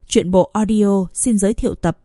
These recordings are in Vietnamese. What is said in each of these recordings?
Truyện bộ audio xin giới thiệu tập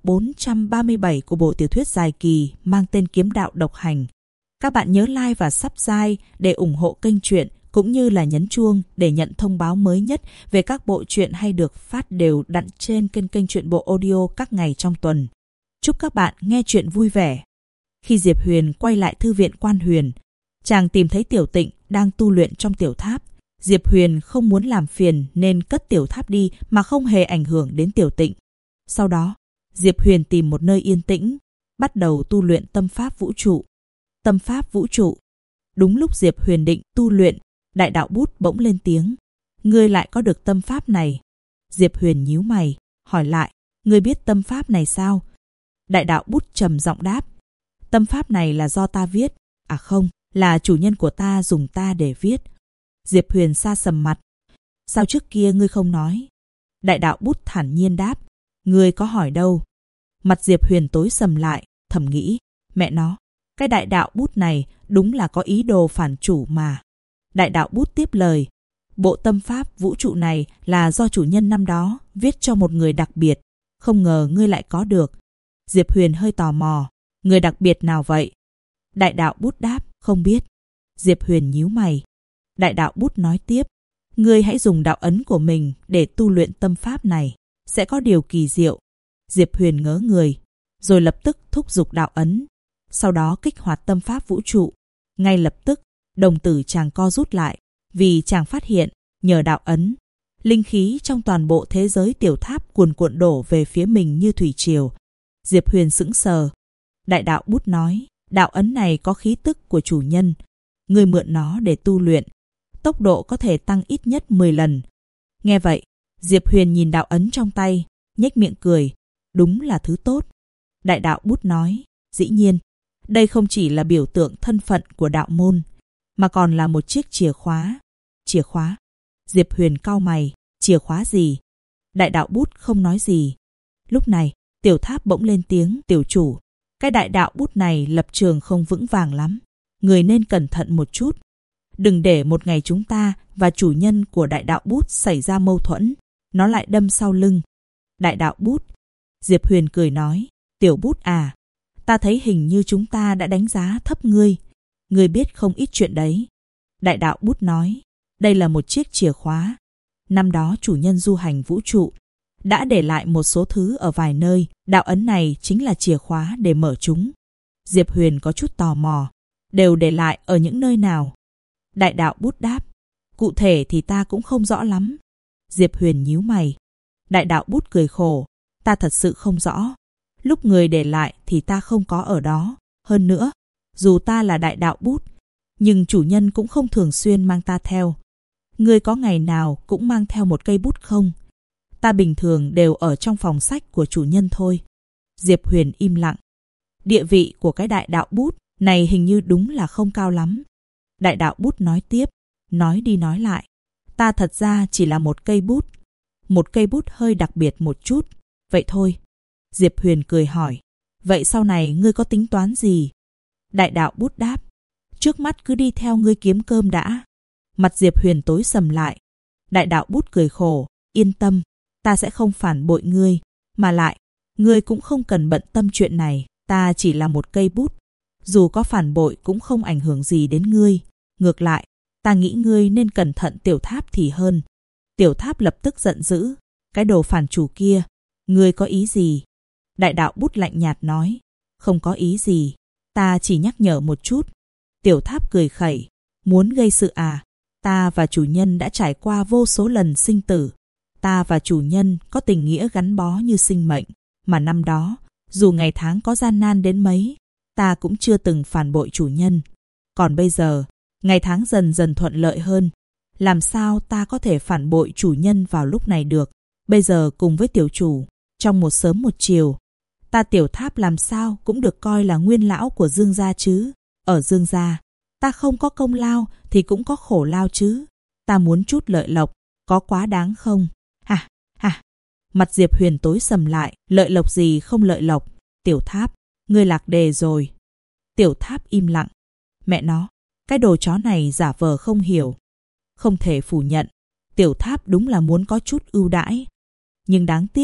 437 của bộ tiểu thuyết dài kỳ mang tên Kiếm đạo độc hành. Các bạn nhớ like và subscribe để ủng hộ kênh truyện, cũng như là nhấn chuông để nhận thông báo mới nhất về các bộ truyện hay được phát đều đặn trên kênh truyện bộ audio các ngày trong tuần. Chúc các bạn nghe truyện vui vẻ. Khi Diệp Huyền quay lại thư viện Quan Huyền, chàng tìm thấy Tiểu Tịnh đang tu luyện trong tiểu tháp. Diệp Huyền không muốn làm phiền nên cất tiểu tháp đi mà không hề ảnh hưởng đến Tiểu Tịnh. Sau đó, Diệp Huyền tìm một nơi yên tĩnh, bắt đầu tu luyện tâm pháp vũ trụ. Tâm pháp vũ trụ. Đúng lúc Diệp Huyền định tu luyện, Đại Đạo Bút bỗng lên tiếng. Ngươi lại có được tâm pháp này? Diệp Huyền nhíu mày, hỏi lại, ngươi biết tâm pháp này sao? Đại Đạo Bút trầm giọng đáp, tâm pháp này là do ta viết. À không, là chủ nhân của ta dùng ta để viết. Diệp Huyền sa sầm mặt. Sao trước kia ngươi không nói? Đại Đạo Bút thản nhiên đáp, ngươi có hỏi đâu. Mặt Diệp Huyền tối sầm lại, thầm nghĩ, mẹ nó, cái Đại Đạo Bút này đúng là có ý đồ phản chủ mà. Đại Đạo Bút tiếp lời, bộ tâm pháp vũ trụ này là do chủ nhân năm đó viết cho một người đặc biệt, không ngờ ngươi lại có được. Diệp Huyền hơi tò mò, người đặc biệt nào vậy? Đại Đạo Bút đáp, không biết. Diệp Huyền nhíu mày. Đại Đạo Bút nói tiếp, ngươi hãy dùng đạo ấn của mình để tu luyện tâm pháp này, sẽ có điều kỳ diệu. Diệp Huyền ngớ người, rồi lập tức thúc giục đạo ấn, sau đó kích hoạt tâm pháp vũ trụ. Ngay lập tức, đồng tử chàng co rút lại, vì chàng phát hiện, nhờ đạo ấn, linh khí trong toàn bộ thế giới tiểu tháp cuồn cuộn đổ về phía mình như thủy triều. Diệp Huyền sững sờ. Đại Đạo Bút nói, đạo ấn này có khí tức của chủ nhân, ngươi mượn nó để tu luyện, tốc độ có thể tăng ít nhất 10 lần. Nghe vậy, Diệp Huyền nhìn đạo ấn trong tay, nhếch miệng cười, đúng là thứ tốt. Đại Đạo Bút nói, dĩ nhiên, đây không chỉ là biểu tượng thân phận của đạo môn, mà còn là một chiếc chìa khóa. Chìa khóa? Diệp Huyền cau mày, chìa khóa gì? Đại Đạo Bút không nói gì. Lúc này, tiểu tháp bỗng lên tiếng, tiểu chủ, cái Đại Đạo Bút này lập trường không vững vàng lắm, người nên cẩn thận một chút. Đừng để một ngày chúng ta và chủ nhân của Đại Đạo Bút xảy ra mâu thuẫn, nó lại đâm sau lưng. Đại Đạo Bút. Diệp Huyền cười nói, tiểu Bút à, ta thấy hình như chúng ta đã đánh giá thấp ngươi. Ngươi biết không ít chuyện đấy. Đại Đạo Bút nói, đây là một chiếc chìa khóa. Năm đó chủ nhân du hành vũ trụ đã để lại một số thứ ở vài nơi, đạo ấn này chính là chìa khóa để mở chúng. Diệp Huyền có chút tò mò, đều để lại ở những nơi nào? Đại Đạo Bút đáp, cụ thể thì ta cũng không rõ lắm. Diệp Huyền nhíu mày. Đại Đạo Bút cười khổ, ta thật sự không rõ. Lúc người để lại thì ta không có ở đó. Hơn nữa, dù ta là Đại Đạo Bút, nhưng chủ nhân cũng không thường xuyên mang ta theo. Ngươi có ngày nào cũng mang theo một cây bút không? Ta bình thường đều ở trong phòng sách của chủ nhân thôi. Diệp Huyền im lặng. Địa vị của cái Đại Đạo Bút này hình như đúng là không cao lắm. Đại Đạo Bút nói tiếp, nói đi nói lại, ta thật ra chỉ là một cây bút. Một cây bút hơi đặc biệt một chút, vậy thôi. Diệp Huyền cười hỏi, vậy sau này ngươi có tính toán gì? Đại Đạo Bút đáp, trước mắt cứ đi theo ngươi kiếm cơm đã. Mặt Diệp Huyền tối sầm lại. Đại Đạo Bút cười khổ, yên tâm, ta sẽ không phản bội ngươi, mà lại, ngươi cũng không cần bận tâm chuyện này, ta chỉ là một cây bút. Dù có phản bội cũng không ảnh hưởng gì đến ngươi. Ngược lại, ta nghĩ ngươi nên cẩn thận tiểu tháp thì hơn. Tiểu tháp lập tức giận dữ, cái đồ phản chủ kia, ngươi có ý gì? Đại Đạo Bút lạnh nhạt nói, không có ý gì, ta chỉ nhắc nhở một chút. Tiểu tháp cười khẩy, muốn gây sự à? Ta và chủ nhân đã trải qua vô số lần sinh tử. Ta và chủ nhân có tình nghĩa gắn bó như sinh mệnh, mà năm đó, dù ngày tháng có gian nan đến mấy, ta cũng chưa từng phản bội chủ nhân. Còn bây giờ, ngày tháng dần dần thuận lợi hơn, làm sao ta có thể phản bội chủ nhân vào lúc này được? Bây giờ cùng với tiểu chủ, trong một sớm một chiều, ta tiểu tháp làm sao cũng được coi là nguyên lão của Dương gia chứ. Ở Dương gia, ta không có công lao thì cũng có khổ lao chứ. Ta muốn chút lợi lộc, có quá đáng không? Hả? Hả? Mặt Diệp Huyền tối sầm lại, lợi lộc gì không lợi lộc? Tiểu tháp, ngươi lạc đề rồi. Tiểu tháp im lặng. Mẹ nó, cái đồ chó này giả vờ không hiểu. Không thể phủ nhận, tiểu tháp đúng là muốn có chút ưu đãi. Nhưng đáng tiếc,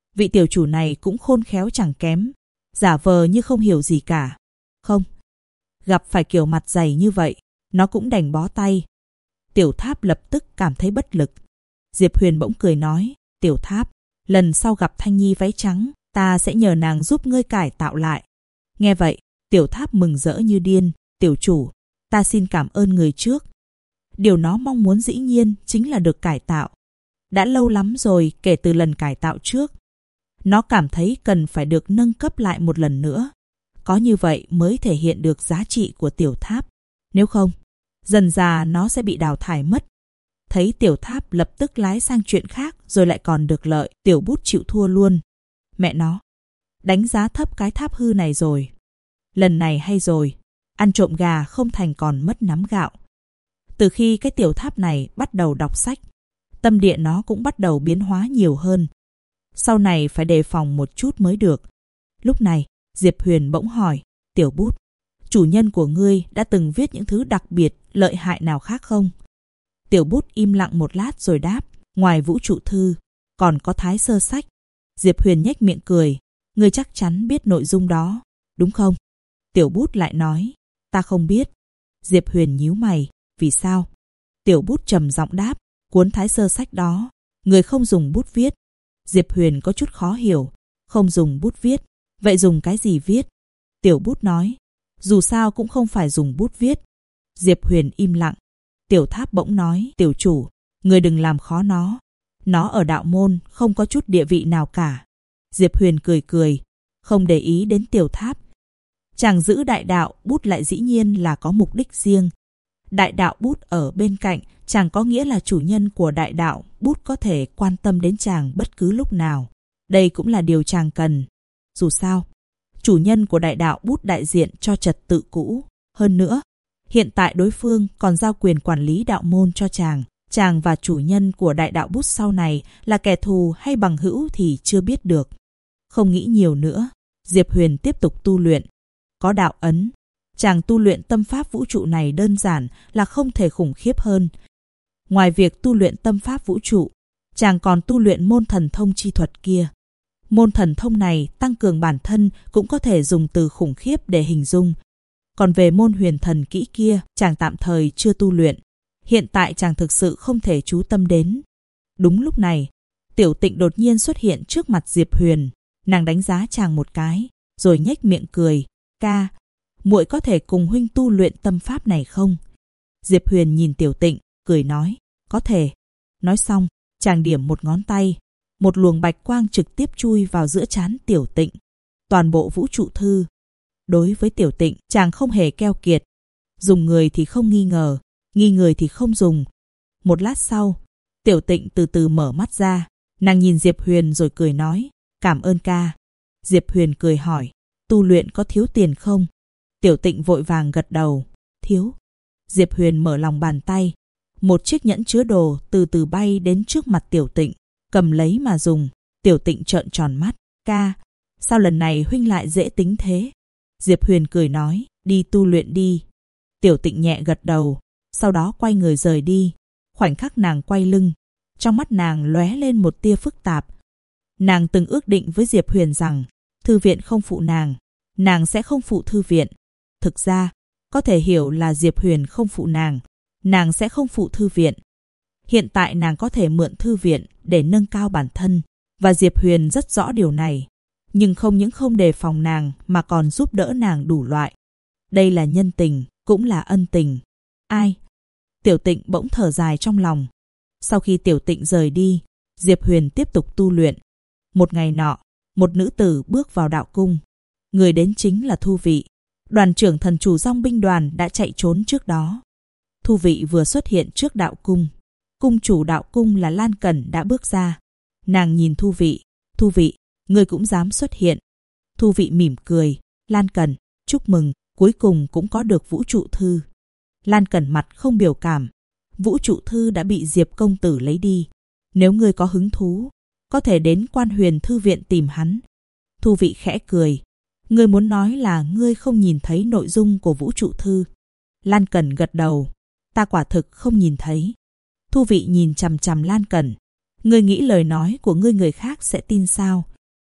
Vị tiểu chủ này cũng khôn khéo chẳng kém, giả vờ như không hiểu gì cả. Không, gặp phải kiểu mặt dày như vậy, nó cũng đành bó tay. Tiểu Tháp lập tức cảm thấy bất lực. Diệp Huyền bỗng cười nói, Tiểu Tháp, lần sau gặp Thanh Nhi váy trắng, ta sẽ nhờ nàng giúp ngươi cải tạo lại. Nghe vậy, Tiểu Tháp mừng rỡ như điên. Tiểu chủ, ta xin cảm ơn người trước. Điều nó mong muốn dĩ nhiên chính là được cải tạo. Đã lâu lắm rồi kể từ lần cải tạo trước. Nó cảm thấy cần phải được nâng cấp lại một lần nữa. Có như vậy mới thể hiện được giá trị của Tiểu Tháp. Nếu không, dần dà nó sẽ bị đào thải mất. Thấy Tiểu Tháp lập tức lái sang chuyện khác rồi lại còn được lợi, Tiểu Bút chịu thua luôn. Mẹ nó, đánh giá thấp cái tháp hư này rồi. Lần này hay rồi, ăn trộm gà không thành còn mất nắm gạo. Từ khi cái Tiểu Tháp này bắt đầu đọc sách, tâm địa nó cũng bắt đầu biến hóa nhiều hơn. Sau này phải đề phòng một chút mới được. Lúc này, Diệp Huyền bỗng hỏi, Tiểu Bút, chủ nhân của ngươi đã từng viết những thứ đặc biệt, lợi hại nào khác không? Tiểu Bút im lặng một lát rồi đáp, ngoài vũ trụ thư, còn có Thái Sơ sách. Diệp Huyền nhếch miệng cười, ngươi chắc chắn biết nội dung đó, đúng không? Tiểu Bút lại nói, ta không biết. Diệp Huyền nhíu mày, vì sao? Tiểu Bút trầm giọng đáp, cuốn Thái Sơ sách đó, người không dùng bút viết. Diệp Huyền có chút khó hiểu, không dùng bút viết, vậy dùng cái gì viết? Tiểu Bút nói, dù sao cũng không phải dùng bút viết. Diệp Huyền im lặng. Tiểu Tháp bỗng nói, tiểu chủ, người đừng làm khó nó. Nó ở đạo môn không có chút địa vị nào cả. Diệp Huyền cười cười, không để ý đến Tiểu Tháp. Chàng giữ đại đạo bút lại dĩ nhiên là có mục đích riêng. Đại đạo bút ở bên cạnh chẳng có nghĩa là chủ nhân của đại đạo bút có thể quan tâm đến chàng bất cứ lúc nào. Đây cũng là điều chàng cần. Dù sao, chủ nhân của đại đạo bút đại diện cho trật tự cũ. Hơn nữa, hiện tại đối phương còn giao quyền quản lý đạo môn cho chàng. Chàng và chủ nhân của đại đạo bút sau này là kẻ thù hay bằng hữu thì chưa biết được. Không nghĩ nhiều nữa, Diệp Huyền tiếp tục tu luyện. Có đạo ấn, chàng tu luyện tâm pháp vũ trụ này đơn giản là không thể khủng khiếp hơn. Ngoài việc tu luyện tâm pháp vũ trụ, chàng còn tu luyện môn thần thông chi thuật kia. Môn thần thông này tăng cường bản thân cũng có thể dùng từ khủng khiếp để hình dung. Còn về môn huyền thần kỹ kia, chàng tạm thời chưa tu luyện. Hiện tại chàng thực sự không thể chú tâm đến. Đúng lúc này, Tiểu Tịnh đột nhiên xuất hiện trước mặt Diệp Huyền. Nàng đánh giá chàng một cái, rồi nhếch miệng cười. Ca, muội có thể cùng huynh tu luyện tâm pháp này không? Diệp Huyền nhìn Tiểu Tịnh, cười nói, có thể. Nói xong, chàng điểm một ngón tay. Một luồng bạch quang trực tiếp chui vào giữa trán Tiểu Tịnh. Toàn bộ vũ trụ thư. Đối với Tiểu Tịnh, chàng không hề keo kiệt. Dùng người thì không nghi ngờ, nghi người thì không dùng. Một lát sau, Tiểu Tịnh từ từ mở mắt ra. Nàng nhìn Diệp Huyền rồi cười nói, cảm ơn ca. Diệp Huyền cười hỏi, tu luyện có thiếu tiền không? Tiểu Tịnh vội vàng gật đầu, thiếu. Diệp Huyền mở lòng bàn tay. Một chiếc nhẫn chứa đồ từ từ bay đến trước mặt Tiểu Tịnh, cầm lấy mà dùng. Tiểu Tịnh trợn tròn mắt, ca, sao lần này huynh lại dễ tính thế? Diệp Huyền cười nói, đi tu luyện đi. Tiểu Tịnh nhẹ gật đầu, sau đó quay người rời đi. Khoảnh khắc nàng quay lưng, trong mắt nàng lóe lên một tia phức tạp. Nàng từng ước định với Diệp Huyền rằng thư viện không phụ nàng sẽ không phụ thư viện. Thực ra, có thể hiểu là Diệp Huyền không phụ nàng sẽ không phụ thư viện. Hiện tại nàng có thể mượn thư viện để nâng cao bản thân, và Diệp Huyền rất rõ điều này. Nhưng không những không đề phòng nàng mà còn giúp đỡ nàng đủ loại. Đây là nhân tình, cũng là ân tình. Ai? Tiểu Tịnh bỗng thở dài trong lòng. Sau khi Tiểu Tịnh rời đi, Diệp Huyền tiếp tục tu luyện. Một ngày nọ, một nữ tử bước vào đạo cung. Người đến chính là Thu Vị. Đoàn trưởng thần chủ dòng binh đoàn đã chạy trốn trước đó. Thu Vị vừa xuất hiện trước đạo cung. Cung chủ đạo cung là Lan Cẩn đã bước ra. Nàng nhìn Thu Vị. Thu Vị, ngươi cũng dám xuất hiện. Thu Vị mỉm cười. Lan Cẩn, chúc mừng, cuối cùng cũng có được vũ trụ thư. Lan Cẩn mặt không biểu cảm. Vũ trụ thư đã bị Diệp công tử lấy đi. Nếu ngươi có hứng thú, có thể đến Quan Huyền thư viện tìm hắn. Thu Vị khẽ cười. Ngươi muốn nói là ngươi không nhìn thấy nội dung của vũ trụ thư. Lan Cẩn gật đầu. Ta quả thực không nhìn thấy. Thu Vị nhìn chằm chằm Lan Cẩn. Ngươi nghĩ lời nói của ngươi người khác sẽ tin sao?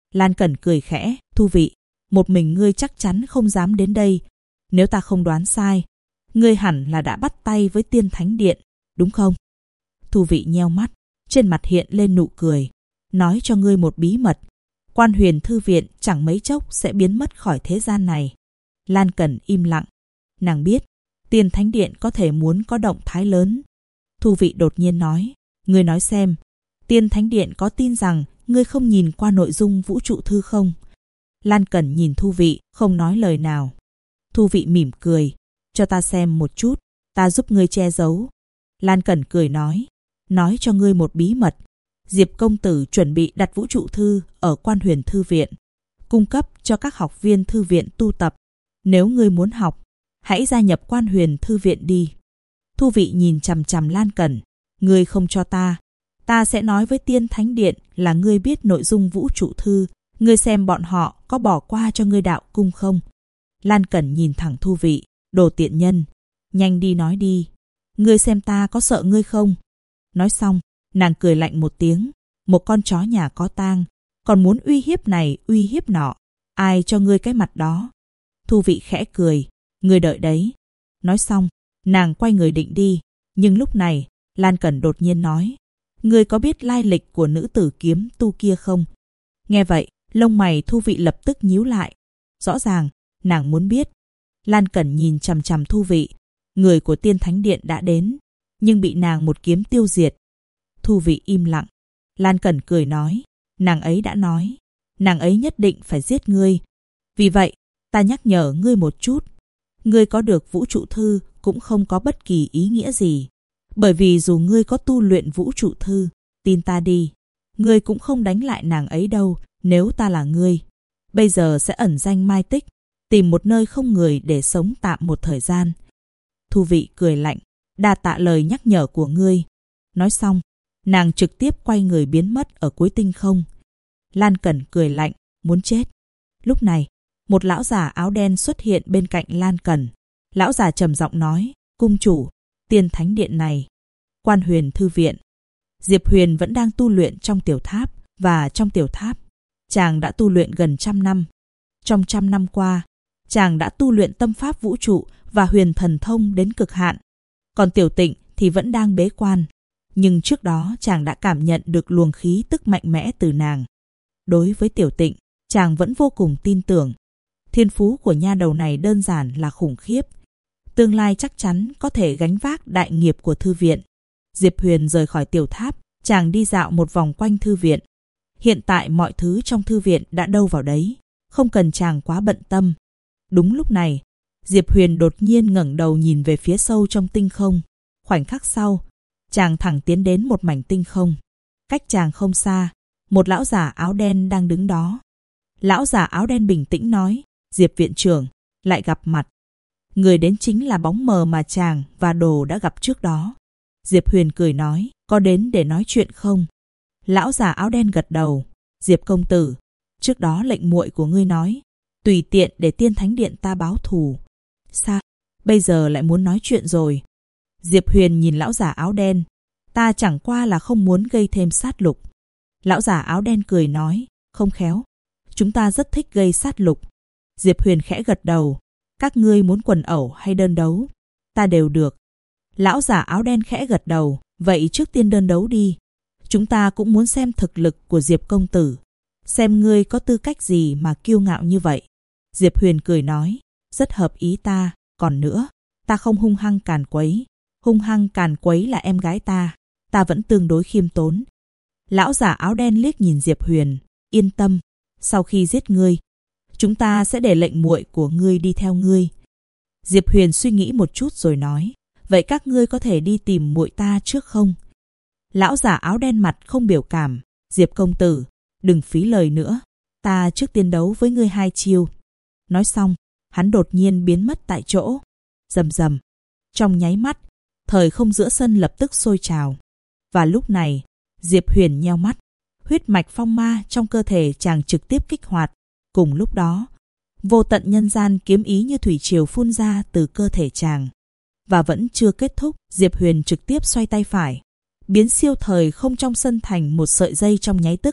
Lan Cẩn cười khẽ, Thu Vị, một mình ngươi chắc chắn không dám đến đây. Nếu ta không đoán sai, ngươi hẳn là đã bắt tay với Tiên Thánh Điện, đúng không? Thu Vị nheo mắt, trên mặt hiện lên nụ cười. Nói cho ngươi một bí mật, Quan Huyền Thư Viện chẳng mấy chốc sẽ biến mất khỏi thế gian này. Lan Cẩn im lặng. Nàng biết, Tiên Thánh Điện có thể muốn có động thái lớn. Thu Vị đột nhiên nói, ngươi nói xem, Tiên Thánh Điện có tin rằng ngươi không nhìn qua nội dung vũ trụ thư không? Lan Cẩn nhìn Thu Vị, không nói lời nào. Thu Vị mỉm cười, cho ta xem một chút, ta giúp ngươi che giấu. Lan Cẩn cười nói cho ngươi một bí mật. Diệp công tử chuẩn bị đặt vũ trụ thư ở Quan Huyền Thư Viện, cung cấp cho các học viên thư viện tu tập. Nếu ngươi muốn học, hãy gia nhập Quan Huyền Thư Viện đi. Thu Vị nhìn chằm chằm Lan Cẩn, ngươi không cho ta sẽ nói với Tiên Thánh Điện là ngươi biết nội dung vũ trụ thư, ngươi xem bọn họ có bỏ qua cho ngươi đạo cung không? Lan Cẩn nhìn thẳng Thu Vị, đồ tiện nhân, nhanh đi nói đi, ngươi xem ta có sợ ngươi không? Nói xong, nàng cười lạnh một tiếng, một con chó nhà có tang, còn muốn uy hiếp này uy hiếp nọ, ai cho ngươi cái mặt đó? Thu Vị khẽ cười, ngươi đợi đấy. Nói xong, nàng quay người định đi, nhưng lúc này, Lan Cẩn đột nhiên nói, ngươi có biết lai lịch của nữ tử kiếm tu kia không? Nghe vậy, lông mày Thu Vị lập tức nhíu lại. Rõ ràng, nàng muốn biết. Lan Cẩn nhìn chằm chằm Thu Vị, người của Tiên Thánh Điện đã đến, nhưng bị nàng một kiếm tiêu diệt. Thu Vị im lặng. Lan Cẩn cười nói, nàng ấy đã nói, nàng ấy nhất định phải giết ngươi. Vì vậy, ta nhắc nhở ngươi một chút, ngươi có được vũ trụ thư cũng không có bất kỳ ý nghĩa gì. Bởi vì dù ngươi có tu luyện vũ trụ thư, tin ta đi, ngươi cũng không đánh lại nàng ấy đâu. Nếu ta là ngươi, bây giờ sẽ ẩn danh mai tích, tìm một nơi không người để sống tạm một thời gian. Thu Vị cười lạnh, đa tạ lời nhắc nhở của ngươi. Nói xong, nàng trực tiếp quay người biến mất ở cuối tinh không. Lan Cẩn cười lạnh, muốn chết. Lúc này, một lão già áo đen xuất hiện bên cạnh Lan Cẩn. Lão già trầm giọng nói, cung chủ, Tiên Thánh Điện này, Quan Huyền Thư Viện. Diệp Huyền vẫn đang tu luyện trong tiểu tháp, và trong tiểu tháp, chàng đã tu luyện gần 100 năm. Trong 100 năm qua, chàng đã tu luyện tâm pháp vũ trụ và huyền thần thông đến cực hạn. Còn Tiểu Tịnh thì vẫn đang bế quan. Nhưng trước đó chàng đã cảm nhận được luồng khí tức mạnh mẽ từ nàng. Đối với Tiểu Tịnh, chàng vẫn vô cùng tin tưởng. Thiên phú của nha đầu này đơn giản là khủng khiếp. Tương lai chắc chắn có thể gánh vác đại nghiệp của thư viện. Diệp Huyền rời khỏi tiểu tháp, chàng đi dạo một vòng quanh thư viện. Hiện tại mọi thứ trong thư viện đã đâu vào đấy, không cần chàng quá bận tâm. Đúng lúc này, Diệp Huyền đột nhiên ngẩng đầu nhìn về phía sâu trong tinh không. Khoảnh khắc sau, chàng thẳng tiến đến một mảnh tinh không. Cách chàng không xa, một lão giả áo đen đang đứng đó. Lão giả áo đen bình tĩnh nói, Diệp viện trưởng, lại gặp mặt. Người đến chính là bóng mờ mà chàng và đồ đã gặp trước đó. Diệp Huyền cười nói, có đến để nói chuyện không? Lão già áo đen gật đầu. Diệp công tử, trước đó lệnh muội của ngươi nói, tùy tiện để Tiên Thánh Điện ta báo thù. Sao? Bây giờ lại muốn nói chuyện rồi? Diệp Huyền nhìn lão già áo đen. Ta chẳng qua là không muốn gây thêm sát lục. Lão già áo đen cười nói, không khéo. Chúng ta rất thích gây sát lục. Diệp Huyền khẽ gật đầu. Các ngươi muốn quần ẩu hay đơn đấu? Ta đều được. Lão già áo đen khẽ gật đầu. Vậy trước tiên đơn đấu đi. Chúng ta cũng muốn xem thực lực của Diệp công tử. Xem ngươi có tư cách gì mà kiêu ngạo như vậy. Diệp Huyền cười nói, rất hợp ý ta. Còn nữa, ta không hung hăng càn quấy. Hung hăng càn quấy là em gái ta. Ta vẫn tương đối khiêm tốn. Lão già áo đen liếc nhìn Diệp Huyền. Yên tâm, sau khi giết ngươi, chúng ta sẽ để lệnh muội của ngươi đi theo ngươi. Diệp Huyền suy nghĩ một chút rồi nói, vậy các ngươi có thể đi tìm muội ta trước không? Lão già áo đen mặt không biểu cảm. Diệp công tử, đừng phí lời nữa. Ta trước tiên đấu với ngươi 2 chiêu. Nói xong, hắn đột nhiên biến mất tại chỗ. Rầm rầm. Trong nháy mắt, thời không giữa sân lập tức sôi trào. Và lúc này, Diệp Huyền nheo mắt. Huyết mạch phong ma trong cơ thể chàng trực tiếp kích hoạt. Cùng lúc đó, vô tận nhân gian kiếm ý như thủy triều phun ra từ cơ thể chàng. Và vẫn chưa kết thúc, Diệp Huyền trực tiếp xoay tay phải, biến siêu thời không trong sân thành một sợi dây trong nháy tức.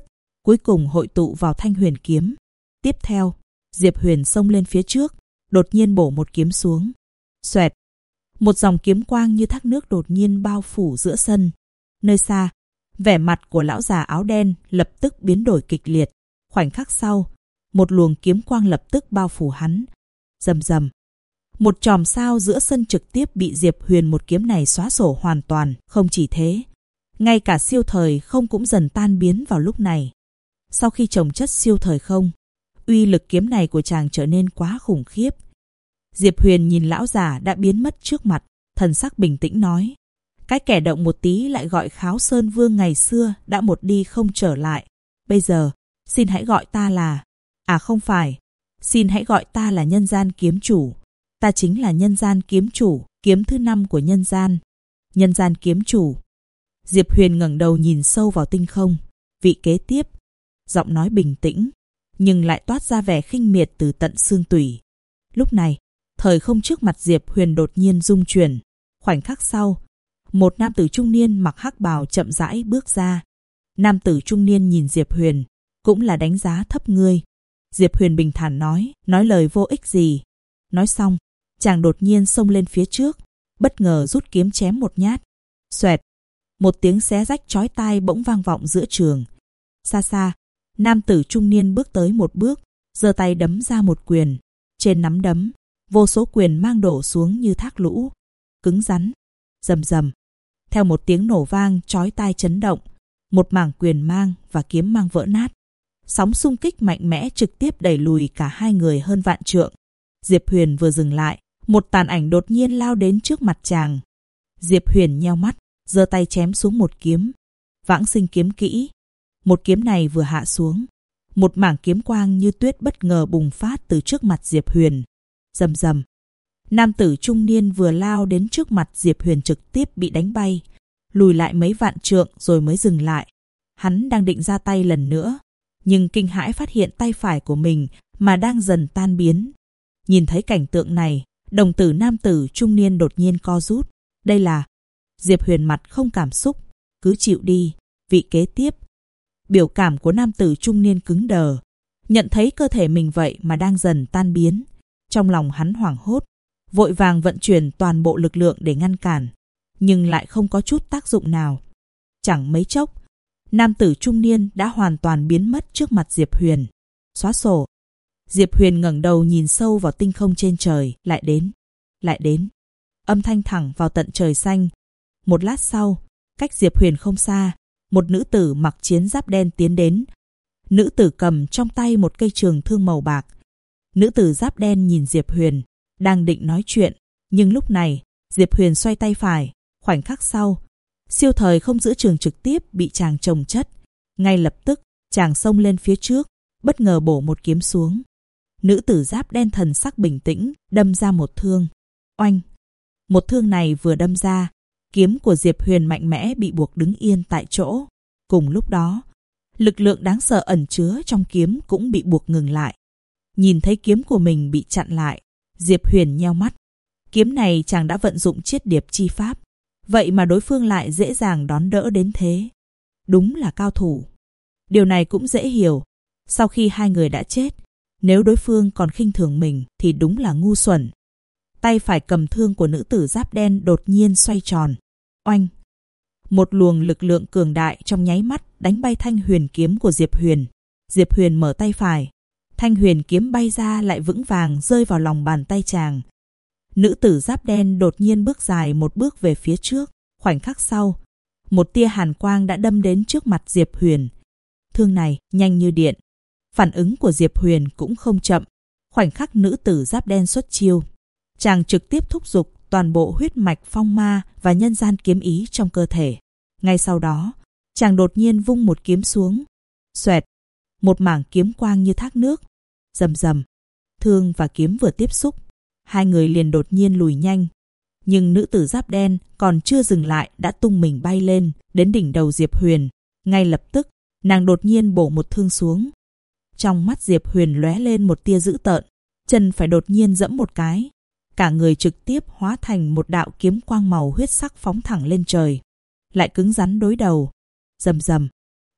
cuối cùng hội tụ vào thanh huyền kiếm. Tiếp theo, Diệp Huyền xông lên phía trước, đột nhiên bổ một kiếm xuống. Xoẹt! Một dòng kiếm quang như thác nước đột nhiên bao phủ giữa sân. Nơi xa, vẻ mặt của lão già áo đen lập tức biến đổi kịch liệt. Khoảnh khắc sau, một luồng kiếm quang lập tức bao phủ hắn. Rầm rầm. Một chòm sao giữa sân trực tiếp bị Diệp Huyền một kiếm này xóa sổ hoàn toàn. Không chỉ thế, ngay cả siêu thời không cũng dần tan biến vào lúc này. Sau khi chồng chất siêu thời không, uy lực kiếm này của chàng trở nên quá khủng khiếp. Diệp Huyền nhìn lão già đã biến mất trước mặt, thần sắc bình tĩnh nói: cái kẻ động một tí lại gọi Kháo Sơn Vương ngày xưa đã một đi không trở lại. Bây giờ, xin hãy gọi ta là... không phải. Xin hãy gọi ta là Nhân Gian Kiếm Chủ. Ta chính là Nhân Gian Kiếm Chủ, kiếm thứ 5 của nhân gian. Nhân Gian Kiếm Chủ. Diệp Huyền ngẩng đầu nhìn sâu vào tinh không. Vị kế tiếp. Giọng nói bình tĩnh, nhưng lại toát ra vẻ khinh miệt từ tận xương tủy. Lúc này, thời không trước mặt Diệp Huyền đột nhiên rung chuyển. Khoảnh khắc sau, một nam tử trung niên mặc hắc bào chậm rãi bước ra. Nam tử trung niên nhìn Diệp Huyền, cũng là đánh giá thấp ngươi. Diệp Huyền bình thản nói lời vô ích gì. Nói xong, chàng đột nhiên xông lên phía trước, bất ngờ rút kiếm chém một nhát. Xoẹt! Một tiếng xé rách chói tai bỗng vang vọng giữa trường. Xa xa, nam tử trung niên bước tới một bước, giơ tay đấm ra một quyền. Trên nắm đấm, vô số quyền mang đổ xuống như thác lũ, cứng rắn. Rầm rầm. Theo một tiếng nổ vang chói tai chấn động, một mảng quyền mang và kiếm mang vỡ nát. Sóng xung kích mạnh mẽ trực tiếp đẩy lùi cả hai người hơn vạn trượng. Diệp Huyền vừa dừng lại, một tàn ảnh đột nhiên lao đến trước mặt chàng. Diệp Huyền nheo mắt, giơ tay chém xuống một kiếm. Vãng Sinh Kiếm Kỹ. Một kiếm này vừa hạ xuống, một mảng kiếm quang như tuyết bất ngờ bùng phát từ trước mặt Diệp Huyền. Rầm rầm. Nam tử trung niên vừa lao đến trước mặt Diệp Huyền trực tiếp bị đánh bay, lùi lại mấy vạn trượng rồi mới dừng lại. Hắn đang định ra tay lần nữa, nhưng kinh hãi phát hiện tay phải của mình mà đang dần tan biến. Nhìn thấy cảnh tượng này, đồng tử nam tử trung niên đột nhiên co rút. Đây là... Diệp Huyền mặt không cảm xúc. Cứ chịu đi, vị kế tiếp. Biểu cảm của nam tử trung niên cứng đờ. Nhận thấy cơ thể mình vậy mà đang dần tan biến. Trong lòng hắn hoảng hốt, vội vàng vận chuyển toàn bộ lực lượng để ngăn cản, nhưng lại không có chút tác dụng nào. Chẳng mấy chốc, nam tử trung niên đã hoàn toàn biến mất trước mặt Diệp Huyền. Xóa sổ. Diệp Huyền ngẩng đầu nhìn sâu vào tinh không trên trời. Lại đến. Âm thanh thẳng vào tận trời xanh. Một lát sau, cách Diệp Huyền không xa, một nữ tử mặc chiến giáp đen tiến đến. Nữ tử cầm trong tay một cây trường thương màu bạc. Nữ tử giáp đen nhìn Diệp Huyền, đang định nói chuyện, nhưng lúc này, Diệp Huyền xoay tay phải. Khoảnh khắc sau, siêu thời không giữa trường trực tiếp bị chàng chồng chất. Ngay lập tức, chàng xông lên phía trước, bất ngờ bổ một kiếm xuống. Nữ tử giáp đen thần sắc bình tĩnh, đâm ra một thương. Oanh! Một thương này vừa đâm ra, kiếm của Diệp Huyền mạnh mẽ bị buộc đứng yên tại chỗ. Cùng lúc đó, lực lượng đáng sợ ẩn chứa trong kiếm cũng bị buộc ngừng lại. Nhìn thấy kiếm của mình bị chặn lại, Diệp Huyền nheo mắt. Kiếm này chàng đã vận dụng chiết điệp chi pháp, vậy mà đối phương lại dễ dàng đón đỡ đến thế. Đúng là cao thủ. Điều này cũng dễ hiểu. Sau khi hai người đã chết, nếu đối phương còn khinh thường mình thì đúng là ngu xuẩn. Tay phải cầm thương của nữ tử giáp đen đột nhiên xoay tròn. Oanh! Một luồng lực lượng cường đại trong nháy mắt đánh bay thanh huyền kiếm của Diệp Huyền. Diệp Huyền mở tay phải. Thanh huyền kiếm bay ra lại vững vàng rơi vào lòng bàn tay chàng. Nữ tử giáp đen đột nhiên bước dài một bước về phía trước. Khoảnh khắc sau, một tia hàn quang đã đâm đến trước mặt Diệp Huyền. Thương này nhanh như điện. Phản ứng của Diệp Huyền cũng không chậm. Khoảnh khắc nữ tử giáp đen xuất chiêu, chàng trực tiếp thúc giục toàn bộ huyết mạch phong ma và nhân gian kiếm ý trong cơ thể. Ngay sau đó, chàng đột nhiên vung một kiếm xuống. Xoẹt! Một mảng kiếm quang như thác nước. Rầm rầm. Thương và kiếm vừa tiếp xúc, hai người liền đột nhiên lùi nhanh. Nhưng nữ tử giáp đen còn chưa dừng lại đã tung mình bay lên đến đỉnh đầu Diệp Huyền. Ngay lập tức, nàng đột nhiên bổ một thương xuống. Trong mắt Diệp Huyền lóe lên một tia dữ tợn, chân phải đột nhiên giẫm một cái. Cả người trực tiếp hóa thành một đạo kiếm quang màu huyết sắc phóng thẳng lên trời, lại cứng rắn đối đầu. Rầm rầm.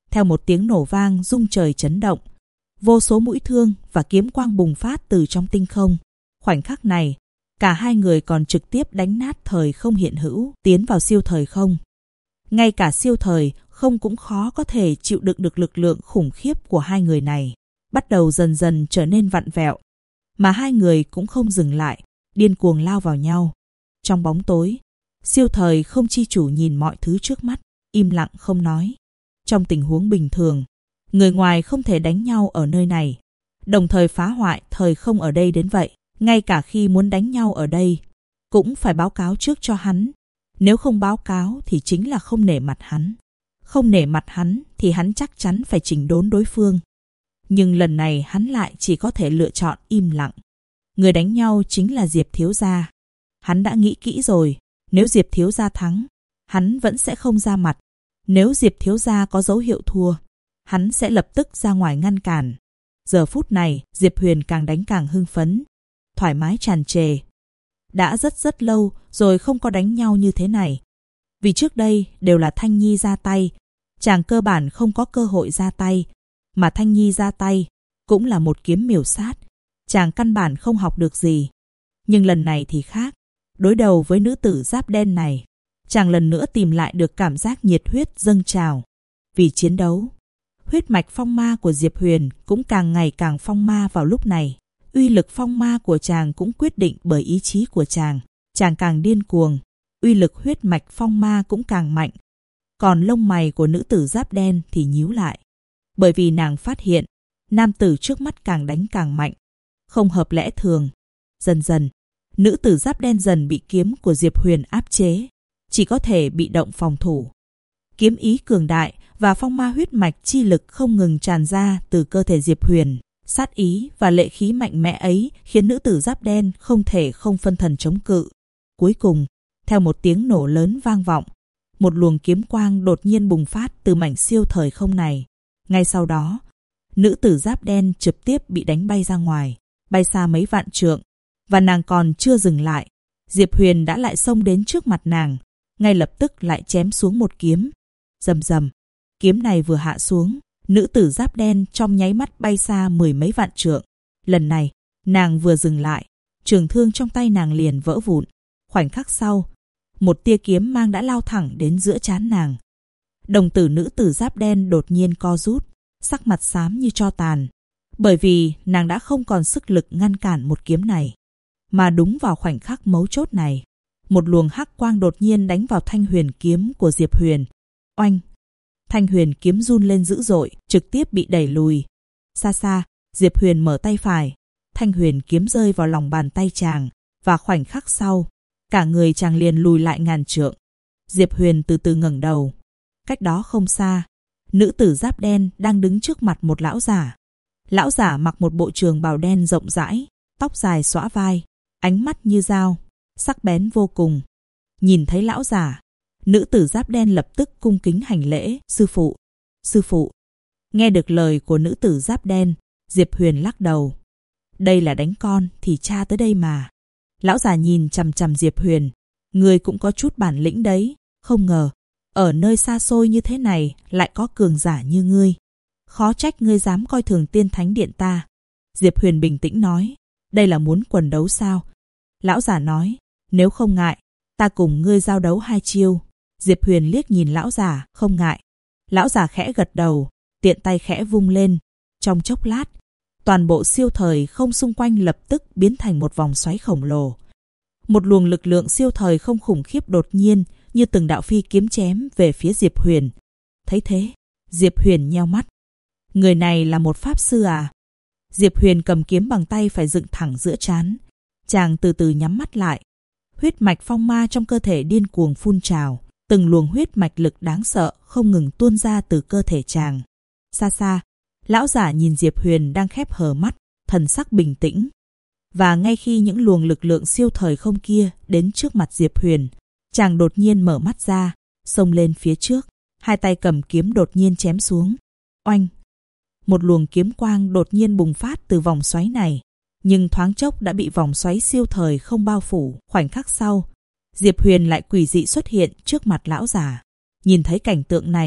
Theo một tiếng nổ vang rung trời chấn động, vô số mũi thương và kiếm quang bùng phát từ trong tinh không. Khoảnh khắc này, cả hai người còn trực tiếp đánh nát thời không hiện hữu, tiến vào siêu thời không. Ngay cả siêu thời không cũng khó có thể chịu đựng được lực lượng khủng khiếp của hai người này, bắt đầu dần dần trở nên vặn vẹo. Mà hai người cũng không dừng lại, điên cuồng lao vào nhau. Trong bóng tối, siêu thời không chi chủ nhìn mọi thứ trước mắt, im lặng không nói. Trong tình huống bình thường, người ngoài không thể đánh nhau ở nơi này, đồng thời phá hoại thời không ở đây đến vậy. Ngay cả khi muốn đánh nhau ở đây, cũng phải báo cáo trước cho hắn. Nếu không báo cáo thì chính là không nể mặt hắn. Không nể mặt hắn thì hắn chắc chắn phải chỉnh đốn đối phương. Nhưng lần này hắn lại chỉ có thể lựa chọn im lặng. Người đánh nhau chính là Diệp thiếu gia. Hắn đã nghĩ kỹ rồi, nếu Diệp thiếu gia thắng, hắn vẫn sẽ không ra mặt. Nếu Diệp thiếu gia có dấu hiệu thua, hắn sẽ lập tức ra ngoài ngăn cản. Giờ phút này, Diệp Huyền càng đánh càng hưng phấn, thoải mái tràn trề. Đã rất lâu rồi không có đánh nhau như thế này. Vì trước đây đều là Thanh Nhi ra tay, chàng cơ bản không có cơ hội ra tay, mà Thanh Nhi ra tay cũng là một kiếm miểu sát, chàng căn bản không học được gì. Nhưng lần này thì khác, đối đầu với nữ tử giáp đen này, chàng lần nữa tìm lại được cảm giác nhiệt huyết dâng trào. Vì chiến đấu, huyết mạch phong ma của Diệp Huyền cũng càng ngày càng phong ma vào lúc này. Uy lực phong ma của chàng cũng quyết định bởi ý chí của chàng. Chàng càng điên cuồng, uy lực huyết mạch phong ma cũng càng mạnh. Còn lông mày của nữ tử giáp đen thì nhíu lại. Bởi vì nàng phát hiện, nam tử trước mắt càng đánh càng mạnh. Không hợp lẽ thường. Dần dần, nữ tử giáp đen dần bị kiếm của Diệp Huyền áp chế. Chỉ có thể bị động phòng thủ. Kiếm ý cường đại và phong ma huyết mạch chi lực không ngừng tràn ra từ cơ thể Diệp Huyền. Sát ý và lệ khí mạnh mẽ ấy khiến nữ tử giáp đen không thể không phân thần chống cự. Cuối cùng, theo một tiếng nổ lớn vang vọng, một luồng kiếm quang đột nhiên bùng phát từ mảnh siêu thời không này. Ngay sau đó, nữ tử giáp đen trực tiếp bị đánh bay ra ngoài, bay xa mấy vạn trượng. Và nàng còn chưa dừng lại, Diệp Huyền đã lại xông đến trước mặt nàng, ngay lập tức lại chém xuống một kiếm. Rầm rầm, kiếm này vừa hạ xuống, nữ tử giáp đen trong nháy mắt bay xa mười mấy vạn trượng. Lần này, nàng vừa dừng lại, trường thương trong tay nàng liền vỡ vụn. Khoảnh khắc sau, một tia kiếm mang đã lao thẳng đến giữa trán nàng. Đồng tử nữ tử giáp đen đột nhiên co rút, sắc mặt xám như tro tàn. Bởi vì nàng đã không còn sức lực ngăn cản một kiếm này. Mà đúng vào khoảnh khắc mấu chốt này, một luồng hắc quang đột nhiên đánh vào thanh huyền kiếm của Diệp Huyền. Oanh! Thanh huyền kiếm run lên dữ dội, trực tiếp bị đẩy lùi. Xa xa, Diệp Huyền mở tay phải, thanh huyền kiếm rơi vào lòng bàn tay chàng, và khoảnh khắc sau, cả người chàng liền lùi lại ngàn trượng. Diệp Huyền từ từ ngẩng đầu. Cách đó không xa, nữ tử giáp đen đang đứng trước mặt một lão giả. Lão giả mặc một bộ trường bào đen rộng rãi, tóc dài xõa vai, ánh mắt như dao, sắc bén vô cùng. Nhìn thấy lão giả, nữ tử giáp đen lập tức cung kính hành lễ. Sư phụ, sư phụ. Nghe được lời của nữ tử giáp đen, Diệp Huyền lắc đầu. Đây là đánh con thì cha tới đây mà. Lão già nhìn chằm chằm Diệp Huyền. Ngươi cũng có chút bản lĩnh đấy. Không ngờ, ở nơi xa xôi như thế này lại có cường giả như ngươi. Khó trách ngươi dám coi thường Tiên Thánh Điện ta. Diệp Huyền bình tĩnh nói. Đây là muốn quần đấu sao? Lão già nói. Nếu không ngại, ta cùng ngươi giao đấu 2 chiêu. Diệp Huyền liếc nhìn lão già, không ngại. Lão già khẽ gật đầu, tiện tay khẽ vung lên. Trong chốc lát, toàn bộ siêu thời không xung quanh lập tức biến thành một vòng xoáy khổng lồ. Một luồng lực lượng siêu thời không khủng khiếp đột nhiên như từng đạo phi kiếm chém về phía Diệp Huyền. Thấy thế, Diệp Huyền nheo mắt. Người này là một pháp sư à? Diệp Huyền cầm kiếm bằng tay phải dựng thẳng giữa trán. Chàng từ từ nhắm mắt lại. Huyết mạch phong ma trong cơ thể điên cuồng phun trào. Từng luồng huyết mạch lực đáng sợ không ngừng tuôn ra từ cơ thể chàng. Xa xa, lão giả nhìn Diệp Huyền đang khép hờ mắt, thần sắc bình tĩnh. Và ngay khi những luồng lực lượng siêu thời không kia đến trước mặt Diệp Huyền, chàng đột nhiên mở mắt ra, xông lên phía trước, hai tay cầm kiếm đột nhiên chém xuống. Oanh! Một luồng kiếm quang đột nhiên bùng phát từ vòng xoáy này, nhưng thoáng chốc đã bị vòng xoáy siêu thời không bao phủ. Khoảnh khắc sau, Diệp Huyền lại quỷ dị xuất hiện trước mặt lão giả. Nhìn thấy cảnh tượng này,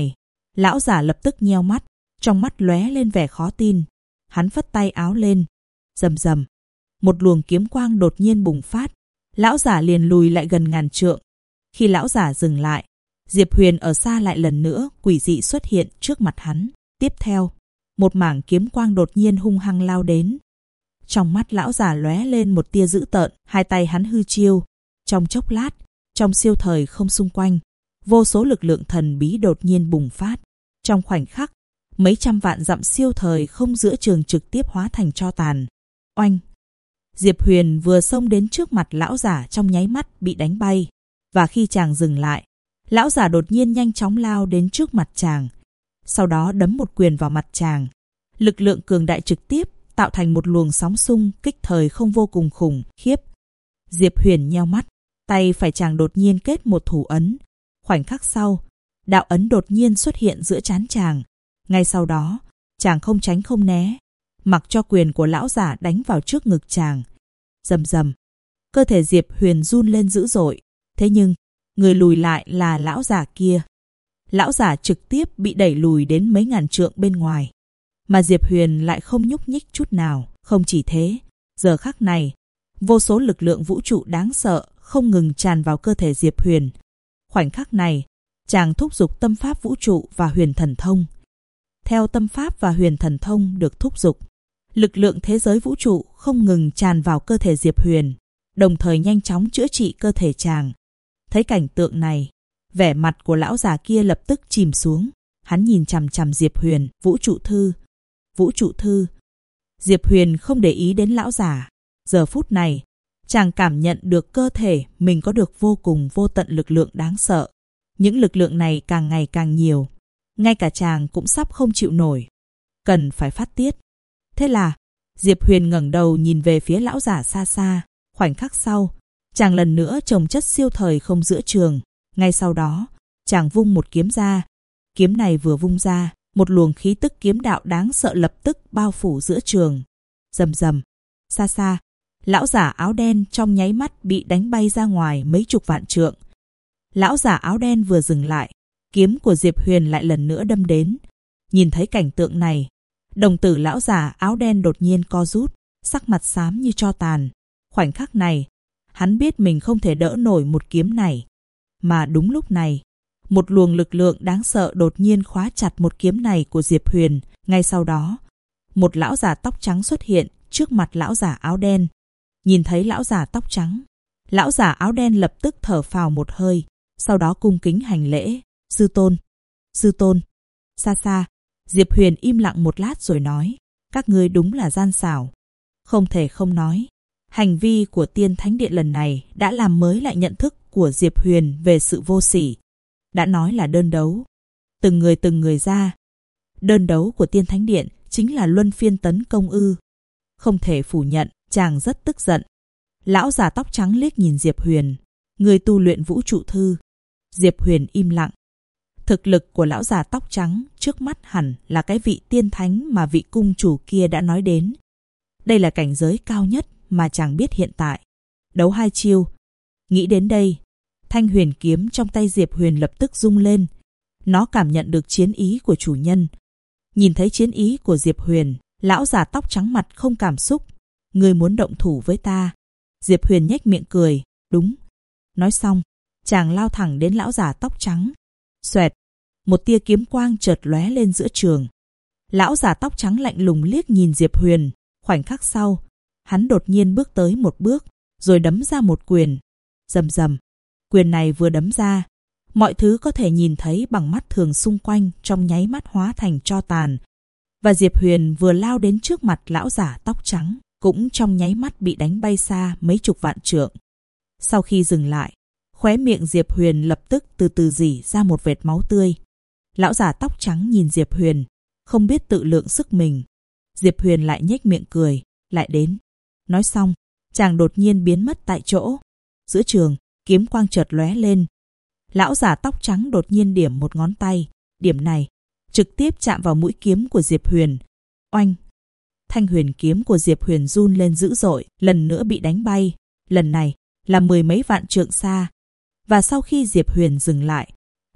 Lão giả lập tức nheo mắt, trong mắt lóe lên vẻ khó tin. Hắn phất tay áo lên. Rầm rầm, một luồng kiếm quang đột nhiên bùng phát. Lão giả liền lùi lại gần ngàn trượng. Khi lão giả dừng lại, Diệp Huyền ở xa lại lần nữa quỷ dị xuất hiện trước mặt hắn. Tiếp theo, một mảng kiếm quang đột nhiên hung hăng lao đến. Trong mắt lão giả lóe lên một tia dữ tợn, hai tay hắn hư chiêu. Trong chốc lát, trong siêu thời không xung quanh, vô số lực lượng thần bí đột nhiên bùng phát. Trong khoảnh khắc, mấy trăm vạn dặm siêu thời không giữa trường trực tiếp hóa thành tro tàn. Oanh! Diệp Huyền vừa xông đến trước mặt lão giả trong nháy mắt bị đánh bay. Và khi chàng dừng lại, lão giả đột nhiên nhanh chóng lao đến trước mặt chàng. Sau đó đấm một quyền vào mặt chàng. Lực lượng cường đại trực tiếp tạo thành một luồng sóng xung kích thời không vô cùng khủng khiếp. Diệp Huyền nheo mắt, tay phải chàng đột nhiên kết một thủ ấn. Khoảnh khắc sau, đạo ấn đột nhiên xuất hiện giữa trán chàng. Ngay sau đó, chàng không tránh không né, mặc cho quyền của lão giả đánh vào trước ngực chàng. Rầm rầm, cơ thể Diệp Huyền run lên dữ dội. Thế nhưng, người lùi lại là lão giả kia. Lão giả trực tiếp bị đẩy lùi đến mấy ngàn trượng bên ngoài. Mà Diệp Huyền lại không nhúc nhích chút nào. Không chỉ thế, giờ khắc này, vô số lực lượng vũ trụ đáng sợ không ngừng tràn vào cơ thể Diệp Huyền. Khoảnh khắc này, chàng thúc giục tâm pháp vũ trụ và huyền thần thông. Theo tâm pháp và huyền thần thông được thúc giục, lực lượng thế giới vũ trụ không ngừng tràn vào cơ thể Diệp Huyền, đồng thời nhanh chóng chữa trị cơ thể chàng. Thấy cảnh tượng này, vẻ mặt của lão già kia lập tức chìm xuống. Hắn nhìn chằm chằm Diệp Huyền. Vũ trụ thư, vũ trụ thư. Diệp Huyền không để ý đến lão già. Giờ phút này, chàng cảm nhận được cơ thể mình có được vô cùng vô tận lực lượng đáng sợ. Những lực lượng này càng ngày càng nhiều, ngay cả chàng cũng sắp không chịu nổi, cần phải phát tiết. Thế là Diệp Huyền ngẩng đầu nhìn về phía lão giả xa xa. Khoảnh khắc sau, chàng lần nữa chồng chất siêu thời không giữa trường. Ngay sau đó, chàng vung một kiếm ra. Kiếm này vừa vung ra, một luồng khí tức kiếm đạo đáng sợ lập tức bao phủ giữa trường. Rầm rầm, xa xa, lão giả áo đen trong nháy mắt bị đánh bay ra ngoài mấy chục vạn trượng. Lão giả áo đen vừa dừng lại, kiếm của Diệp Huyền lại lần nữa đâm đến. Nhìn thấy cảnh tượng này, đồng tử lão giả áo đen đột nhiên co rút, sắc mặt xám như tro tàn. Khoảnh khắc này, hắn biết mình không thể đỡ nổi một kiếm này. Mà đúng lúc này, một luồng lực lượng đáng sợ đột nhiên khóa chặt một kiếm này của Diệp Huyền. Ngay sau đó, một lão giả tóc trắng xuất hiện trước mặt lão giả áo đen. Nhìn thấy lão giả tóc trắng, lão giả áo đen lập tức thở phào một hơi, sau đó cung kính hành lễ. Sư tôn, sư tôn. Xa xa, Diệp Huyền im lặng một lát rồi nói, các ngươi đúng là gian xảo. Không thể không nói, hành vi của Tiên Thánh Điện lần này đã làm mới lại nhận thức của Diệp Huyền về sự vô sỉ. Đã nói là đơn đấu, từng người ra. Đơn đấu của Tiên Thánh Điện chính là luân phiên tấn công ư? Không thể phủ nhận, chàng rất tức giận. Lão già tóc trắng liếc nhìn Diệp Huyền, người tu luyện vũ trụ thư. Diệp Huyền im lặng. Thực lực của lão già tóc trắng trước mắt hẳn là cái vị tiên thánh mà vị cung chủ kia đã nói đến. Đây là cảnh giới cao nhất mà chàng biết hiện tại. Đấu 2 chiêu. Nghĩ đến đây, thanh huyền kiếm trong tay Diệp Huyền lập tức rung lên. Nó cảm nhận được chiến ý của chủ nhân. Nhìn thấy chiến ý của Diệp Huyền, lão già tóc trắng mặt không cảm xúc. Ngươi muốn động thủ với ta? Diệp Huyền nhếch miệng cười. Đúng. Nói xong, chàng lao thẳng đến lão già tóc trắng. Xoẹt, một tia kiếm quang chợt lóe lên giữa trường. Lão già tóc trắng lạnh lùng liếc nhìn Diệp Huyền. Khoảnh khắc sau, hắn đột nhiên bước tới một bước, rồi đấm ra một quyền. Rầm rầm, quyền này vừa đấm ra, mọi thứ có thể nhìn thấy bằng mắt thường xung quanh trong nháy mắt hóa thành tro tàn. Và Diệp Huyền vừa lao đến trước mặt lão giả tóc trắng, cũng trong nháy mắt bị đánh bay xa mấy chục vạn trượng. Sau khi dừng lại, khóe miệng Diệp Huyền lập tức từ từ rỉ ra một vệt máu tươi. Lão giả tóc trắng nhìn Diệp Huyền, không biết tự lượng sức mình. Diệp Huyền lại nhếch miệng cười, lại đến. Nói xong, chàng đột nhiên biến mất tại chỗ. Giữa trường, kiếm quang chợt lóe lên. Lão giả tóc trắng đột nhiên điểm một ngón tay. Điểm này trực tiếp chạm vào mũi kiếm của Diệp Huyền. Oanh! Thanh huyền kiếm của Diệp Huyền run lên dữ dội, lần nữa bị đánh bay. Lần này là mười mấy vạn trượng xa. Và sau khi Diệp Huyền dừng lại,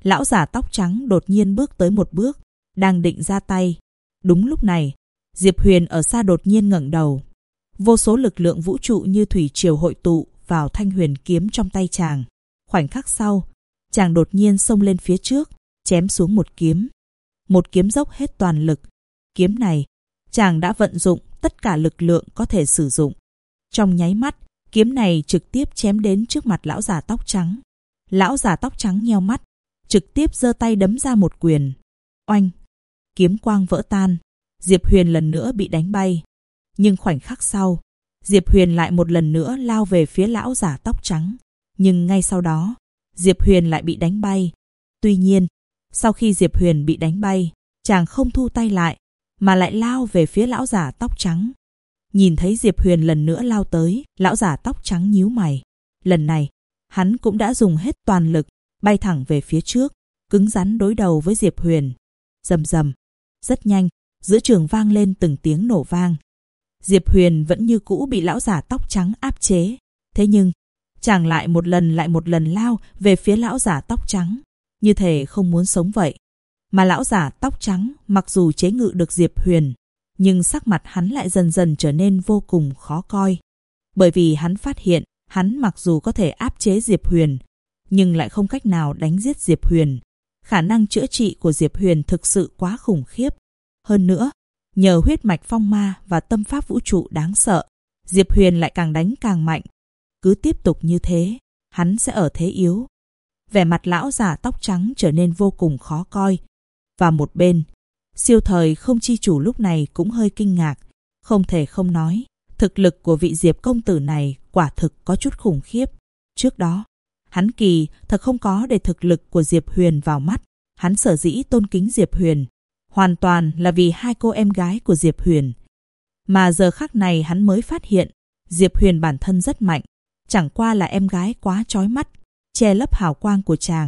Lão giả tóc trắng đột nhiên bước tới một bước, đang định ra tay. Đúng lúc này, Diệp Huyền ở xa đột nhiên ngẩng đầu. Vô số lực lượng vũ trụ như thủy triều hội tụ vào thanh huyền kiếm trong tay chàng. Khoảnh khắc sau, chàng đột nhiên xông lên phía trước, chém xuống một kiếm. Một kiếm dốc hết toàn lực. Kiếm này, chàng đã vận dụng tất cả lực lượng có thể sử dụng. Trong nháy mắt, kiếm này trực tiếp chém đến trước mặt lão giả tóc trắng. Lão giả tóc trắng nheo mắt, trực tiếp giơ tay đấm ra một quyền. Oanh! Kiếm quang vỡ tan. Diệp Huyền lần nữa bị đánh bay. Nhưng khoảnh khắc sau, Diệp Huyền lại một lần nữa lao về phía lão giả tóc trắng. Nhưng ngay sau đó, Diệp Huyền lại bị đánh bay. Tuy nhiên, sau khi Diệp Huyền bị đánh bay, chàng không thu tay lại, mà lại lao về phía lão giả tóc trắng. Nhìn thấy Diệp Huyền lần nữa lao tới, lão giả tóc trắng nhíu mày. Lần này, hắn cũng đã dùng hết toàn lực, bay thẳng về phía trước, cứng rắn đối đầu với Diệp Huyền. Rầm rầm, rất nhanh, giữa trường vang lên từng tiếng nổ vang. Diệp Huyền vẫn như cũ bị lão giả tóc trắng áp chế. Thế nhưng, chàng lại một lần lao về phía lão giả tóc trắng, như thể không muốn sống vậy. Mà lão giả tóc trắng mặc dù chế ngự được Diệp Huyền, nhưng sắc mặt hắn lại dần dần trở nên vô cùng khó coi. Bởi vì hắn phát hiện, hắn mặc dù có thể áp chế Diệp Huyền, nhưng lại không cách nào đánh giết Diệp Huyền. Khả năng chữa trị của Diệp Huyền thực sự quá khủng khiếp. Hơn nữa, nhờ huyết mạch phong ma và tâm pháp vũ trụ đáng sợ, Diệp Huyền lại càng đánh càng mạnh. Cứ tiếp tục như thế, hắn sẽ ở thế yếu. Vẻ mặt lão giả tóc trắng trở nên vô cùng khó coi. Và một bên, Siêu Thời Không Chi Chủ lúc này cũng hơi kinh ngạc. Không thể không nói, thực lực của vị Diệp công tử này quả thực có chút khủng khiếp. Trước đó, hắn kỳ thật không có để thực lực của Diệp Huyền vào mắt. Hắn sở dĩ tôn kính Diệp Huyền hoàn toàn là vì hai cô em gái của Diệp Huyền. Mà giờ khắc này hắn mới phát hiện, Diệp Huyền bản thân rất mạnh, chẳng qua là em gái quá chói mắt, che lấp hào quang của chàng.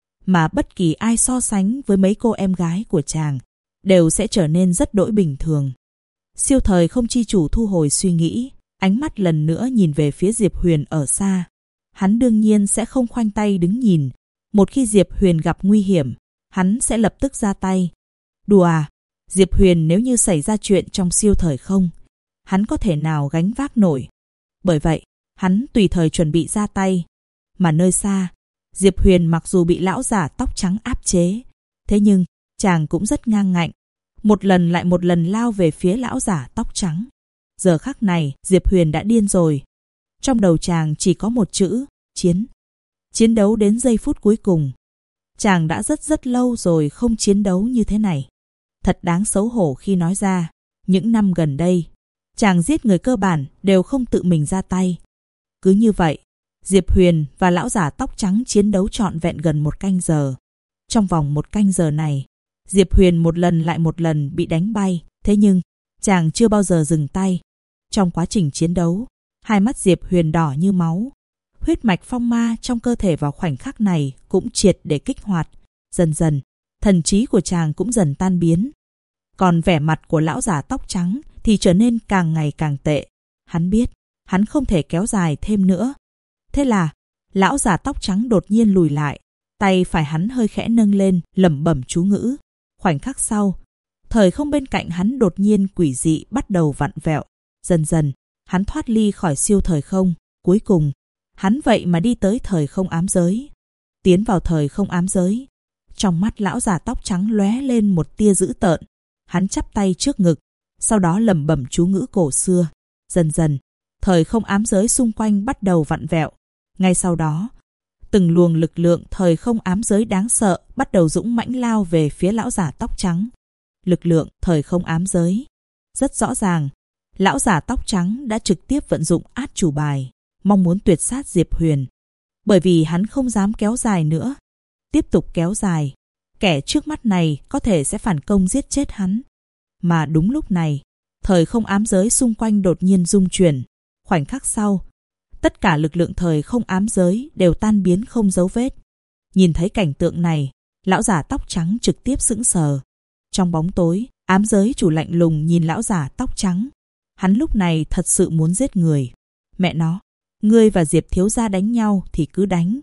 Mà bất kỳ ai so sánh với mấy cô em gái của chàng, đều sẽ trở nên rất đỗi bình thường. Siêu Thời Không Chi Chủ thu hồi suy nghĩ, ánh mắt lần nữa nhìn về phía Diệp Huyền ở xa. Hắn đương nhiên sẽ không khoanh tay đứng nhìn. Một khi Diệp Huyền gặp nguy hiểm, hắn sẽ lập tức ra tay. Đùa à, Diệp Huyền nếu như xảy ra chuyện trong siêu thời không, hắn có thể nào gánh vác nổi. Bởi vậy, hắn tùy thời chuẩn bị ra tay. Mà nơi xa, Diệp Huyền mặc dù bị lão giả tóc trắng áp chế, thế nhưng chàng cũng rất ngang ngạnh, một lần lại một lần lao về phía lão giả tóc trắng. Giờ khắc này, Diệp Huyền đã điên rồi. Trong đầu chàng chỉ có một chữ, chiến. Chiến đấu đến giây phút cuối cùng. Chàng đã rất lâu rồi không chiến đấu như thế này. Thật đáng xấu hổ khi nói ra, những năm gần đây, chàng giết người cơ bản đều không tự mình ra tay. Cứ như vậy, Diệp Huyền và lão giả tóc trắng chiến đấu trọn vẹn gần 1 canh giờ. Trong vòng 1 canh giờ này, Diệp Huyền một lần lại một lần bị đánh bay, thế nhưng chàng chưa bao giờ dừng tay. Trong quá trình chiến đấu, hai mắt Diệp Huyền đỏ như máu. Huyết mạch phong ma trong cơ thể vào khoảnh khắc này cũng triệt để kích hoạt. Dần dần, thần trí của chàng cũng dần tan biến. Còn vẻ mặt của lão giả tóc trắng thì trở nên càng ngày càng tệ. Hắn biết, hắn không thể kéo dài thêm nữa. Thế là, lão giả tóc trắng đột nhiên lùi lại. Tay phải hắn hơi khẽ nâng lên, lẩm bẩm chú ngữ. Khoảnh khắc sau, thời không bên cạnh hắn đột nhiên quỷ dị bắt đầu vặn vẹo. Dần dần, hắn thoát ly khỏi siêu thời không. Cuối cùng, hắn vậy mà đi tới thời không ám giới. Tiến vào thời không ám giới. Trong mắt lão già tóc trắng lóe lên một tia dữ tợn. Hắn chắp tay trước ngực, sau đó lẩm bẩm chú ngữ cổ xưa. Dần dần, thời không ám giới xung quanh bắt đầu vặn vẹo. Ngay sau đó, từng luồng lực lượng thời không ám giới đáng sợ bắt đầu dũng mãnh lao về phía lão giả tóc trắng. Lực lượng thời không ám giới. Rất rõ ràng, lão giả tóc trắng đã trực tiếp vận dụng át chủ bài, mong muốn tuyệt sát Diệp Huyền. Bởi vì hắn không dám kéo dài nữa. Tiếp tục kéo dài, kẻ trước mắt này có thể sẽ phản công giết chết hắn. Mà đúng lúc này, thời không ám giới xung quanh đột nhiên rung chuyển. Khoảnh khắc sau, tất cả lực lượng thời không ám giới đều tan biến không dấu vết. Nhìn thấy cảnh tượng này, lão giả tóc trắng trực tiếp sững sờ. Trong bóng tối, ám giới chủ lạnh lùng nhìn lão giả tóc trắng. Hắn lúc này thật sự muốn giết người. Mẹ nó, ngươi và Diệp thiếu gia đánh nhau thì cứ đánh.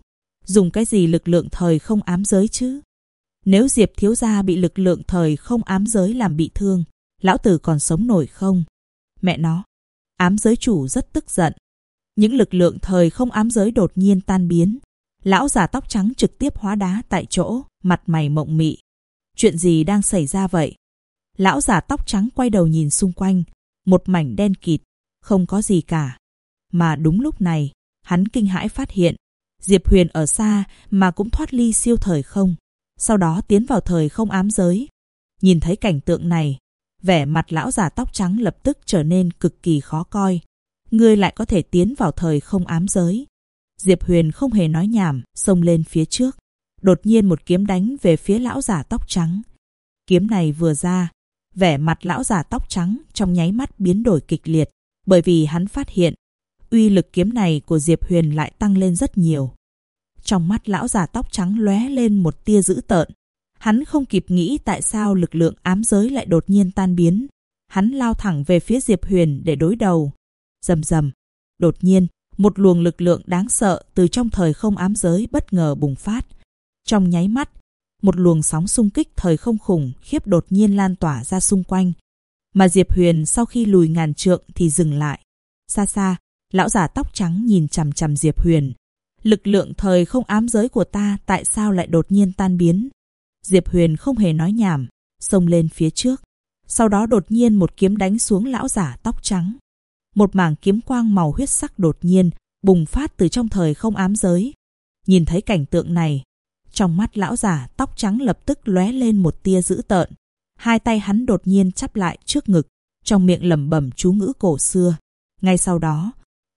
Dùng cái gì lực lượng thời không ám giới chứ? Nếu Diệp thiếu gia bị lực lượng thời không ám giới làm bị thương, lão tử còn sống nổi không? Mẹ nó! Ám giới chủ rất tức giận. Những lực lượng thời không ám giới đột nhiên tan biến. Lão già tóc trắng trực tiếp hóa đá tại chỗ, mặt mày mộng mị. Chuyện gì đang xảy ra vậy? Lão già tóc trắng quay đầu nhìn xung quanh, một mảnh đen kịt, không có gì cả. Mà đúng lúc này, hắn kinh hãi phát hiện, Diệp Huyền ở xa mà cũng thoát ly siêu thời không, sau đó tiến vào thời không ám giới. Nhìn thấy cảnh tượng này, vẻ mặt lão già tóc trắng lập tức trở nên cực kỳ khó coi. Ngươi lại có thể tiến vào thời không ám giới. Diệp Huyền không hề nói nhảm, xông lên phía trước. Đột nhiên một kiếm đánh về phía lão già tóc trắng. Kiếm này vừa ra, vẻ mặt lão già tóc trắng trong nháy mắt biến đổi kịch liệt, bởi vì hắn phát hiện uy lực kiếm này của Diệp Huyền lại tăng lên rất nhiều. Trong mắt lão già tóc trắng lóe lên một tia dữ tợn. Hắn không kịp nghĩ tại sao lực lượng ám giới lại đột nhiên tan biến. Hắn lao thẳng về phía Diệp Huyền để đối đầu. Rầm rầm. Đột nhiên, một luồng lực lượng đáng sợ từ trong thời không ám giới bất ngờ bùng phát. Trong nháy mắt, một luồng sóng xung kích thời không khủng khiếp đột nhiên lan tỏa ra xung quanh. Mà Diệp Huyền sau khi lùi ngàn trượng thì dừng lại. Xa xa, lão già tóc trắng nhìn chằm chằm Diệp Huyền. Lực lượng thời không ám giới của ta tại sao lại đột nhiên tan biến? Diệp Huyền không hề nói nhảm, xông lên phía trước. Sau đó đột nhiên một kiếm đánh xuống lão già tóc trắng. Một mảng kiếm quang màu huyết sắc đột nhiên bùng phát từ trong thời không ám giới. Nhìn thấy cảnh tượng này, trong mắt lão già tóc trắng lập tức lóe lên một tia dữ tợn. Hai tay hắn đột nhiên chắp lại trước ngực, trong miệng lẩm bẩm chú ngữ cổ xưa. Ngay sau đó,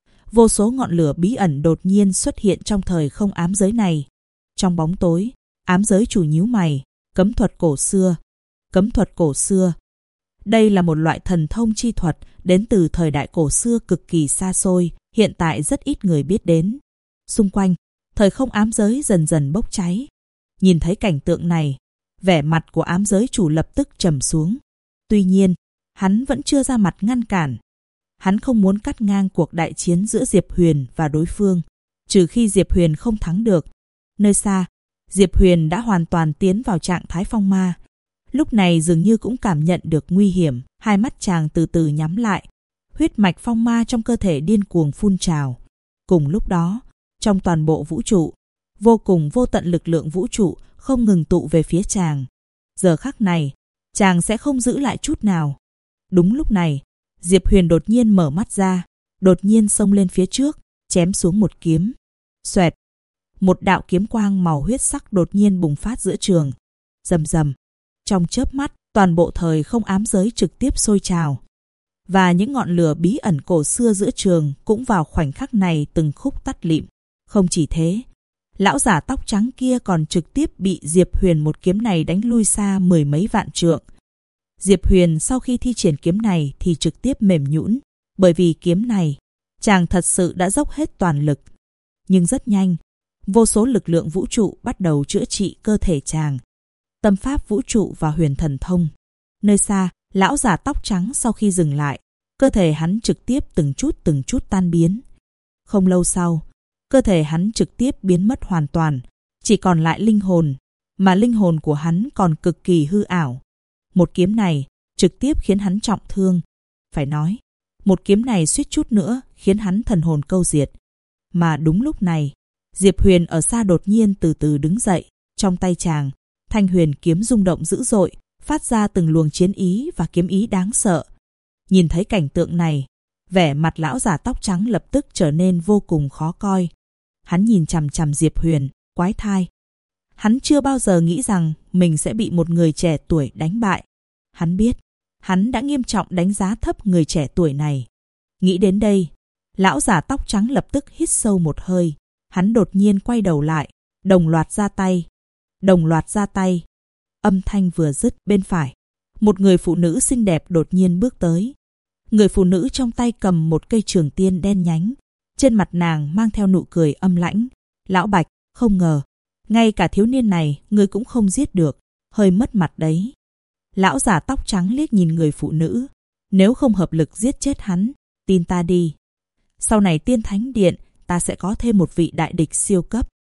vô số ngọn lửa bí ẩn đột nhiên xuất hiện trong thời không ám giới này. Trong bóng tối, ám giới chủ nhíu mày, cấm thuật cổ xưa. Cấm thuật cổ xưa. Đây là một loại thần thông chi thuật đến từ thời đại cổ xưa cực kỳ xa xôi, hiện tại rất ít người biết đến. Xung quanh, thời không ám giới dần dần bốc cháy. Nhìn thấy cảnh tượng này, vẻ mặt của ám giới chủ lập tức trầm xuống. Tuy nhiên, hắn vẫn chưa ra mặt ngăn cản. Hắn không muốn cắt ngang cuộc đại chiến giữa Diệp Huyền và đối phương, trừ khi Diệp Huyền không thắng được. Nơi xa, Diệp Huyền đã hoàn toàn tiến vào trạng thái phong ma. Lúc này dường như cũng cảm nhận được nguy hiểm, hai mắt chàng từ từ nhắm lại. Huyết mạch phong ma trong cơ thể điên cuồng phun trào. Cùng lúc đó, trong toàn bộ vũ trụ, vô cùng vô tận lực lượng vũ trụ không ngừng tụ về phía chàng. Giờ khắc này, chàng sẽ không giữ lại chút nào. Đúng lúc này, Diệp Huyền đột nhiên mở mắt ra, đột nhiên xông lên phía trước, chém xuống một kiếm. Xoẹt! Một đạo kiếm quang màu huyết sắc đột nhiên bùng phát giữa trường. Rầm rầm! Trong chớp mắt, toàn bộ thời không ám giới trực tiếp sôi trào. Và những ngọn lửa bí ẩn cổ xưa giữa trường cũng vào khoảnh khắc này từng khúc tắt lịm. Không chỉ thế, lão giả tóc trắng kia còn trực tiếp bị Diệp Huyền một kiếm này đánh lui xa mười mấy vạn trượng. Diệp Huyền sau khi thi triển kiếm này thì trực tiếp mềm nhũn, bởi vì kiếm này, chàng thật sự đã dốc hết toàn lực. Nhưng rất nhanh, vô số lực lượng vũ trụ bắt đầu chữa trị cơ thể chàng. Tâm pháp vũ trụ và huyền thần thông. Nơi xa, lão già tóc trắng sau khi dừng lại, cơ thể hắn trực tiếp từng chút tan biến. Không lâu sau, cơ thể hắn trực tiếp biến mất hoàn toàn, chỉ còn lại linh hồn, mà linh hồn của hắn còn cực kỳ hư ảo. Một kiếm này trực tiếp khiến hắn trọng thương. Phải nói, một kiếm này suýt chút nữa khiến hắn thần hồn câu diệt. Mà đúng lúc này, Diệp Huyền ở xa đột nhiên từ từ đứng dậy. Trong tay chàng, thanh huyền kiếm rung động dữ dội, phát ra từng luồng chiến ý và kiếm ý đáng sợ. Nhìn thấy cảnh tượng này, vẻ mặt lão già tóc trắng lập tức trở nên vô cùng khó coi. Hắn nhìn chằm chằm Diệp Huyền, quái thai. Hắn chưa bao giờ nghĩ rằng mình sẽ bị một người trẻ tuổi đánh bại. Hắn biết, hắn đã nghiêm trọng đánh giá thấp người trẻ tuổi này. Nghĩ đến đây, lão già tóc trắng lập tức hít sâu một hơi. Hắn đột nhiên quay đầu lại, đồng loạt ra tay. Đồng loạt ra tay. Âm thanh vừa dứt, bên phải, một người phụ nữ xinh đẹp đột nhiên bước tới. Người phụ nữ trong tay cầm một cây trường tiên đen nhánh. Trên mặt nàng mang theo nụ cười âm lãnh. Lão Bạch, không ngờ, ngay cả thiếu niên này ngươi cũng không giết được, hơi mất mặt đấy. Lão già tóc trắng liếc nhìn người phụ nữ. Nếu không hợp lực giết chết hắn, tin ta đi. Sau này Tiên Thánh Điện, ta sẽ có thêm một vị đại địch siêu cấp.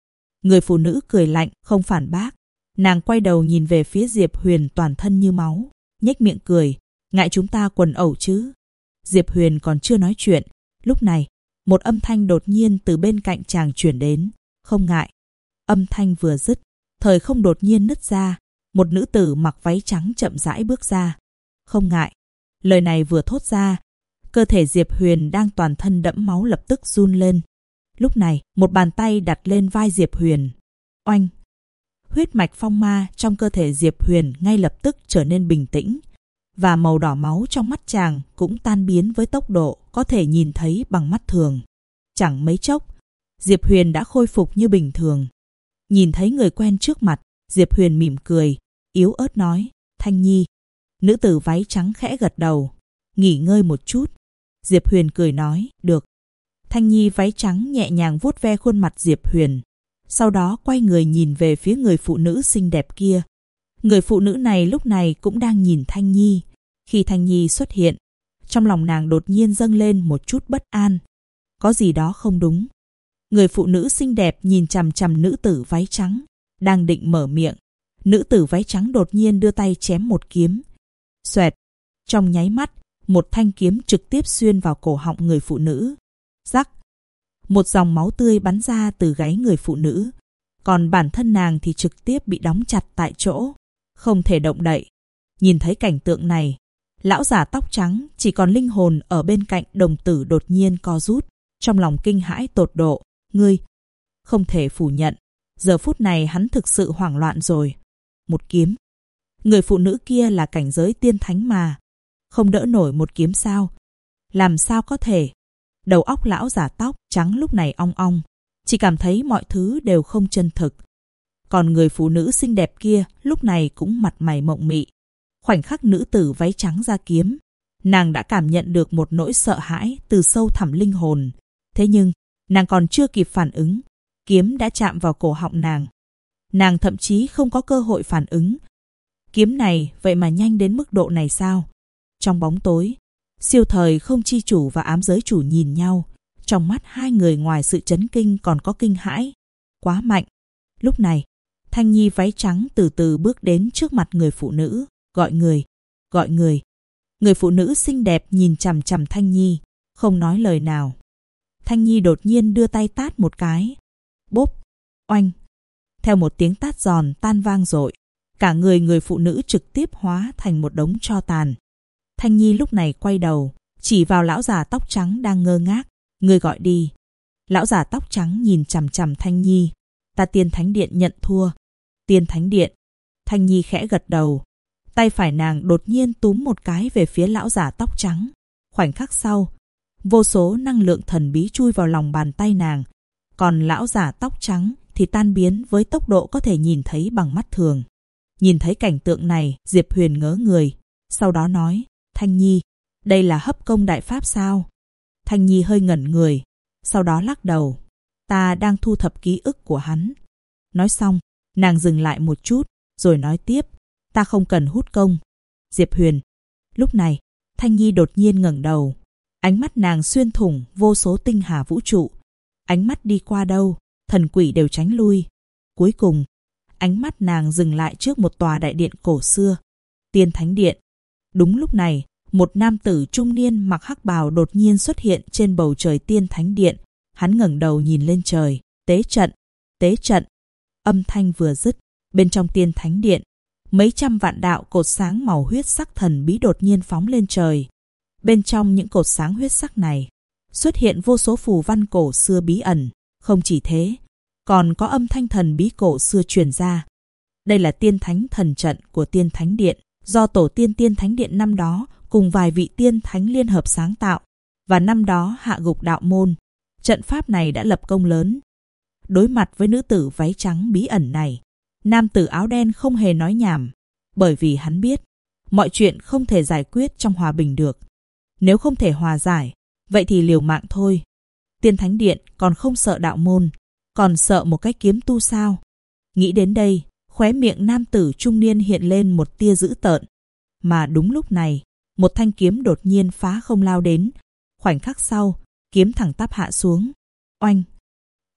Người phụ nữ cười lạnh, không phản bác. Nàng quay đầu nhìn về phía Diệp Huyền toàn thân như máu, nhếch miệng cười, ngại chúng ta quần ẩu chứ. Diệp Huyền còn chưa nói chuyện, lúc này, một âm thanh đột nhiên từ bên cạnh chàng chuyển đến, không ngại. Âm thanh vừa dứt, thời không đột nhiên nứt ra, một nữ tử mặc váy trắng chậm rãi bước ra. Không ngại. Lời này vừa thốt ra, cơ thể Diệp Huyền đang toàn thân đẫm máu lập tức run lên. Lúc này, một bàn tay đặt lên vai Diệp Huyền. Oanh! Huyết mạch phong ma trong cơ thể Diệp Huyền ngay lập tức trở nên bình tĩnh, và màu đỏ máu trong mắt chàng cũng tan biến với tốc độ có thể nhìn thấy bằng mắt thường. Chẳng mấy chốc, Diệp Huyền đã khôi phục như bình thường. Nhìn thấy người quen trước mặt, Diệp Huyền mỉm cười, yếu ớt nói, Thanh Nhi. Nữ tử váy trắng khẽ gật đầu, nghỉ ngơi một chút. Diệp Huyền cười nói, được. Thanh Nhi váy trắng nhẹ nhàng vuốt ve khuôn mặt Diệp Huyền, sau đó quay người nhìn về phía người phụ nữ xinh đẹp kia. Người phụ nữ này lúc này cũng đang nhìn Thanh Nhi. Khi Thanh Nhi xuất hiện, trong lòng nàng đột nhiên dâng lên một chút bất an. Có gì đó không đúng. Người phụ nữ xinh đẹp nhìn chằm chằm nữ tử váy trắng, đang định mở miệng. Nữ tử váy trắng đột nhiên đưa tay chém một kiếm. Xoẹt! Trong nháy mắt, một thanh kiếm trực tiếp xuyên vào cổ họng người phụ nữ. Rắc! Một dòng máu tươi bắn ra từ gáy người phụ nữ. Còn bản thân nàng thì trực tiếp bị đóng chặt tại chỗ, không thể động đậy. Nhìn thấy cảnh tượng này, lão giả tóc trắng chỉ còn linh hồn ở bên cạnh đồng tử đột nhiên co rút, trong lòng kinh hãi tột độ. Ngươi! Không thể phủ nhận, giờ phút này hắn thực sự hoảng loạn rồi. Một kiếm. Người phụ nữ kia là cảnh giới tiên thánh mà. Không đỡ nổi một kiếm sao? Làm sao có thể? Đầu óc lão giả tóc trắng lúc này ong ong, chỉ cảm thấy mọi thứ đều không chân thực. Còn người phụ nữ xinh đẹp kia lúc này cũng mặt mày mộng mị. Khoảnh khắc nữ tử váy trắng ra kiếm, nàng đã cảm nhận được một nỗi sợ hãi từ sâu thẳm linh hồn. Thế nhưng, nàng còn chưa kịp phản ứng, kiếm đã chạm vào cổ họng nàng. Nàng thậm chí không có cơ hội phản ứng. Kiếm này vậy mà nhanh đến mức độ này sao? Trong bóng tối, Siêu Thời Không Chi Chủ và Ám Giới Chủ nhìn nhau. Trong mắt hai người ngoài sự chấn kinh còn có kinh hãi. Quá mạnh. Lúc này, Thanh Nhi váy trắng từ từ bước đến trước mặt người phụ nữ. Gọi người, gọi người. Người phụ nữ xinh đẹp nhìn chằm chằm Thanh Nhi, không nói lời nào. Thanh Nhi đột nhiên đưa tay tát một cái. Bốp, oanh. Theo một tiếng tát giòn tan vang dội, cả người phụ nữ trực tiếp hóa thành một đống tro tàn. Thanh Nhi lúc này quay đầu, chỉ vào lão già tóc trắng đang ngơ ngác. Người gọi đi. Lão già tóc trắng nhìn chằm chằm Thanh Nhi. Ta Tiên Thánh Điện nhận thua. Tiên Thánh Điện. Thanh Nhi khẽ gật đầu. Tay phải nàng đột nhiên túm một cái về phía lão già tóc trắng. Khoảnh khắc sau, vô số năng lượng thần bí chui vào lòng bàn tay nàng. Còn lão già tóc trắng thì tan biến với tốc độ có thể nhìn thấy bằng mắt thường. Nhìn thấy cảnh tượng này, Diệp Huyền ngớ người. Sau đó nói, Thanh Nhi, đây là hấp công đại pháp sao? Thanh Nhi hơi ngẩn người, sau đó lắc đầu. Ta đang thu thập ký ức của hắn. Nói xong, nàng dừng lại một chút, rồi nói tiếp. Ta không cần hút công. Diệp Huyền. Lúc này, Thanh Nhi đột nhiên ngẩng đầu. Ánh mắt nàng xuyên thủng vô số tinh hà vũ trụ. Ánh mắt đi qua đâu, thần quỷ đều tránh lui. Cuối cùng, ánh mắt nàng dừng lại trước một tòa đại điện cổ xưa. Tiên Thánh Điện. Đúng lúc này, một nam tử trung niên mặc hắc bào đột nhiên xuất hiện trên bầu trời Tiên Thánh Điện. Hắn ngẩng đầu nhìn lên trời. Tế trận, tế trận. Âm thanh vừa dứt, bên trong Tiên Thánh Điện, mấy trăm vạn đạo cột sáng màu huyết sắc thần bí đột nhiên phóng lên trời. Bên trong những cột sáng huyết sắc này, xuất hiện vô số phù văn cổ xưa bí ẩn. Không chỉ thế, còn có âm thanh thần bí cổ xưa truyền ra. Đây là Tiên Thánh thần trận của Tiên Thánh Điện, do tổ tiên Tiên Thánh Điện năm đó cùng vài vị tiên thánh liên hợp sáng tạo, và năm đó hạ gục đạo môn. Trận pháp này đã lập công lớn. Đối mặt với nữ tử váy trắng bí ẩn này, nam tử áo đen không hề nói nhảm, bởi vì hắn biết mọi chuyện không thể giải quyết trong hòa bình được. Nếu không thể hòa giải, vậy thì liều mạng thôi. Tiên Thánh Điện còn không sợ đạo môn, còn sợ một cái kiếm tu sao? Nghĩ đến đây, khóe miệng nam tử trung niên hiện lên một tia dữ tợn. Mà đúng lúc này, một thanh kiếm đột nhiên phá không lao đến. Khoảnh khắc sau, kiếm thẳng tắp hạ xuống. Oanh!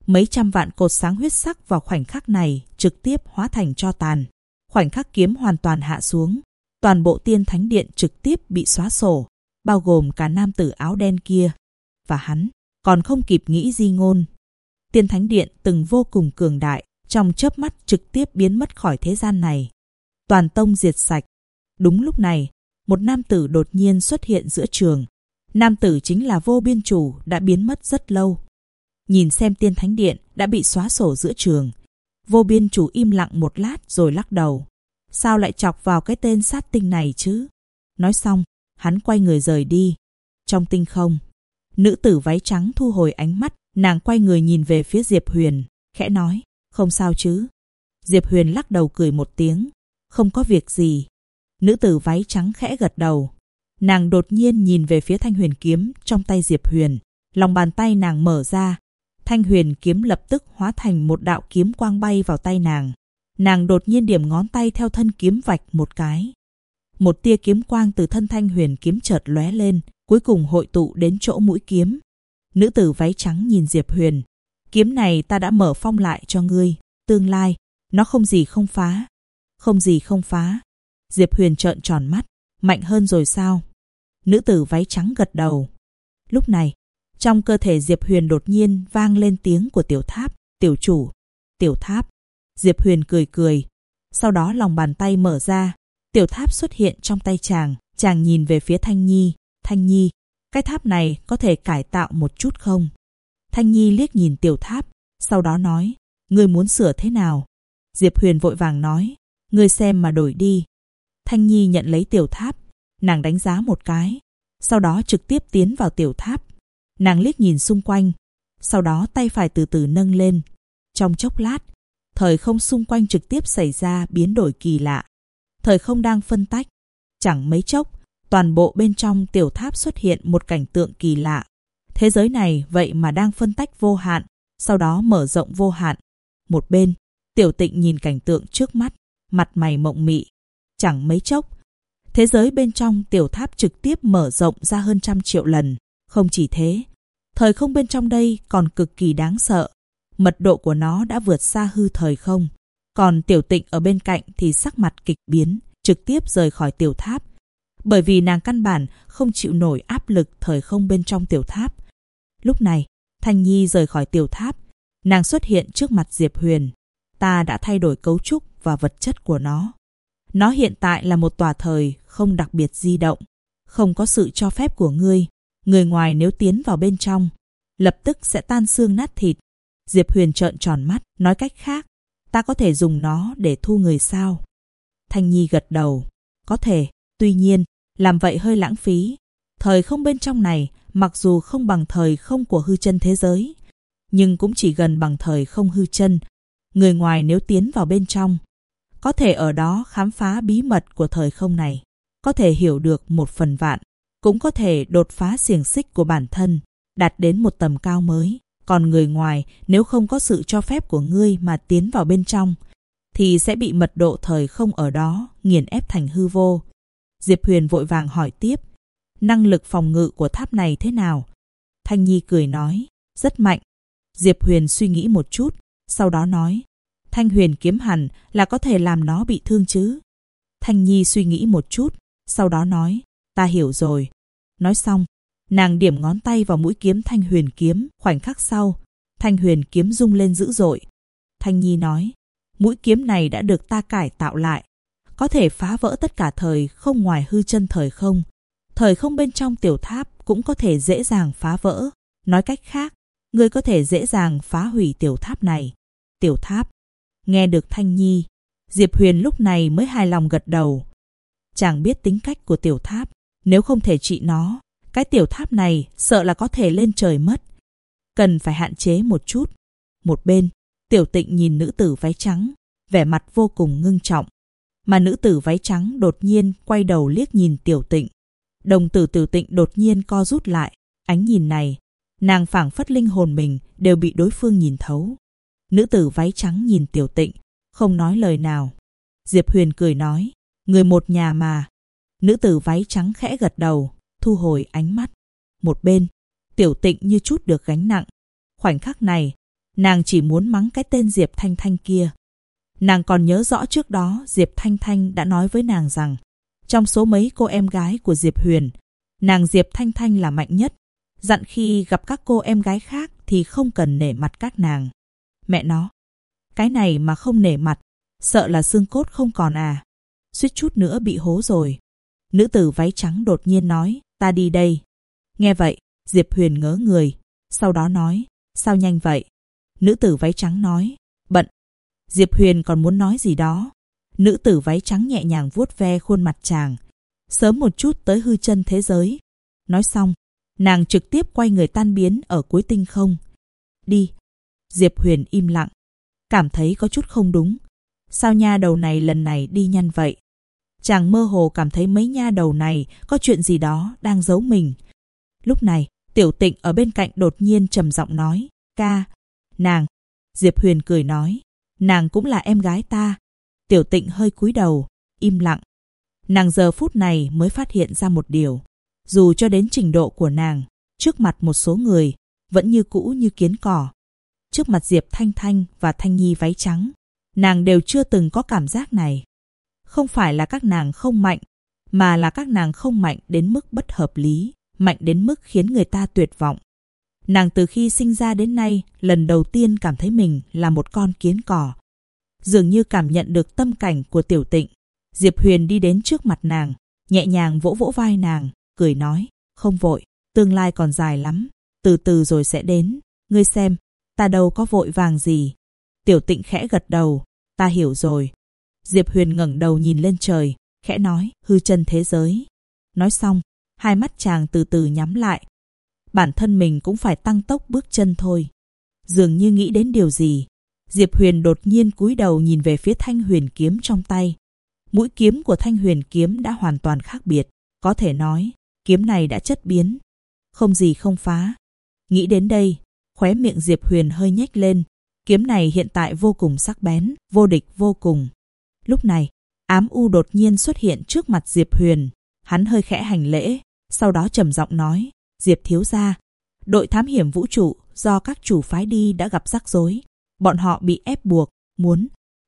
Mấy trăm vạn cột sáng huyết sắc vào khoảnh khắc này trực tiếp hóa thành tro tàn. Khoảnh khắc kiếm hoàn toàn hạ xuống, toàn bộ Tiên Thánh Điện trực tiếp bị xóa sổ, bao gồm cả nam tử áo đen kia. Và hắn còn không kịp nghĩ di ngôn. Tiên Thánh Điện từng vô cùng cường đại, trong chớp mắt trực tiếp biến mất khỏi thế gian này. Toàn tông diệt sạch. Đúng lúc này, một nam tử đột nhiên xuất hiện giữa trường. Nam tử chính là Vô Biên Chủ đã biến mất rất lâu. Nhìn xem Tiên Thánh Điện đã bị xóa sổ giữa trường, Vô Biên Chủ im lặng một lát rồi lắc đầu. Sao lại chọc vào cái tên sát tinh này chứ? Nói xong, hắn quay người rời đi. Trong tinh không, nữ tử váy trắng thu hồi ánh mắt, nàng quay người nhìn về phía Diệp Huyền, khẽ nói, không sao chứ? Diệp Huyền lắc đầu cười một tiếng, không có việc gì. Nữ tử váy trắng khẽ gật đầu. Nàng đột nhiên nhìn về phía thanh huyền kiếm trong tay Diệp Huyền. Lòng bàn tay nàng mở ra. Thanh huyền kiếm lập tức hóa thành một đạo kiếm quang bay vào tay nàng. Nàng đột nhiên điểm ngón tay theo thân kiếm vạch một cái. Một tia kiếm quang từ thân thanh huyền kiếm chợt lóe lên, cuối cùng hội tụ đến chỗ mũi kiếm. Nữ tử váy trắng nhìn Diệp Huyền. Kiếm này ta đã mở phong lại cho ngươi. Tương lai, nó không gì không phá. Không gì không phá. Diệp Huyền trợn tròn mắt. Mạnh hơn rồi sao? Nữ tử váy trắng gật đầu. Lúc này, trong cơ thể Diệp Huyền đột nhiên vang lên tiếng của Tiểu Tháp. Tiểu chủ, Tiểu Tháp. Diệp Huyền cười cười. Sau đó lòng bàn tay mở ra. Tiểu tháp xuất hiện trong tay chàng. Chàng nhìn về phía Thanh Nhi. Thanh Nhi, cái tháp này có thể cải tạo một chút không? Thanh Nhi liếc nhìn Tiểu Tháp. Sau đó nói, ngươi muốn sửa thế nào? Diệp Huyền vội vàng nói, ngươi xem mà đổi đi. Thanh Nhi nhận lấy Tiểu Tháp. Nàng đánh giá một cái. Sau đó trực tiếp tiến vào Tiểu Tháp. Nàng liếc nhìn xung quanh. Sau đó tay phải từ từ nâng lên. Trong chốc lát, thời không xung quanh trực tiếp xảy ra biến đổi kỳ lạ. Thời không đang phân tách. Chẳng mấy chốc, toàn bộ bên trong Tiểu Tháp xuất hiện một cảnh tượng kỳ lạ. Thế giới này vậy mà đang phân tách vô hạn, sau đó mở rộng vô hạn. Một bên, Tiểu Tịnh nhìn cảnh tượng trước mắt, mặt mày mộng mị. Chẳng mấy chốc, thế giới bên trong Tiểu Tháp trực tiếp mở rộng ra hơn 100 triệu lần. Không chỉ thế, thời không bên trong đây còn cực kỳ đáng sợ. Mật độ của nó đã vượt xa hư thời không. Còn Tiểu Tịnh ở bên cạnh thì sắc mặt kịch biến, trực tiếp rời khỏi Tiểu Tháp. Bởi vì nàng căn bản không chịu nổi áp lực thời không bên trong Tiểu Tháp. Lúc này, Thanh Nhi rời khỏi Tiểu Tháp. Nàng xuất hiện trước mặt Diệp Huyền. Ta đã thay đổi cấu trúc và vật chất của nó. Nó hiện tại là một tòa thời không đặc biệt di động. Không có sự cho phép của ngươi. Người ngoài nếu tiến vào bên trong, lập tức sẽ tan xương nát thịt. Diệp Huyền trợn tròn mắt, nói cách khác, ta có thể dùng nó để thu người sao? Thanh Nhi gật đầu. Có thể, tuy nhiên, làm vậy hơi lãng phí. Thời không bên trong này, mặc dù không bằng thời không của hư chân thế giới, nhưng cũng chỉ gần bằng thời không hư chân. Người ngoài nếu tiến vào bên trong, có thể ở đó khám phá bí mật của thời không này, có thể hiểu được 1/1000, cũng có thể đột phá xiềng xích của bản thân, đạt đến một tầm cao mới. Còn người ngoài nếu không có sự cho phép của ngươi mà tiến vào bên trong, thì sẽ bị mật độ thời không ở đó nghiền ép thành hư vô. Diệp Huyền vội vàng hỏi tiếp, năng lực phòng ngự của tháp này thế nào? Thanh Nhi cười nói, rất mạnh. Diệp Huyền suy nghĩ một chút, sau đó nói, Thanh huyền kiếm hẳn là có thể làm nó bị thương chứ? Thanh Nhi suy nghĩ một chút, sau đó nói, ta hiểu rồi. Nói xong, nàng điểm ngón tay vào mũi kiếm thanh huyền kiếm. Khoảnh khắc sau, thanh huyền kiếm rung lên dữ dội. Thanh Nhi nói, mũi kiếm này đã được ta cải tạo lại, có thể phá vỡ tất cả thời không ngoài hư chân thời không. Thời không bên trong Tiểu Tháp cũng có thể dễ dàng phá vỡ. Nói cách khác, ngươi có thể dễ dàng phá hủy Tiểu Tháp này. Tiểu Tháp. Nghe được Thanh Nhi, Diệp Huyền lúc này mới hài lòng gật đầu. Chàng biết tính cách của Tiểu Tháp, nếu không thể trị nó, cái Tiểu Tháp này sợ là có thể lên trời mất. Cần phải hạn chế một chút. Một bên, Tiểu Tịnh nhìn nữ tử váy trắng, vẻ mặt vô cùng ngưng trọng. Mà nữ tử váy trắng đột nhiên quay đầu liếc nhìn Tiểu Tịnh. Đồng tử Tiểu Tịnh đột nhiên co rút lại. Ánh nhìn này, nàng phảng phất linh hồn mình đều bị đối phương nhìn thấu. Nữ tử váy trắng nhìn Tiểu Tịnh, không nói lời nào. Diệp Huyền cười nói, người một nhà mà. Nữ tử váy trắng khẽ gật đầu, thu hồi ánh mắt. Một bên, Tiểu Tịnh như chút được gánh nặng. Khoảnh khắc này, Nàng chỉ muốn mắng cái tên Diệp Thanh Thanh kia. Nàng còn nhớ rõ trước đó Diệp Thanh Thanh đã nói với nàng rằng trong số mấy cô em gái của Diệp Huyền, nàng Diệp Thanh Thanh là mạnh nhất. Dặn khi gặp các cô em gái khác thì không cần nể mặt các nàng. Mẹ nó, cái này mà không nể mặt, sợ là xương cốt không còn à. Suýt chút nữa bị hố rồi. Nữ tử váy trắng đột nhiên nói, ta đi đây. Nghe vậy, Diệp Huyền ngớ người, sau đó nói, sao nhanh vậy? Nữ tử váy trắng nói, bận. Diệp Huyền còn muốn nói gì đó. Nữ tử váy trắng nhẹ nhàng vuốt ve khuôn mặt chàng. Sớm một chút tới hư chân thế giới. Nói xong, nàng trực tiếp quay người tan biến ở cuối tinh không. Đi. Diệp Huyền im lặng, cảm thấy có chút không đúng. Sao nha đầu này lần này đi nhanh vậy? Chàng mơ hồ cảm thấy mấy nha đầu này có chuyện gì đó đang giấu mình. Lúc này, Tiểu Tịnh ở bên cạnh đột nhiên trầm giọng nói, ca, nàng. Diệp Huyền cười nói, nàng cũng là em gái ta. Tiểu Tịnh hơi cúi đầu, im lặng. Nàng giờ phút này mới phát hiện ra một điều. Dù cho đến trình độ của nàng, trước mặt một số người, vẫn như cũ như kiến cỏ. Trước mặt Diệp Thanh Thanh và Thanh Nhi váy trắng, nàng đều chưa từng có cảm giác này. Không phải là các nàng không mạnh, mà là các nàng không mạnh đến mức bất hợp lý, mạnh đến mức khiến người ta tuyệt vọng. Nàng từ khi sinh ra đến nay, lần đầu tiên cảm thấy mình là một con kiến cỏ. Dường như cảm nhận được tâm cảnh của Tiểu Tịnh, Diệp Huyền đi đến trước mặt nàng, nhẹ nhàng vỗ vỗ vai nàng, cười nói, không vội, tương lai còn dài lắm, từ từ rồi sẽ đến, ngươi xem, ta đâu có vội vàng gì. Tiểu Tịnh khẽ gật đầu, ta hiểu rồi. Diệp Huyền ngẩng đầu nhìn lên trời, khẽ nói, hư chân thế giới. Nói xong, hai mắt chàng từ từ nhắm lại. Bản thân mình cũng phải tăng tốc bước chân thôi. Dường như nghĩ đến điều gì, Diệp Huyền đột nhiên cúi đầu nhìn về phía thanh huyền kiếm trong tay. Mũi kiếm của thanh huyền kiếm đã hoàn toàn khác biệt. Có thể nói, kiếm này đã chất biến, không gì không phá. Nghĩ đến đây, khóe miệng Diệp Huyền hơi nhếch lên. Kiếm này hiện tại vô cùng sắc bén, vô địch vô cùng. Lúc này, Ám U đột nhiên xuất hiện trước mặt Diệp Huyền. Hắn hơi khẽ hành lễ, sau đó trầm giọng nói, Diệp thiếu gia, đội thám hiểm vũ trụ do các chủ phái đi đã gặp rắc rối. Bọn họ bị ép buộc, muốn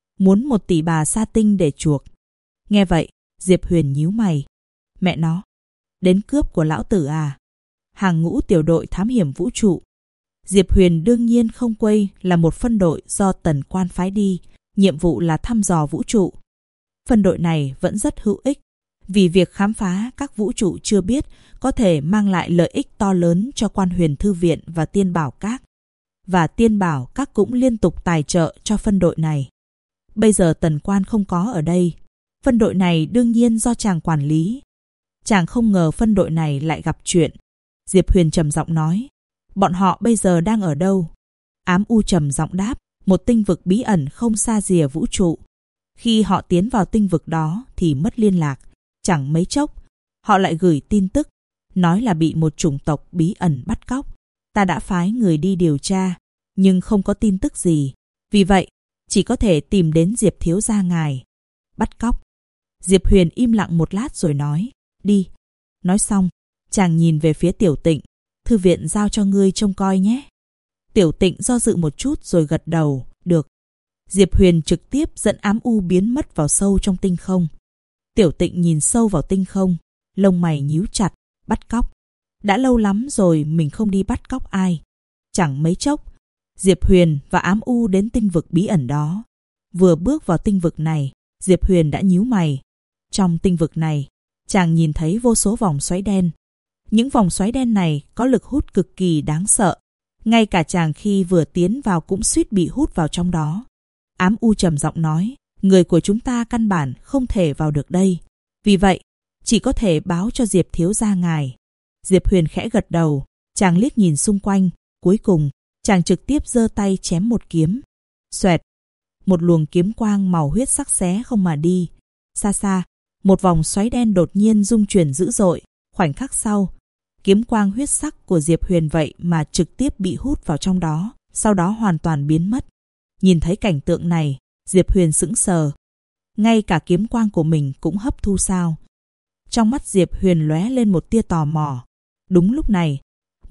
1 tỷ bà sa tinh để chuộc. Nghe vậy, Diệp Huyền nhíu mày. Mẹ nó, đến cướp của lão tử à? Hàng ngũ tiểu đội thám hiểm vũ trụ. Diệp Huyền đương nhiên không quây là một phân đội do Tần Quan phái đi, nhiệm vụ là thăm dò vũ trụ. Phân đội này vẫn rất hữu ích, vì việc khám phá các vũ trụ chưa biết có thể mang lại lợi ích to lớn cho Quan Huyền Thư Viện và Tiên Bảo Các. Và Tiên Bảo Các cũng liên tục tài trợ cho phân đội này. Bây giờ Tần Quan không có ở đây, phân đội này đương nhiên do chàng quản lý. Chàng không ngờ phân đội này lại gặp chuyện. Diệp Huyền trầm giọng nói, bọn họ bây giờ đang ở đâu? Ám U trầm giọng đáp, một tinh vực bí ẩn không xa rìa vũ trụ. Khi họ tiến vào tinh vực đó thì mất liên lạc. Chẳng mấy chốc, họ lại gửi tin tức, nói là bị một chủng tộc bí ẩn bắt cóc. Ta đã phái người đi điều tra, nhưng không có tin tức gì. Vì vậy, chỉ có thể tìm đến Diệp thiếu gia ngài. Bắt cóc. Diệp Huyền im lặng một lát rồi nói, đi. Nói xong, chàng nhìn về phía Tiểu Tịnh, thư viện giao cho ngươi trông coi nhé. Tiểu Tịnh do dự một chút rồi gật đầu, được. Diệp Huyền trực tiếp dẫn Ám U biến mất vào sâu trong tinh không. Tiểu Tịnh nhìn sâu vào tinh không, lông mày nhíu chặt, bắt cóc. Đã lâu lắm rồi mình không đi bắt cóc ai. Chẳng mấy chốc, Diệp Huyền và Ám U đến tinh vực bí ẩn đó. Vừa bước vào tinh vực này, Diệp Huyền đã nhíu mày. Trong tinh vực này, chàng nhìn thấy vô số vòng xoáy đen. Những vòng xoáy đen này có lực hút cực kỳ đáng sợ. Ngay cả chàng khi vừa tiến vào cũng suýt bị hút vào trong đó. Ám U trầm giọng nói, người của chúng ta căn bản không thể vào được đây. Vì vậy, chỉ có thể báo cho Diệp thiếu gia ngài. Diệp Huyền khẽ gật đầu, chàng liếc nhìn xung quanh. Cuối cùng, chàng trực tiếp giơ tay chém một kiếm. Xoẹt, một luồng kiếm quang màu huyết sắc xé không mà đi. Xa xa, một vòng xoáy đen đột nhiên rung chuyển dữ dội. Khoảnh khắc sau, kiếm quang huyết sắc của Diệp Huyền vậy mà trực tiếp bị hút vào trong đó, sau đó hoàn toàn biến mất. Nhìn thấy cảnh tượng này, Diệp Huyền sững sờ. Ngay cả kiếm quang của mình cũng hấp thu sao? Trong mắt Diệp Huyền lóe lên một tia tò mò. Đúng lúc này,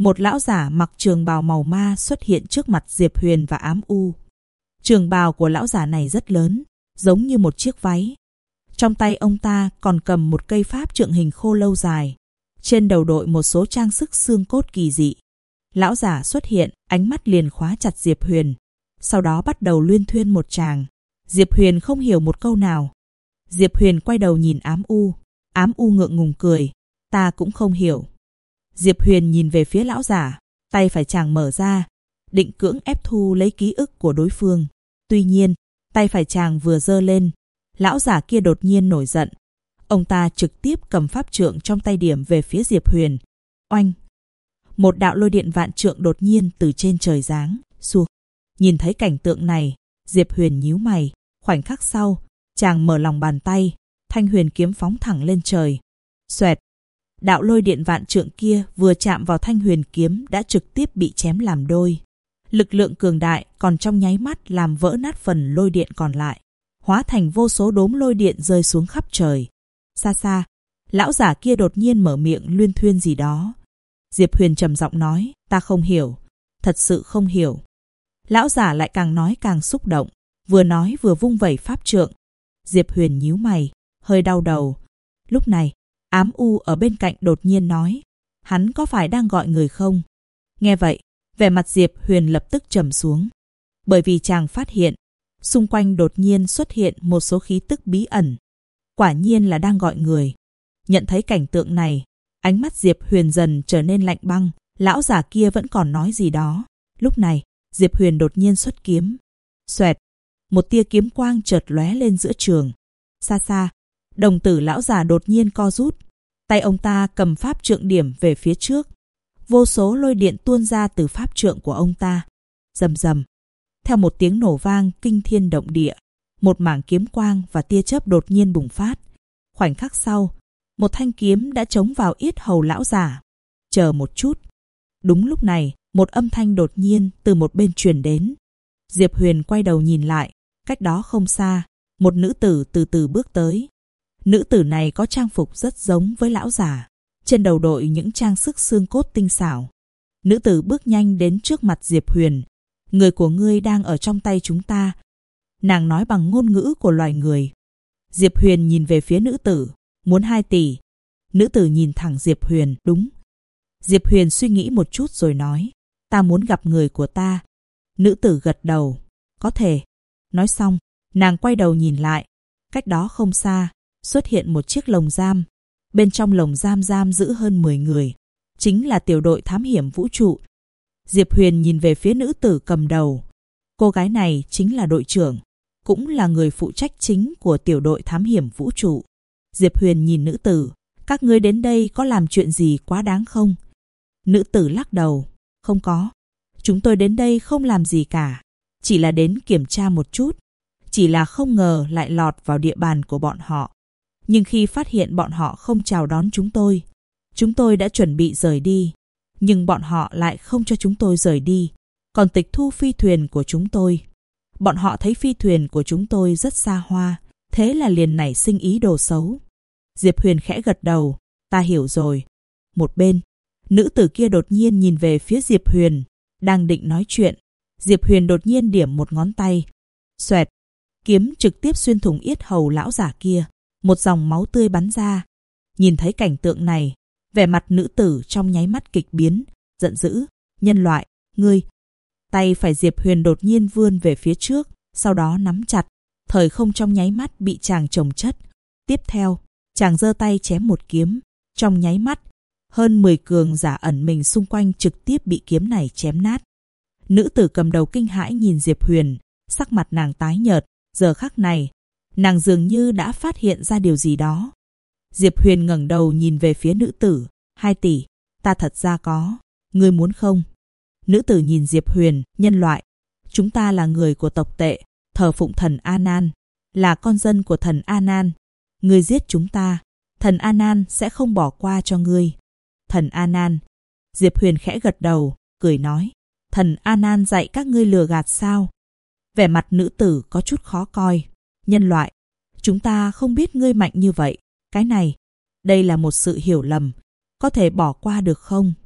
Một lão giả mặc trường bào màu ma xuất hiện trước mặt Diệp Huyền và Ám U. Trường bào của lão giả này rất lớn, giống như một chiếc váy. Trong tay ông ta còn cầm một cây pháp trượng hình khô lâu dài. Trên đầu đội một số trang sức xương cốt kỳ dị. Lão giả xuất hiện, ánh mắt liền khóa chặt Diệp Huyền. Sau đó bắt đầu luyên thuyên một tràng. Diệp Huyền không hiểu một câu nào. Diệp Huyền quay đầu nhìn Ám U. Ám U ngượng ngùng cười. Ta cũng không hiểu. Diệp Huyền nhìn về phía lão giả, tay phải chàng mở ra, định cưỡng ép thu lấy ký ức của đối phương. Tuy nhiên, tay phải chàng vừa giơ lên, lão giả kia đột nhiên nổi giận. Ông ta trực tiếp cầm pháp trượng trong tay điểm về phía Diệp Huyền. Oanh! Một đạo lôi điện vạn trượng đột nhiên từ trên trời giáng xuống. Nhìn thấy cảnh tượng này, Diệp Huyền nhíu mày. Khoảnh khắc sau, chàng mở lòng bàn tay, thanh huyền kiếm phóng thẳng lên trời. Xoẹt! Đạo lôi điện vạn trượng kia vừa chạm vào thanh huyền kiếm đã trực tiếp bị chém làm đôi. Lực lượng cường đại còn trong nháy mắt làm vỡ nát phần lôi điện còn lại, hóa thành vô số đốm lôi điện rơi xuống khắp trời. Xa xa, lão giả kia đột nhiên mở miệng luyên thuyên gì đó. Diệp Huyền trầm giọng nói, ta không hiểu, thật sự không hiểu. Lão giả lại càng nói càng xúc động, vừa nói vừa vung vẩy pháp trượng. Diệp Huyền nhíu mày, hơi đau đầu. Lúc này, Ám U ở bên cạnh đột nhiên nói, hắn có phải đang gọi người không? Nghe vậy, vẻ mặt Diệp Huyền lập tức trầm xuống. Bởi vì chàng phát hiện, xung quanh đột nhiên xuất hiện một số khí tức bí ẩn. Quả nhiên là đang gọi người. Nhận thấy cảnh tượng này, ánh mắt Diệp Huyền dần trở nên lạnh băng. Lão giả kia vẫn còn nói gì đó. Lúc này, Diệp Huyền đột nhiên xuất kiếm. Xoẹt! Một tia kiếm quang chợt lóe lên giữa trường. Xa xa, đồng tử lão giả đột nhiên co rút. Tay ông ta cầm pháp trượng điểm về phía trước. Vô số lôi điện tuôn ra từ pháp trượng của ông ta. Rầm rầm. Theo một tiếng nổ vang kinh thiên động địa, một mảng kiếm quang và tia chớp đột nhiên bùng phát. Khoảnh khắc sau, một thanh kiếm đã chống vào yết hầu lão giả. Chờ một chút. Đúng lúc này, một âm thanh đột nhiên từ một bên truyền đến. Diệp Huyền quay đầu nhìn lại, cách đó không xa, một nữ tử từ từ bước tới. Nữ tử này có trang phục rất giống với lão giả, trên đầu đội những trang sức xương cốt tinh xảo. Nữ tử bước nhanh đến trước mặt Diệp Huyền. Người của ngươi đang ở trong tay chúng ta. Nàng nói bằng ngôn ngữ của loài người. Diệp Huyền nhìn về phía nữ tử, muốn 2 tỷ. Nữ tử nhìn thẳng Diệp Huyền, đúng. Diệp Huyền suy nghĩ một chút rồi nói, ta muốn gặp người của ta. Nữ tử gật đầu, có thể. Nói xong, nàng quay đầu nhìn lại. Cách đó không xa, xuất hiện một chiếc lồng giam. Bên trong lồng giam giam giữ hơn 10 người. Chính là tiểu đội thám hiểm vũ trụ. Diệp Huyền nhìn về phía nữ tử cầm đầu. Cô gái này chính là đội trưởng, cũng là người phụ trách chính của tiểu đội thám hiểm vũ trụ. Diệp Huyền nhìn nữ tử, các ngươi đến đây có làm chuyện gì quá đáng không? Nữ tử lắc đầu, không có. Chúng tôi đến đây không làm gì cả, chỉ là đến kiểm tra một chút. Chỉ là không ngờ lại lọt vào địa bàn của bọn họ. Nhưng khi phát hiện bọn họ không chào đón chúng tôi đã chuẩn bị rời đi. Nhưng bọn họ lại không cho chúng tôi rời đi, còn tịch thu phi thuyền của chúng tôi. Bọn họ thấy phi thuyền của chúng tôi rất xa hoa, thế là liền nảy sinh ý đồ xấu. Diệp Huyền khẽ gật đầu, ta hiểu rồi. Một bên, nữ tử kia đột nhiên nhìn về phía Diệp Huyền, đang định nói chuyện. Diệp Huyền đột nhiên điểm một ngón tay. Xoẹt, kiếm trực tiếp xuyên thủng yết hầu lão giả kia, một dòng máu tươi bắn ra. Nhìn thấy cảnh tượng này, vẻ mặt nữ tử trong nháy mắt kịch biến, giận dữ, nhân loại, ngươi. Tay phải Diệp Huyền đột nhiên vươn về phía trước, sau đó nắm chặt, thời không trong nháy mắt bị chàng chồng chất. Tiếp theo, chàng giơ tay chém một kiếm, trong nháy mắt, hơn 10 cường giả ẩn mình xung quanh trực tiếp bị kiếm này chém nát. Nữ tử cầm đầu kinh hãi nhìn Diệp Huyền, sắc mặt nàng tái nhợt, giờ khắc này, nàng dường như đã phát hiện ra điều gì đó. Diệp Huyền ngẩng đầu nhìn về phía nữ tử, 2 tỷ, ta thật ra có, ngươi muốn không? Nữ tử nhìn Diệp Huyền, nhân loại, chúng ta là người của tộc Tệ, thờ phụng thần A Nan, là con dân của thần A Nan. Ngươi giết chúng ta, thần A Nan sẽ không bỏ qua cho ngươi. Thần A Nan. Diệp Huyền khẽ gật đầu, cười nói, thần A Nan dạy các ngươi lừa gạt sao? Vẻ mặt nữ tử có chút khó coi. Nhân loại, chúng ta không biết ngươi mạnh như vậy. Cái này, đây là một sự hiểu lầm, có thể bỏ qua được không?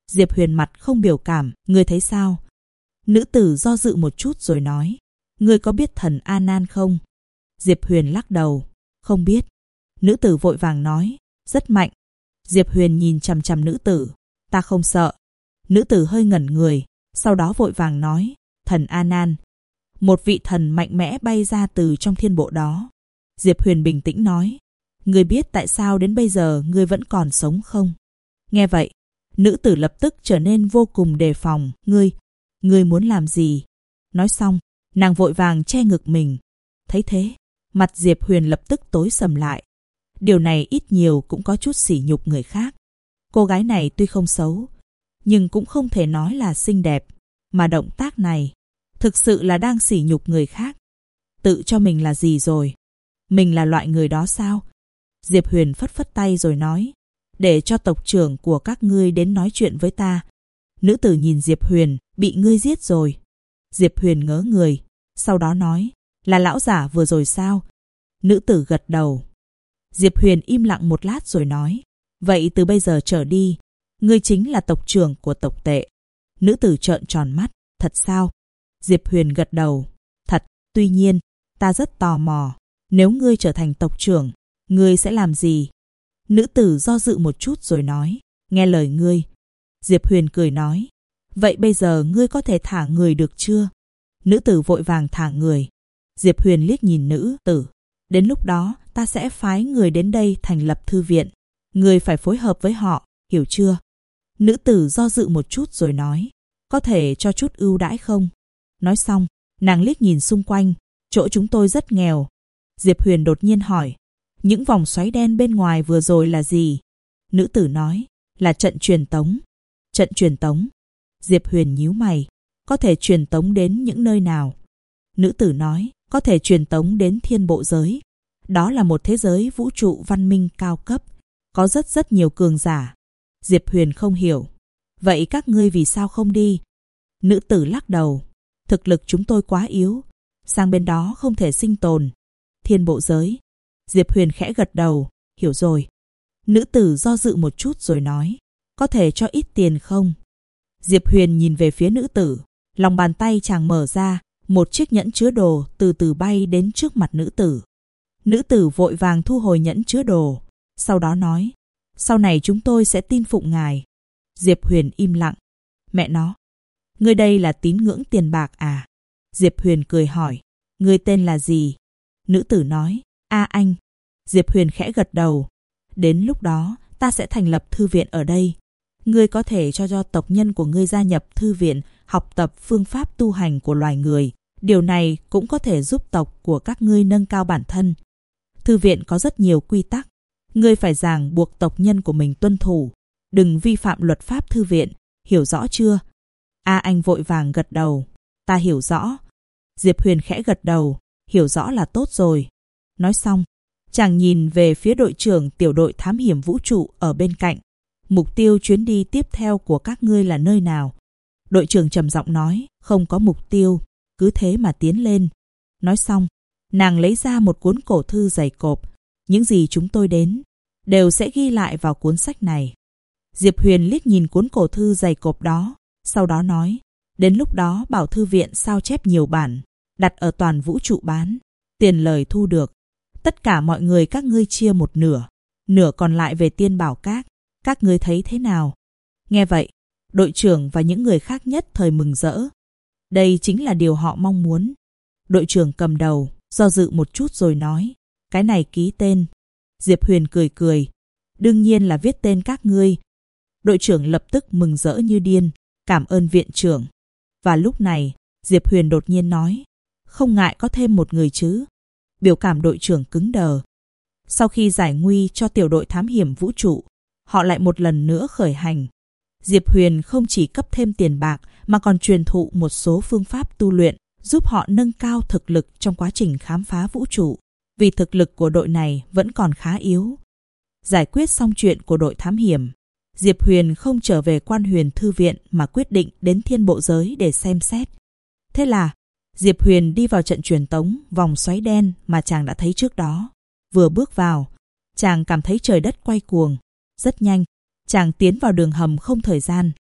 Diệp Huyền mặt không biểu cảm, ngươi thấy sao? Nữ tử do dự một chút rồi nói, ngươi có biết thần A Nan không? Diệp Huyền lắc đầu, không biết. Nữ tử vội vàng nói, rất mạnh. Diệp Huyền nhìn chằm chằm nữ tử, ta không sợ. Nữ tử hơi ngẩn người, sau đó vội vàng nói, thần A Nan. Một vị thần mạnh mẽ bay ra từ trong thiên bộ đó. Diệp Huyền bình tĩnh nói, ngươi biết tại sao đến bây giờ ngươi vẫn còn sống không? Nghe vậy, nữ tử lập tức trở nên vô cùng đề phòng, ngươi muốn làm gì? Nói xong, nàng vội vàng che ngực mình. Thấy thế, mặt Diệp Huyền lập tức tối sầm lại. Điều này ít nhiều cũng có chút sỉ nhục người khác. Cô gái này tuy không xấu, nhưng cũng không thể nói là xinh đẹp, mà động tác này thực sự là đang sỉ nhục người khác. Tự cho mình là gì rồi? Mình là loại người đó sao? Diệp Huyền phất phất tay rồi nói, để cho tộc trưởng của các ngươi đến nói chuyện với ta. Nữ tử nhìn Diệp Huyền, bị ngươi giết rồi. Diệp Huyền ngớ người, sau đó nói, là lão giả vừa rồi sao? Nữ tử gật đầu. Diệp Huyền im lặng một lát rồi nói, vậy từ bây giờ trở đi, ngươi chính là tộc trưởng của tộc Tệ. Nữ tử trợn tròn mắt, thật sao? Diệp Huyền gật đầu, thật, tuy nhiên, ta rất tò mò, nếu ngươi trở thành tộc trưởng, ngươi sẽ làm gì? Nữ tử do dự một chút rồi nói, nghe lời ngươi. Diệp Huyền cười nói, vậy bây giờ ngươi có thể thả người được chưa? Nữ tử vội vàng thả người. Diệp Huyền liếc nhìn nữ tử, đến lúc đó ta sẽ phái người đến đây thành lập thư viện. Ngươi phải phối hợp với họ, hiểu chưa? Nữ tử do dự một chút rồi nói, có thể cho chút ưu đãi không? Nói xong, nàng liếc nhìn xung quanh, chỗ chúng tôi rất nghèo. Diệp Huyền đột nhiên hỏi, những vòng xoáy đen bên ngoài vừa rồi là gì? Nữ tử nói, là trận truyền tống. Trận truyền tống? Diệp Huyền nhíu mày, có thể truyền tống đến những nơi nào? Nữ tử nói, có thể truyền tống đến thiên bộ giới. Đó là một thế giới vũ trụ văn minh cao cấp, có rất nhiều cường giả. Diệp Huyền không hiểu, vậy các ngươi vì sao không đi? Nữ tử lắc đầu, thực lực chúng tôi quá yếu, sang bên đó không thể sinh tồn. Thiên bộ giới. Diệp Huyền khẽ gật đầu, hiểu rồi. Nữ tử do dự một chút rồi nói, có thể cho ít tiền không? Diệp Huyền nhìn về phía nữ tử, lòng bàn tay chàng mở ra, một chiếc nhẫn chứa đồ từ từ bay đến trước mặt nữ tử. Nữ tử vội vàng thu hồi nhẫn chứa đồ, sau đó nói, sau này chúng tôi sẽ tin phụng ngài. Diệp Huyền im lặng, mẹ nó, ngươi đây là tín ngưỡng tiền bạc à? Diệp Huyền cười hỏi, ngươi tên là gì? Nữ tử nói, A Anh. Diệp Huyền khẽ gật đầu, đến lúc đó ta sẽ thành lập thư viện ở đây. Ngươi có thể cho tộc nhân của ngươi gia nhập thư viện, học tập phương pháp tu hành của loài người. Điều này cũng có thể giúp tộc của các ngươi nâng cao bản thân. Thư viện có rất nhiều quy tắc, ngươi phải ràng buộc tộc nhân của mình tuân thủ, đừng vi phạm luật pháp thư viện, hiểu rõ chưa? A Anh vội vàng gật đầu, ta hiểu rõ. Diệp Huyền khẽ gật đầu, hiểu rõ là tốt rồi. Nói xong, chàng nhìn về phía đội trưởng tiểu đội thám hiểm vũ trụ ở bên cạnh. Mục tiêu chuyến đi tiếp theo của các ngươi là nơi nào? Đội trưởng trầm giọng nói, không có mục tiêu, cứ thế mà tiến lên. Nói xong, nàng lấy ra một cuốn cổ thư dày cộp. Những gì chúng tôi đến, đều sẽ ghi lại vào cuốn sách này. Diệp Huyền liếc nhìn cuốn cổ thư dày cộp đó, sau đó nói, đến lúc đó bảo thư viện sao chép nhiều bản, đặt ở toàn vũ trụ bán. Tiền lời thu được, tất cả mọi người các ngươi chia một nửa, nửa còn lại về Tiên Bảo các ngươi thấy thế nào? Nghe vậy, đội trưởng và những người khác nhất thời mừng rỡ. Đây chính là điều họ mong muốn. Đội trưởng cầm đầu, do dự một chút rồi nói, cái này ký tên. Diệp Huyền cười cười, đương nhiên là viết tên các ngươi. Đội trưởng lập tức mừng rỡ như điên, cảm ơn viện trưởng. Và lúc này, Diệp Huyền đột nhiên nói, không ngại có thêm một người chứ? Biểu cảm đội trưởng cứng đờ. Sau khi giải nguy cho tiểu đội thám hiểm vũ trụ, họ lại một lần nữa khởi hành. Diệp Huyền không chỉ cấp thêm tiền bạc mà còn truyền thụ một số phương pháp tu luyện, giúp họ nâng cao thực lực trong quá trình khám phá vũ trụ. Vì thực lực của đội này vẫn còn khá yếu. Giải quyết xong chuyện của đội thám hiểm, Diệp Huyền không trở về Quan Huyền Thư viện mà quyết định đến Thiên Bộ Giới để xem xét. Thế là, Diệp Huyền đi vào trận truyền tống vòng xoáy đen mà chàng đã thấy trước đó. Vừa bước vào, chàng cảm thấy trời đất quay cuồng. Rất nhanh, chàng tiến vào đường hầm không thời gian.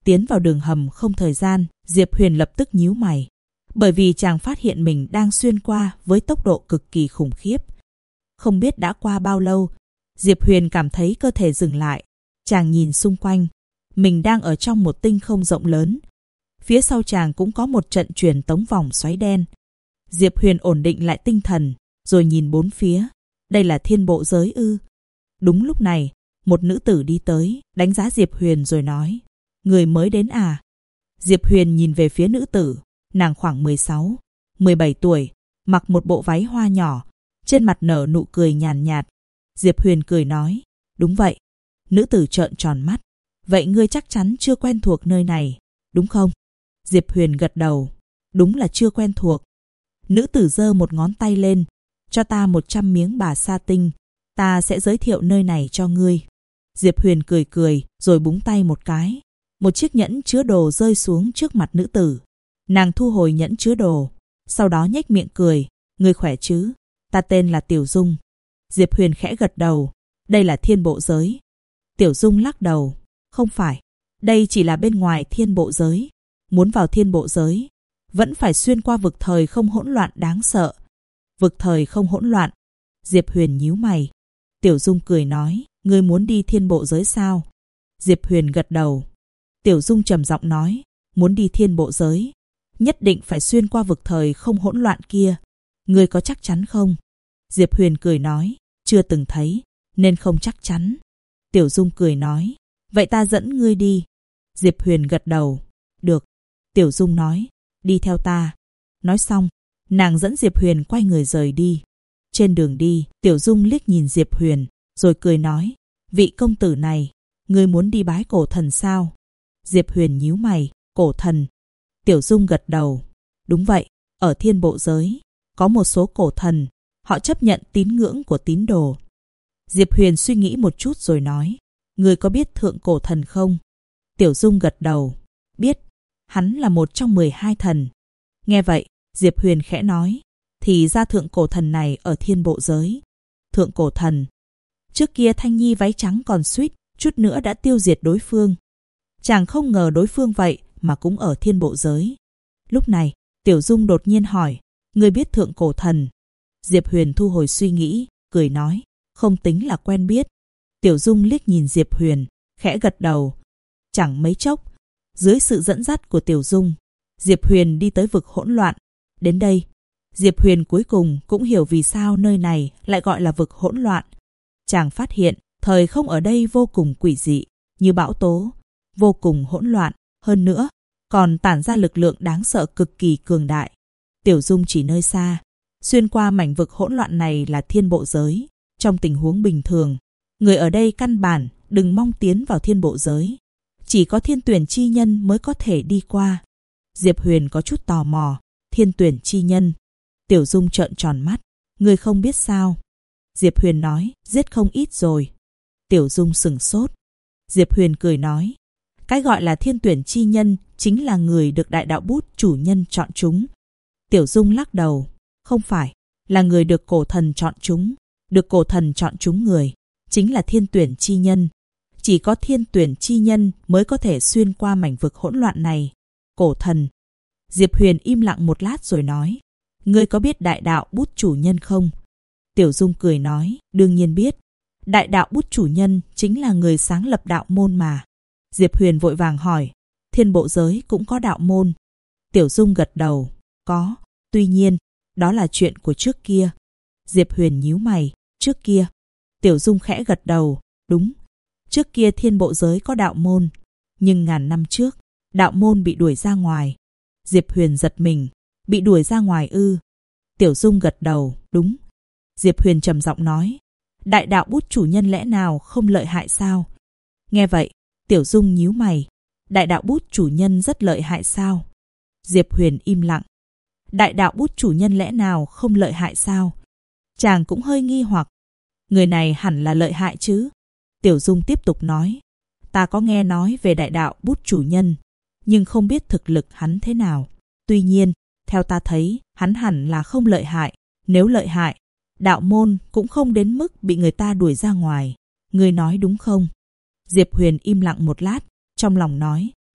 Tiến vào đường hầm không thời gian, Diệp Huyền lập tức nhíu mày. Bởi vì chàng phát hiện mình đang xuyên qua với tốc độ cực kỳ khủng khiếp. Không biết đã qua bao lâu, Diệp Huyền cảm thấy cơ thể dừng lại. Chàng nhìn xung quanh, mình đang ở trong một tinh không rộng lớn. Phía sau chàng cũng có một trận truyền tống vòng xoáy đen. Diệp Huyền ổn định lại tinh thần, rồi nhìn bốn phía. Đây là thiên bộ giới ư? Đúng lúc này, một nữ tử đi tới, đánh giá Diệp Huyền rồi nói: Người mới đến à? Diệp Huyền nhìn về phía nữ tử, nàng khoảng 16, 17 tuổi, mặc một bộ váy hoa nhỏ, trên mặt nở nụ cười nhàn nhạt. Diệp Huyền cười nói: Đúng vậy. Nữ tử trợn tròn mắt: Vậy ngươi chắc chắn chưa quen thuộc nơi này, đúng không? Diệp Huyền gật đầu: Đúng là chưa quen thuộc. Nữ tử giơ một ngón tay lên: Cho ta 100 miếng bà sa tinh, ta sẽ giới thiệu nơi này cho ngươi. Diệp Huyền cười cười rồi búng tay một cái. Một chiếc nhẫn chứa đồ rơi xuống trước mặt nữ tử. Nàng thu hồi nhẫn chứa đồ, sau đó nhếch miệng cười: Ngươi khỏe chứ? Ta tên là Tiểu Dung. Diệp Huyền khẽ gật đầu: Đây là thiên bộ giới. Tiểu Dung lắc đầu: Không phải, đây chỉ là bên ngoài thiên bộ giới. Muốn vào thiên bộ giới, vẫn phải xuyên qua vực thời không hỗn loạn đáng sợ. Vực thời không hỗn loạn. Diệp Huyền nhíu mày. Tiểu Dung cười nói: Ngươi muốn đi thiên bộ giới sao? Diệp Huyền gật đầu. Tiểu Dung trầm giọng nói: Muốn đi thiên bộ giới, nhất định phải xuyên qua vực thời không hỗn loạn kia. Ngươi có chắc chắn không? Diệp Huyền cười nói: Chưa từng thấy, nên không chắc chắn. Tiểu Dung cười nói: Vậy ta dẫn ngươi đi. Diệp Huyền gật đầu. Được. Tiểu Dung nói: Đi theo ta. Nói xong, nàng dẫn Diệp Huyền quay người rời đi. Trên đường đi, Tiểu Dung liếc nhìn Diệp Huyền, rồi cười nói: Vị công tử này, ngươi muốn đi bái cổ thần sao? Diệp Huyền nhíu mày: Cổ thần? Tiểu Dung gật đầu. Đúng vậy, ở thiên bộ giới, có một số cổ thần, họ chấp nhận tín ngưỡng của tín đồ. Diệp Huyền suy nghĩ một chút rồi nói: Ngươi có biết thượng cổ thần không? Tiểu Dung gật đầu. Biết, hắn là một trong 12 thần. Nghe vậy, Diệp Huyền khẽ nói: Thì ra thượng cổ thần này ở thiên bộ giới. Thượng cổ thần? Trước kia Thanh Nhi váy trắng còn suýt chút nữa đã tiêu diệt đối phương. Chàng không ngờ đối phương vậy mà cũng ở thiên bộ giới. Lúc này, Tiểu Dung đột nhiên hỏi: Ngươi biết thượng cổ thần? Diệp Huyền thu hồi suy nghĩ, cười nói: Không tính là quen biết. Tiểu Dung liếc nhìn Diệp Huyền, khẽ gật đầu. Chẳng mấy chốc, dưới sự dẫn dắt của Tiểu Dung, Diệp Huyền đi tới vực hỗn loạn. Đến đây, Diệp Huyền cuối cùng cũng hiểu vì sao nơi này lại gọi là vực hỗn loạn. Chàng phát hiện thời không ở đây vô cùng quỷ dị, như bão tố, vô cùng hỗn loạn. Hơn nữa, còn tản ra lực lượng đáng sợ cực kỳ cường đại. Tiểu Dung chỉ nơi xa, xuyên qua mảnh vực hỗn loạn này là thiên bộ giới. Trong tình huống bình thường, người ở đây căn bản đừng mong tiến vào thiên bộ giới. Chỉ có thiên tuyển chi nhân mới có thể đi qua. Diệp Huyền có chút tò mò. Thiên tuyển chi nhân? Tiểu Dung trợn tròn mắt. Ngươi không biết sao? Diệp Huyền nói: Giết không ít rồi. Tiểu Dung sửng sốt. Diệp Huyền cười nói: Cái gọi là thiên tuyển chi nhân chính là người được đại đạo bút chủ nhân chọn chúng. Tiểu Dung lắc đầu. Không phải, là người được cổ thần chọn chúng. Được cổ thần chọn chúng người chính là thiên tuyển chi nhân. Chỉ có thiên tuyển chi nhân mới có thể xuyên qua mảnh vực hỗn loạn này. Cổ thần? Diệp Huyền im lặng một lát rồi nói: Ngươi có biết đại đạo bút chủ nhân không? Tiểu Dung cười nói: Đương nhiên biết. Đại đạo bút chủ nhân chính là người sáng lập đạo môn mà. Diệp Huyền vội vàng hỏi: Thiên bộ giới cũng có đạo môn? Tiểu Dung gật đầu. Có, tuy nhiên, đó là chuyện của trước kia. Diệp Huyền nhíu mày. Trước kia? Tiểu Dung khẽ gật đầu. Đúng, trước kia thiên bộ giới có đạo môn. Nhưng ngàn năm trước, đạo môn bị đuổi ra ngoài. Diệp Huyền giật mình. Bị đuổi ra ngoài ư? Tiểu Dung gật đầu. Đúng. Diệp Huyền trầm giọng nói: Đại đạo bút chủ nhân lẽ nào không lợi hại sao? Nghe vậy, Tiểu Dung nhíu mày. Đại đạo bút chủ nhân rất lợi hại sao? Diệp Huyền im lặng. Đại đạo bút chủ nhân lẽ nào không lợi hại sao? Chàng cũng hơi nghi hoặc. Người này hẳn là lợi hại chứ? Tiểu Dung tiếp tục nói: Ta có nghe nói về đại đạo bút chủ nhân, nhưng không biết thực lực hắn thế nào. Tuy nhiên, theo ta thấy, hắn hẳn là không lợi hại. Nếu lợi hại, đạo môn cũng không đến mức bị người ta đuổi ra ngoài. Ngươi nói đúng không? Diệp Huyền im lặng một lát, trong lòng nói: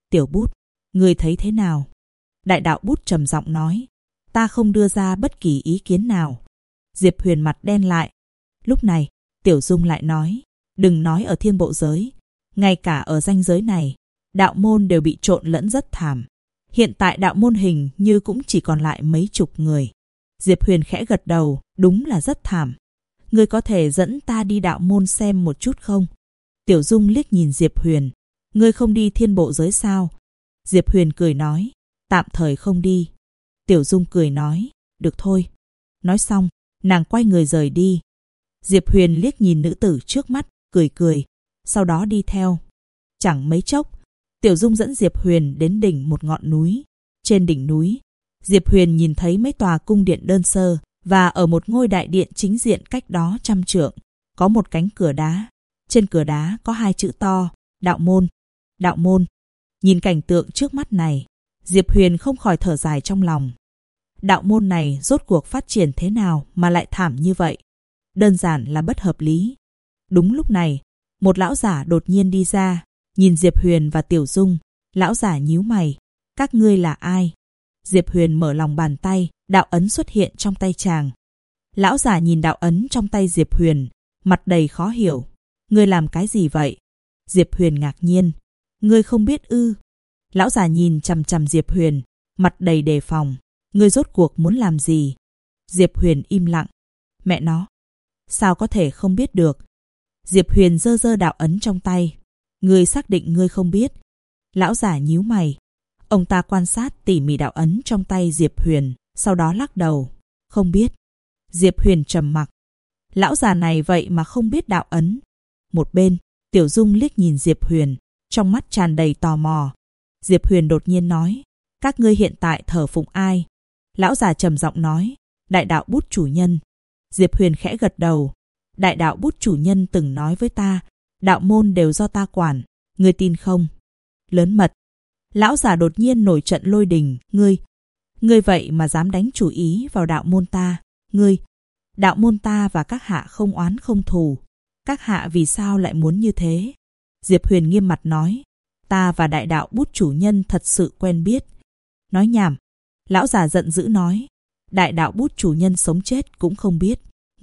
Tiểu Bút, ngươi thấy thế nào? Đại đạo Bút trầm giọng nói. Ta không đưa ra bất kỳ ý kiến nào. Diệp Huyền mặt đen lại. Lúc này, Tiểu Dung lại nói. Đừng nói ở thiên bộ giới. Ngay cả ở ranh giới này, đạo môn đều bị trộn lẫn rất thảm. Hiện tại đạo môn hình như cũng chỉ còn lại mấy chục người. Diệp Huyền khẽ gật đầu. Đúng là rất thảm. Ngươi có thể dẫn ta đi đạo môn xem một chút không? Tiểu Dung liếc nhìn Diệp Huyền. Ngươi không đi thiên bộ giới sao? Diệp Huyền cười nói. Tạm thời không đi. Tiểu Dung cười nói. Được thôi. Nói xong, nàng quay người rời đi. Diệp Huyền liếc nhìn nữ tử trước mắt, cười cười. Sau đó đi theo. Chẳng mấy chốc, Tiểu Dung dẫn Diệp Huyền đến đỉnh một ngọn núi. Trên đỉnh núi, Diệp Huyền nhìn thấy mấy tòa cung điện đơn sơ, và ở một ngôi đại điện chính diện cách đó 100 trượng, có một cánh cửa đá. Trên cửa đá có 2 chữ to, đạo môn. Đạo môn. Nhìn cảnh tượng trước mắt này, Diệp Huyền không khỏi thở dài trong lòng. Đạo môn này rốt cuộc phát triển thế nào mà lại thảm như vậy? Đơn giản là bất hợp lý. Đúng lúc này, một lão giả đột nhiên đi ra, nhìn Diệp Huyền và Tiểu Dung. Lão giả nhíu mày. Các ngươi là ai? Diệp Huyền mở lòng bàn tay, đạo ấn xuất hiện trong tay chàng. Lão giả nhìn đạo ấn trong tay Diệp Huyền, mặt đầy khó hiểu. Ngươi làm cái gì vậy? Diệp Huyền ngạc nhiên. Ngươi không biết ư? Lão già nhìn chằm chằm Diệp Huyền, mặt đầy đề phòng. Ngươi rốt cuộc muốn làm gì? Diệp Huyền im lặng. Mẹ nó, sao có thể không biết được? Diệp Huyền giơ giơ đạo ấn trong tay. Ngươi xác định ngươi không biết? Lão giả nhíu mày. Ông ta quan sát tỉ mỉ đạo ấn trong tay Diệp Huyền, sau đó lắc đầu. Không biết. Diệp Huyền trầm mặc. Lão già này vậy mà không biết đạo ấn. Một bên, Tiểu Dung liếc nhìn Diệp Huyền, trong mắt tràn đầy tò mò. Diệp Huyền đột nhiên nói. Các ngươi hiện tại thờ phụng ai? Lão già trầm giọng nói. Đại đạo Bút chủ nhân. Diệp Huyền khẽ gật đầu. Đại đạo Bút chủ nhân từng nói với ta, đạo môn đều do ta quản. Ngươi tin không? Lớn mật. Lão già đột nhiên nổi trận lôi đình. Ngươi vậy mà dám đánh chủ ý vào đạo môn ta. Đạo môn ta và các hạ không oán không thù. Các hạ vì sao lại muốn như thế? Diệp Huyền nghiêm mặt nói. Ta và đại đạo Bút chủ nhân thật sự quen biết. Nói nhảm. Lão già giận dữ nói. Đại đạo Bút chủ nhân sống chết cũng không biết.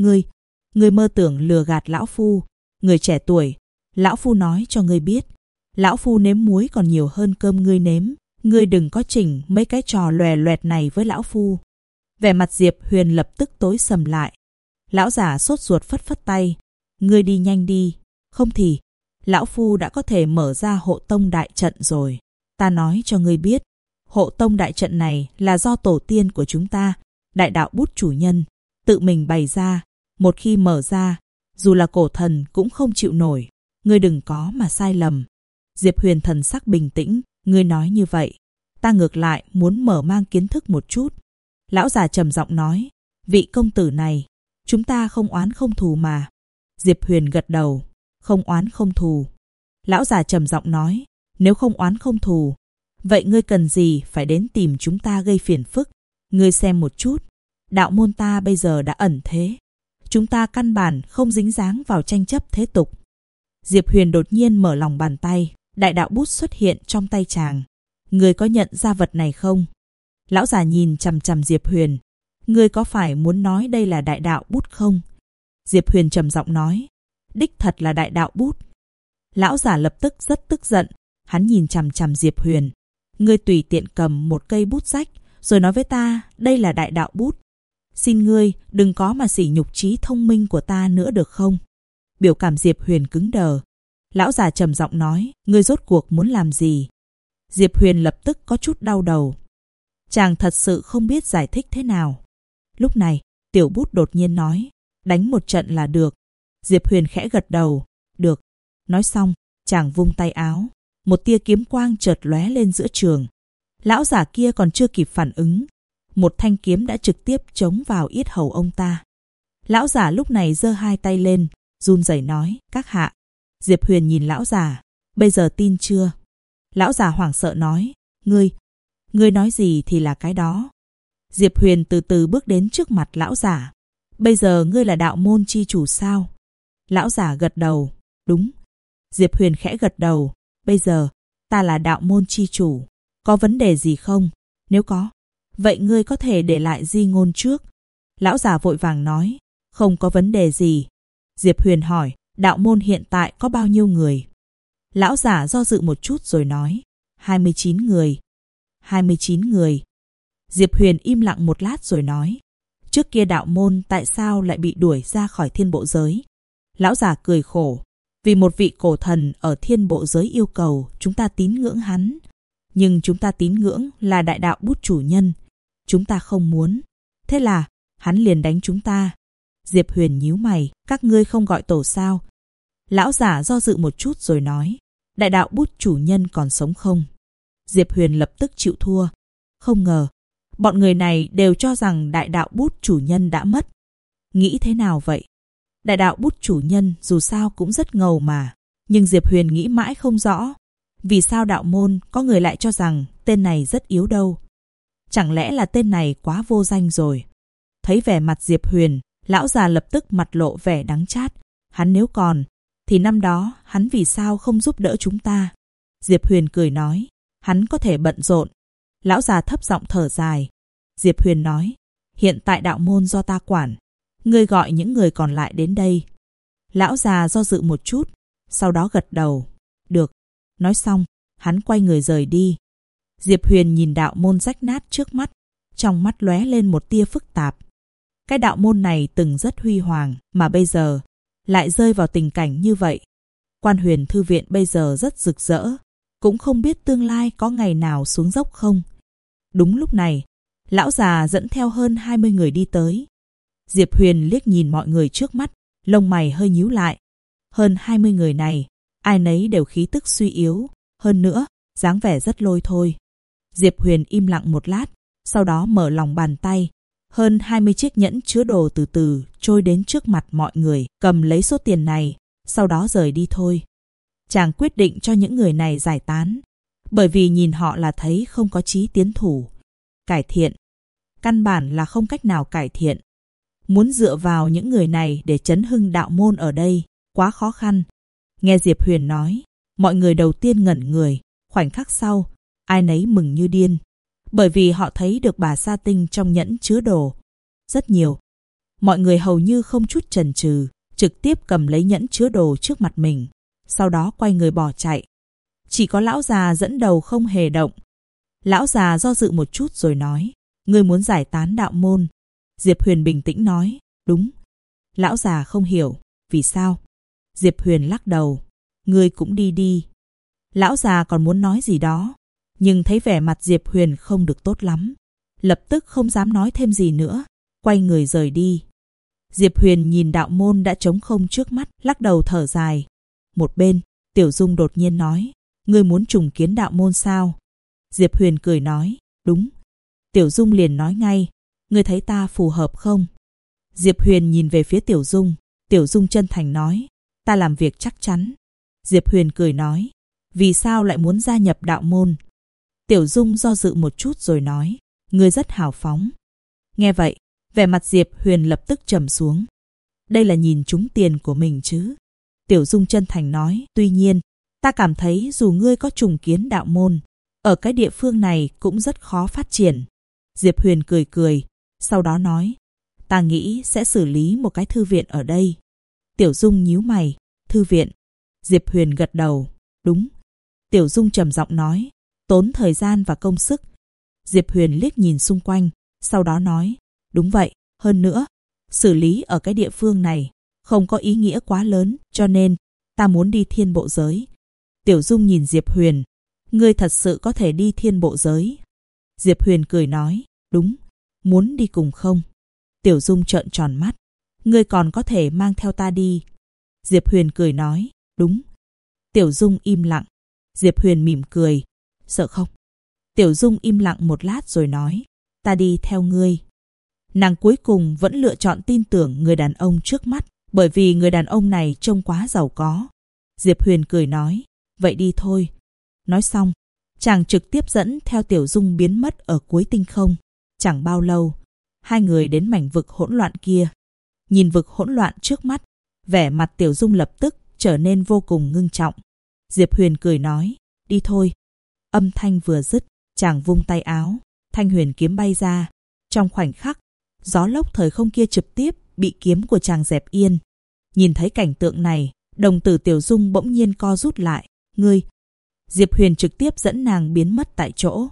Ngươi mơ tưởng lừa gạt lão phu. Người trẻ tuổi, lão phu nói cho ngươi biết. Lão phu nếm muối còn nhiều hơn cơm ngươi nếm. Ngươi đừng có chỉnh mấy cái trò lòe loẹt này với lão phu. Vẻ mặt Diệp Huyền lập tức tối sầm lại. Lão giả sốt ruột phất phất tay. Ngươi đi nhanh đi. Không thì, lão phu đã có thể mở ra hộ tông đại trận rồi. Ta nói cho ngươi biết, hộ tông đại trận này là do tổ tiên của chúng ta, đại đạo Bút chủ nhân, tự mình bày ra. Một khi mở ra, dù là cổ thần cũng không chịu nổi. Ngươi đừng có mà sai lầm. Diệp Huyền thần sắc bình tĩnh. Ngươi nói như vậy, ta ngược lại muốn mở mang kiến thức một chút. Lão già trầm giọng nói. Vị công tử này, chúng ta không oán không thù mà. Diệp Huyền gật đầu. Không oán không thù. Lão già trầm giọng nói. Nếu không oán không thù, vậy ngươi cần gì phải đến tìm chúng ta gây phiền phức? Ngươi xem một chút, đạo môn ta bây giờ đã ẩn thế. Chúng ta căn bản không dính dáng vào tranh chấp thế tục. Diệp Huyền đột nhiên mở lòng bàn tay. Đại đạo Bút xuất hiện trong tay chàng. Ngươi có nhận ra vật này không? Lão già nhìn chằm chằm Diệp Huyền. Ngươi có phải muốn nói đây là đại đạo Bút không? Diệp Huyền trầm giọng nói. Đích thật là đại đạo Bút. Lão già lập tức rất tức giận. Hắn nhìn chằm chằm Diệp Huyền. Ngươi tùy tiện cầm một cây bút rách, rồi nói với ta đây là đại đạo Bút. Xin ngươi đừng có mà sỉ nhục trí thông minh của ta nữa được không? Biểu cảm Diệp Huyền cứng đờ. Lão già trầm giọng nói. Ngươi rốt cuộc muốn làm gì? Diệp Huyền lập tức có chút đau đầu. Chàng thật sự không biết giải thích thế nào. Lúc này, Tiểu Bút đột nhiên nói. Đánh một trận là được. Diệp Huyền khẽ gật đầu. Được. Nói xong, chàng vung tay áo. Một tia kiếm quang chợt lóe lên giữa trường. Lão giả kia còn chưa kịp phản ứng, một thanh kiếm đã trực tiếp chống vào yết hầu ông ta. Lão giả lúc này giơ hai tay lên, run rẩy nói. Các hạ. Diệp Huyền nhìn lão giả. Bây giờ tin chưa? Lão giả hoảng sợ nói. Ngươi nói gì thì là cái đó. Diệp Huyền từ từ bước đến trước mặt lão giả. Bây giờ ngươi là đạo môn chi chủ sao? Lão giả gật đầu. Đúng. Diệp Huyền khẽ gật đầu. Bây giờ, Ta là đạo môn chi chủ. Có vấn đề gì không? Nếu có, vậy ngươi có thể để lại di ngôn trước. Lão già vội vàng nói, không có vấn đề gì. Diệp Huyền hỏi, đạo môn hiện tại có bao nhiêu người? Lão già do dự một chút rồi nói, 29 người. 29 người. Diệp Huyền im lặng một lát rồi nói, trước kia đạo môn tại sao lại bị đuổi ra khỏi thiên bộ giới? Lão già cười khổ, vì một vị cổ thần ở thiên bộ giới yêu cầu chúng ta tín ngưỡng hắn. Nhưng chúng ta tín ngưỡng là đại đạo Bút chủ nhân. Chúng ta không muốn. Thế là hắn liền đánh chúng ta. Diệp Huyền nhíu mày, các ngươi không gọi tổ sao? Lão giả do dự một chút rồi nói, đại đạo Bút chủ nhân còn sống không? Diệp Huyền lập tức chịu thua. Không ngờ, bọn người này đều cho rằng đại đạo Bút chủ nhân đã mất. Nghĩ thế nào vậy? Đại đạo Bút chủ nhân dù sao cũng rất ngầu mà. Nhưng Diệp Huyền nghĩ mãi không rõ. Vì sao đạo môn có người lại cho rằng tên này rất yếu đâu? Chẳng lẽ là tên này quá vô danh rồi? Thấy vẻ mặt Diệp Huyền, lão già lập tức mặt lộ vẻ đắng chát. Hắn nếu còn, thì năm đó hắn vì sao không giúp đỡ chúng ta? Diệp Huyền cười nói, hắn có thể bận rộn. Lão già thấp giọng thở dài. Diệp Huyền nói, hiện tại đạo môn do ta quản. Ngươi gọi những người còn lại đến đây. Lão già do dự một chút, sau đó gật đầu. Được. Nói xong, hắn quay người rời đi. Diệp Huyền nhìn đạo môn rách nát trước mắt, trong mắt lóe lên một tia phức tạp. Cái đạo môn này từng rất huy hoàng, mà bây giờ lại rơi vào tình cảnh như vậy. Quan Huyền Thư viện bây giờ rất rực rỡ, cũng không biết tương lai có ngày nào xuống dốc không. Đúng lúc này, lão già dẫn theo hơn 20 người đi tới. Diệp Huyền liếc nhìn mọi người trước mắt, lông mày hơi nhíu lại. Hơn 20 người này, ai nấy đều khí tức suy yếu, hơn nữa, dáng vẻ rất lôi thôi. Diệp Huyền im lặng một lát, sau đó mở lòng bàn tay. Hơn 20 chiếc nhẫn chứa đồ từ từ trôi đến trước mặt mọi người, cầm lấy số tiền này, sau đó rời đi thôi. Chàng quyết định cho những người này giải tán, bởi vì nhìn họ là thấy không có chí tiến thủ. Cải thiện, căn bản là không cách nào cải thiện. Muốn dựa vào những người này để chấn hưng đạo môn ở đây, quá khó khăn. Nghe Diệp Huyền nói, mọi người đầu tiên ngẩn người, khoảnh khắc sau, ai nấy mừng như điên. Bởi vì họ thấy được bà sa tinh trong nhẫn chứa đồ. Rất nhiều. Mọi người hầu như không chút chần chừ, trực tiếp cầm lấy nhẫn chứa đồ trước mặt mình, sau đó quay người bỏ chạy. Chỉ có lão già dẫn đầu không hề động. Lão già do dự một chút rồi nói, ngươi muốn giải tán đạo môn. Diệp Huyền bình tĩnh nói, đúng. Lão già không hiểu, vì sao? Diệp Huyền lắc đầu, ngươi cũng đi đi. Lão già còn muốn nói gì đó, nhưng thấy vẻ mặt Diệp Huyền không được tốt lắm, lập tức không dám nói thêm gì nữa, quay người rời đi. Diệp Huyền nhìn đạo môn đã trống không trước mắt, lắc đầu thở dài. Một bên, Tiểu Dung đột nhiên nói, ngươi muốn trùng kiến đạo môn sao? Diệp Huyền cười nói, đúng. Tiểu Dung liền nói ngay, ngươi thấy ta phù hợp không? Diệp Huyền nhìn về phía Tiểu Dung, Tiểu Dung chân thành nói, ta làm việc chắc chắn. Diệp Huyền cười nói, vì sao lại muốn gia nhập đạo môn? Tiểu Dung do dự một chút rồi nói, ngươi rất hào phóng. Nghe vậy, vẻ mặt Diệp Huyền lập tức trầm xuống. Đây là nhìn trúng tiền của mình chứ? Tiểu Dung chân thành nói, tuy nhiên, ta cảm thấy dù ngươi có trùng kiến đạo môn, ở cái địa phương này cũng rất khó phát triển. Diệp Huyền cười cười, sau đó nói, ta nghĩ sẽ xử lý một cái thư viện ở đây. Tiểu Dung nhíu mày, thư viện. Diệp Huyền gật đầu, đúng. Tiểu Dung trầm giọng nói, tốn thời gian và công sức. Diệp Huyền liếc nhìn xung quanh, sau đó nói, đúng vậy, hơn nữa, xử lý ở cái địa phương này không có ý nghĩa quá lớn, cho nên ta muốn đi thiên bộ giới. Tiểu Dung nhìn Diệp Huyền, ngươi thật sự có thể đi thiên bộ giới? Diệp Huyền cười nói, đúng, muốn đi cùng không? Tiểu Dung trợn tròn mắt, ngươi còn có thể mang theo ta đi. Diệp Huyền cười nói, đúng. Tiểu Dung im lặng. Diệp Huyền mỉm cười, sợ không? Tiểu Dung im lặng một lát rồi nói, ta đi theo ngươi. Nàng cuối cùng vẫn lựa chọn tin tưởng người đàn ông trước mắt, bởi vì người đàn ông này trông quá giàu có. Diệp Huyền cười nói, vậy đi thôi. Nói xong, chàng trực tiếp dẫn theo Tiểu Dung biến mất ở cuối tinh không. Chẳng bao lâu, hai người đến mảnh vực hỗn loạn kia. Nhìn vực hỗn loạn trước mắt, vẻ mặt Tiểu Dung lập tức trở nên vô cùng ngưng trọng. Diệp Huyền cười nói, đi thôi. Âm thanh vừa dứt, chàng vung tay áo, thanh huyền kiếm bay ra. Trong khoảnh khắc, gió lốc thời không kia trực tiếp bị kiếm của chàng dẹp yên. Nhìn thấy cảnh tượng này, đồng tử Tiểu Dung bỗng nhiên co rút lại. Ngươi! Diệp Huyền trực tiếp dẫn nàng biến mất tại chỗ.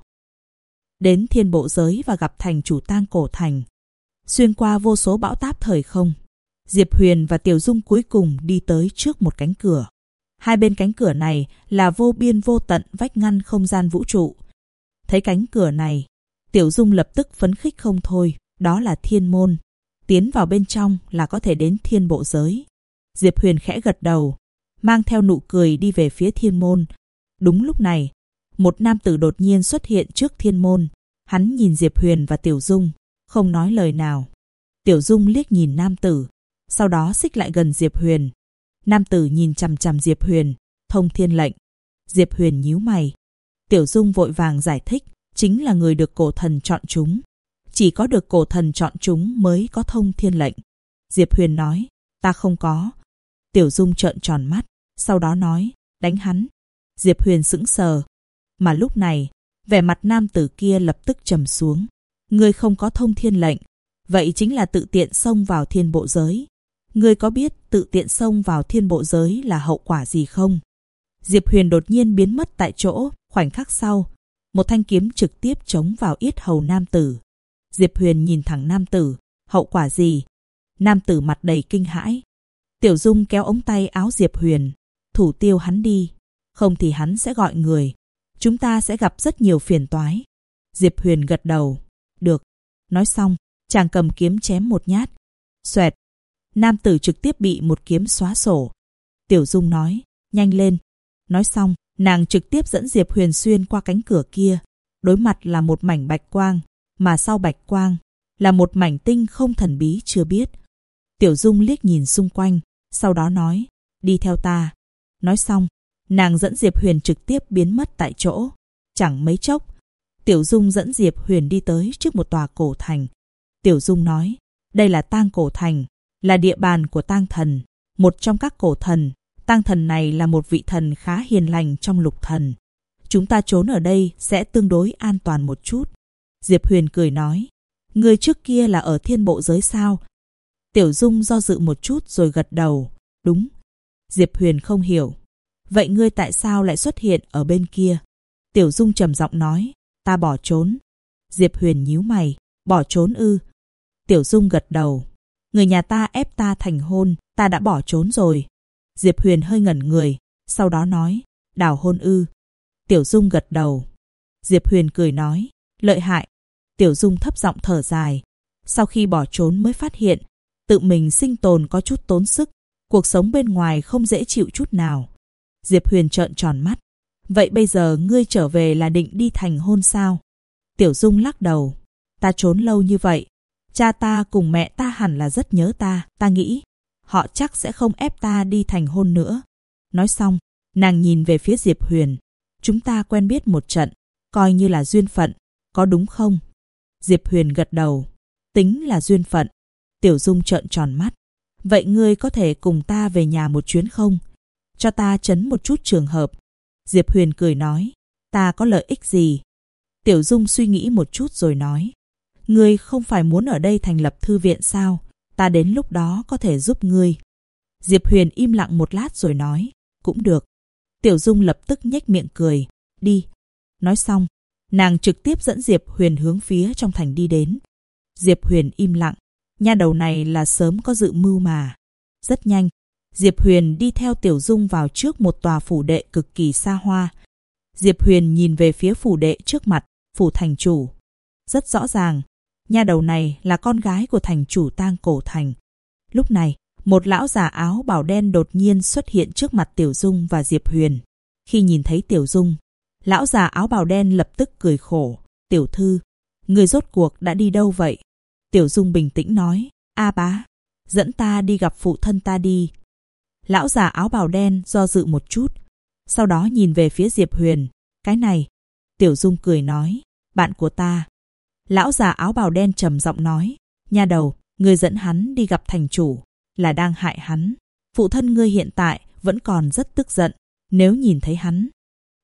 Đến thiên bộ giới và gặp thành chủ tang cổ thành. Xuyên qua vô số bão táp thời không, Diệp Huyền và Tiểu Dung cuối cùng đi tới trước một cánh cửa. Hai bên cánh cửa này là vô biên vô tận vách ngăn không gian vũ trụ. Thấy cánh cửa này, Tiểu Dung lập tức phấn khích không thôi. Đó là thiên môn. Tiến vào bên trong là có thể đến thiên bộ giới. Diệp Huyền khẽ gật đầu, mang theo nụ cười đi về phía thiên môn. Đúng lúc này, một nam tử đột nhiên xuất hiện trước thiên môn. Hắn nhìn Diệp Huyền và Tiểu Dung, không nói lời nào. Tiểu Dung liếc nhìn nam tử, sau đó xích lại gần Diệp Huyền. Nam tử nhìn chằm chằm Diệp Huyền, thông thiên lệnh. Diệp Huyền nhíu mày. Tiểu Dung vội vàng giải thích, chính là người được cổ thần chọn chúng. Chỉ có được cổ thần chọn chúng mới có thông thiên lệnh. Diệp Huyền nói, ta không có. Tiểu Dung trợn tròn mắt, sau đó nói, đánh hắn. Diệp Huyền sững sờ. Mà lúc này, vẻ mặt nam tử kia lập tức trầm xuống. Ngươi không có thông thiên lệnh, vậy chính là tự tiện xông vào thiên bộ giới. Ngươi có biết tự tiện xông vào thiên bộ giới là hậu quả gì không? Diệp Huyền đột nhiên biến mất tại chỗ, khoảnh khắc sau, một thanh kiếm trực tiếp chống vào yết hầu nam tử. Diệp Huyền nhìn thẳng nam tử, hậu quả gì? Nam tử mặt đầy kinh hãi. Tiểu Dung kéo ống tay áo Diệp Huyền, thủ tiêu hắn đi, không thì hắn sẽ gọi người. Chúng ta sẽ gặp rất nhiều phiền toái. Diệp Huyền gật đầu, được. Nói xong, chàng cầm kiếm chém một nhát. Xoẹt, nam tử trực tiếp bị một kiếm xóa sổ. Tiểu Dung nói, nhanh lên. Nói xong, nàng trực tiếp dẫn Diệp Huyền xuyên qua cánh cửa kia. Đối mặt là một mảnh bạch quang, mà sau bạch quang là một mảnh tinh không thần bí chưa biết. Tiểu Dung liếc nhìn xung quanh, sau đó nói, đi theo ta. Nói xong, nàng dẫn Diệp Huyền trực tiếp biến mất tại chỗ. Chẳng mấy chốc, Tiểu Dung dẫn Diệp Huyền đi tới trước một tòa cổ thành. Tiểu Dung nói, đây là Tang cổ thành, là địa bàn của Tang thần, một trong các cổ thần. Tang thần này là một vị thần khá hiền lành trong lục thần. Chúng ta trốn ở đây sẽ tương đối an toàn một chút. Diệp Huyền cười nói, người trước kia là ở thiên bộ giới sao? Tiểu Dung do dự một chút rồi gật đầu, đúng. Diệp Huyền không hiểu, vậy ngươi tại sao lại xuất hiện ở bên kia? Tiểu Dung trầm giọng nói, ta bỏ trốn. Diệp Huyền nhíu mày, bỏ trốn ư? Tiểu Dung gật đầu, người nhà ta ép ta thành hôn, ta đã bỏ trốn rồi. Diệp Huyền hơi ngẩn người, sau đó nói, đào hôn ư? Tiểu Dung gật đầu. Diệp Huyền cười nói, lợi hại. Tiểu Dung thấp giọng thở dài. Sau khi bỏ trốn mới phát hiện, tự mình sinh tồn có chút tốn sức, cuộc sống bên ngoài không dễ chịu chút nào. Diệp Huyền trợn tròn mắt. Vậy bây giờ ngươi trở về là định đi thành hôn sao? Tiểu Dung lắc đầu. Ta trốn lâu như vậy, cha ta cùng mẹ ta hẳn là rất nhớ ta nghĩ họ chắc sẽ không ép ta đi thành hôn nữa. Nói xong, nàng nhìn về phía Diệp Huyền. Chúng ta quen biết một trận, coi như là duyên phận, có đúng không? Diệp Huyền gật đầu. Tính là duyên phận. Tiểu Dung trợn tròn mắt. Vậy ngươi có thể cùng ta về nhà một chuyến không? Cho ta chấn một chút trường hợp. Diệp Huyền cười nói, ta có lợi ích gì? Tiểu Dung suy nghĩ một chút rồi nói, ngươi không phải muốn ở đây thành lập thư viện sao? Ta đến lúc đó có thể giúp ngươi. Diệp Huyền im lặng một lát rồi nói, cũng được. Tiểu Dung lập tức nhếch miệng cười, đi. Nói xong, nàng trực tiếp dẫn Diệp Huyền hướng phía trong thành đi đến. Diệp Huyền im lặng, nha đầu này là sớm có dự mưu mà. Rất nhanh, Diệp Huyền đi theo Tiểu Dung vào trước một tòa phủ đệ cực kỳ xa hoa. Diệp Huyền nhìn về phía phủ đệ trước mặt, phủ thành chủ. Rất rõ ràng, nha đầu này là con gái của thành chủ Tang cổ thành. Lúc này, một lão già áo bào đen đột nhiên xuất hiện trước mặt Tiểu Dung và Diệp Huyền. Khi nhìn thấy Tiểu Dung, lão già áo bào đen lập tức cười khổ. Tiểu thư, người rốt cuộc đã đi đâu vậy? Tiểu Dung bình tĩnh nói, A bá, dẫn ta đi gặp phụ thân ta đi. Lão già áo bào đen do dự một chút, sau đó nhìn về phía Diệp Huyền. Cái này, Tiểu Dung cười nói, bạn của ta. Lão già áo bào đen trầm giọng nói, nha đầu, ngươi dẫn hắn đi gặp thành chủ, là đang hại hắn. Phụ thân ngươi hiện tại vẫn còn rất tức giận, nếu nhìn thấy hắn.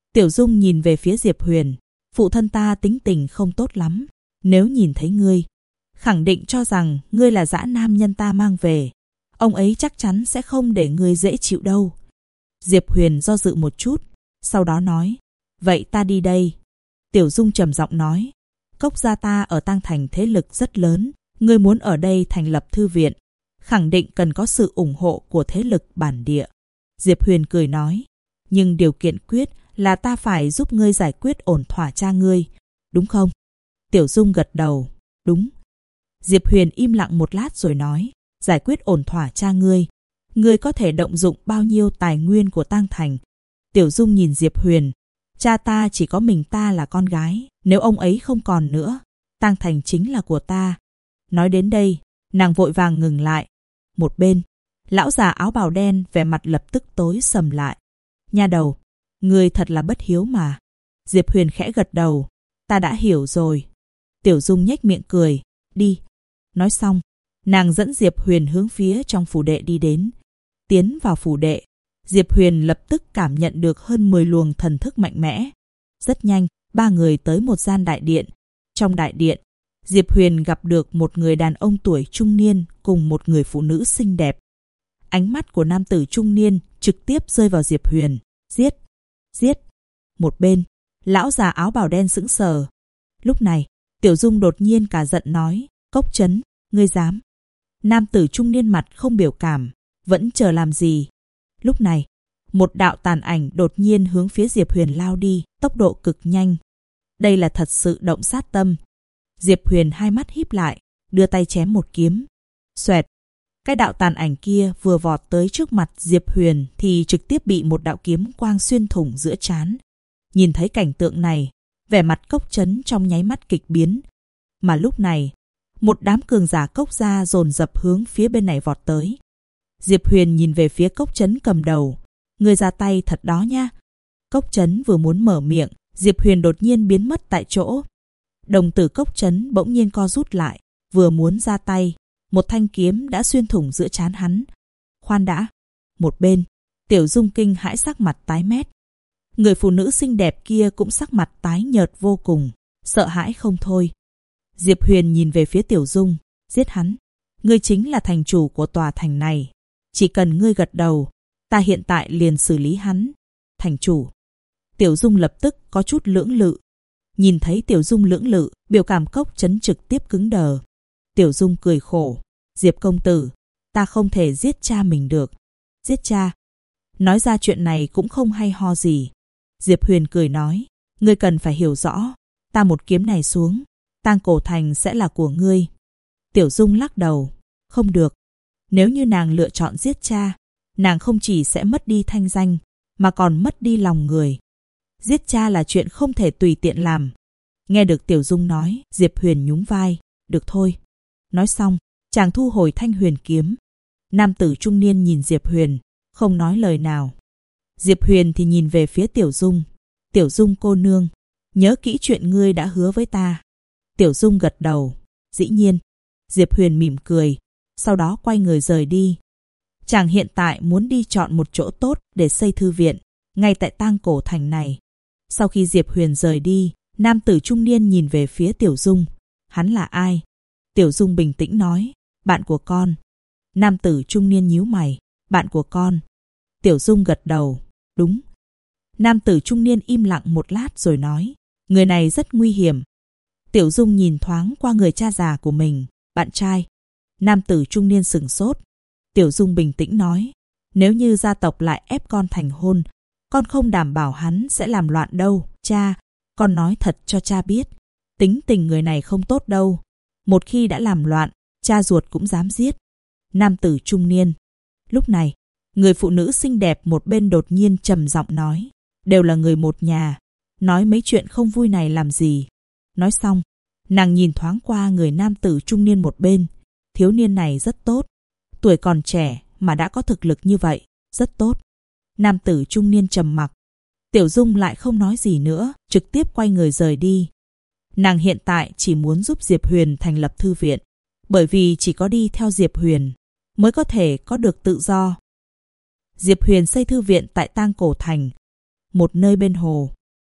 Tiểu Dung nhìn về phía Diệp Huyền. Phụ thân ta tính tình không tốt lắm. Nếu nhìn thấy ngươi, khẳng định cho rằng ngươi là dã nam nhân ta mang về. Ông ấy chắc chắn sẽ không để ngươi dễ chịu đâu. Diệp Huyền do dự một chút, sau đó nói, vậy ta đi đây. Tiểu Dung trầm giọng nói, Cốc gia ta ở Tang Thành thế lực rất lớn, ngươi muốn ở đây thành lập thư viện, khẳng định cần có sự ủng hộ của thế lực bản địa. Diệp Huyền cười nói, nhưng điều kiện quyết là ta phải giúp ngươi giải quyết ổn thỏa cha ngươi, đúng không? Tiểu Dung gật đầu, đúng. Diệp Huyền im lặng một lát rồi nói, giải quyết ổn thỏa cha ngươi, ngươi có thể động dụng bao nhiêu tài nguyên của Tang Thành? Tiểu Dung nhìn Diệp Huyền, cha ta chỉ có mình ta là con gái, nếu ông ấy không còn nữa, Tang Thành chính là của ta. Nói đến đây, nàng vội vàng ngừng lại. Một bên, lão già áo bào đen vẻ mặt lập tức tối sầm lại. Nha đầu, ngươi thật là bất hiếu mà. Diệp Huyền khẽ gật đầu, ta đã hiểu rồi. Tiểu Dung nhếch miệng cười, đi. Nói xong, nàng dẫn Diệp Huyền hướng phía trong phủ đệ đi đến. Tiến vào phủ đệ, Diệp Huyền lập tức cảm nhận được hơn 10 luồng thần thức mạnh mẽ. Rất nhanh, ba người tới một gian đại điện. Trong đại điện, Diệp Huyền gặp được một người đàn ông tuổi trung niên cùng một người phụ nữ xinh đẹp. Ánh mắt của nam tử trung niên trực tiếp rơi vào Diệp Huyền. Giết! Giết! Một bên, lão già áo bào đen sững sờ. Lúc này, Tiểu Dung đột nhiên cả giận nói, Cốc Chấn, ngươi dám. Nam tử trung niên mặt không biểu cảm, vẫn chờ làm gì. Lúc này, một đạo tàn ảnh đột nhiên hướng phía Diệp Huyền lao đi, tốc độ cực nhanh. Đây là thật sự động sát tâm. Diệp Huyền hai mắt híp lại, đưa tay chém một kiếm. Xoẹt! Cái đạo tàn ảnh kia vừa vọt tới trước mặt Diệp Huyền thì trực tiếp bị một đạo kiếm quang xuyên thủng giữa trán. Nhìn thấy cảnh tượng này, vẻ mặt Cốc Chấn trong nháy mắt kịch biến. Mà lúc này, một đám cường giả Cốc gia dồn dập hướng phía bên này vọt tới. Diệp Huyền nhìn về phía Cốc Chấn cầm đầu. Ngươi ra tay thật đó nha. Cốc Chấn vừa muốn mở miệng, Diệp Huyền đột nhiên biến mất tại chỗ. Đồng tử Cốc Chấn bỗng nhiên co rút lại, vừa muốn ra tay, một thanh kiếm đã xuyên thủng giữa trán hắn. Khoan đã. Một bên, Tiểu Dung kinh hãi sắc mặt tái mét. Người phụ nữ xinh đẹp kia cũng sắc mặt tái nhợt vô cùng, sợ hãi không thôi. Diệp Huyền nhìn về phía Tiểu Dung, giết hắn. Ngươi chính là thành chủ của tòa thành này. Chỉ cần ngươi gật đầu, ta hiện tại liền xử lý hắn. Thành chủ. Tiểu Dung lập tức có chút lưỡng lự. Nhìn thấy Tiểu Dung lưỡng lự, biểu cảm Cốc Chấn trực tiếp cứng đờ. Tiểu Dung cười khổ. Diệp công tử, ta không thể giết cha mình được. Giết cha? Nói ra chuyện này cũng không hay ho gì. Diệp Huyền cười nói, ngươi cần phải hiểu rõ, ta một kiếm này xuống, Tang Cổ Thành sẽ là của ngươi. Tiểu Dung lắc đầu, không được. Nếu như nàng lựa chọn giết cha, nàng không chỉ sẽ mất đi thanh danh, mà còn mất đi lòng người. Giết cha là chuyện không thể tùy tiện làm. Nghe được Tiểu Dung nói, Diệp Huyền nhún vai, được thôi. Nói xong, chàng thu hồi thanh huyền kiếm. Nam tử trung niên nhìn Diệp Huyền, không nói lời nào. Diệp Huyền thì nhìn về phía Tiểu Dung. Tiểu Dung cô nương, nhớ kỹ chuyện ngươi đã hứa với ta. Tiểu Dung gật đầu, dĩ nhiên. Diệp Huyền mỉm cười, sau đó quay người rời đi. Chàng hiện tại muốn đi chọn một chỗ tốt để xây thư viện, ngay tại Tang Cổ Thành này. Sau khi Diệp Huyền rời đi, nam tử trung niên nhìn về phía Tiểu Dung. Hắn là ai? Tiểu Dung bình tĩnh nói, bạn của con. Nam tử trung niên nhíu mày, bạn của con. Tiểu Dung gật đầu, đúng. Nam tử trung niên im lặng một lát rồi nói, người này rất nguy hiểm. Tiểu Dung nhìn thoáng qua người cha già của mình, bạn trai. Nam tử trung niên sửng sốt. Tiểu Dung bình tĩnh nói, nếu như gia tộc lại ép con thành hôn, con không đảm bảo hắn sẽ làm loạn đâu. Cha, con nói thật cho cha biết, tính tình người này không tốt đâu. Một khi đã làm loạn, cha ruột cũng dám giết. Nam tử trung niên. Lúc này, người phụ nữ xinh đẹp một bên đột nhiên trầm giọng nói, đều là người một nhà, nói mấy chuyện không vui này làm gì. Nói xong, nàng nhìn thoáng qua người nam tử trung niên một bên. Thiếu niên này rất tốt, tuổi còn trẻ mà đã có thực lực như vậy, rất tốt. Nam tử trung niên trầm mặc. Tiểu Dung lại không nói gì nữa, trực tiếp quay người rời đi. Nàng hiện tại chỉ muốn giúp Diệp Huyền thành lập thư viện, bởi vì chỉ có đi theo Diệp Huyền mới có thể có được tự do. Diệp Huyền xây thư viện tại Tang Cổ Thành, một nơi bên hồ.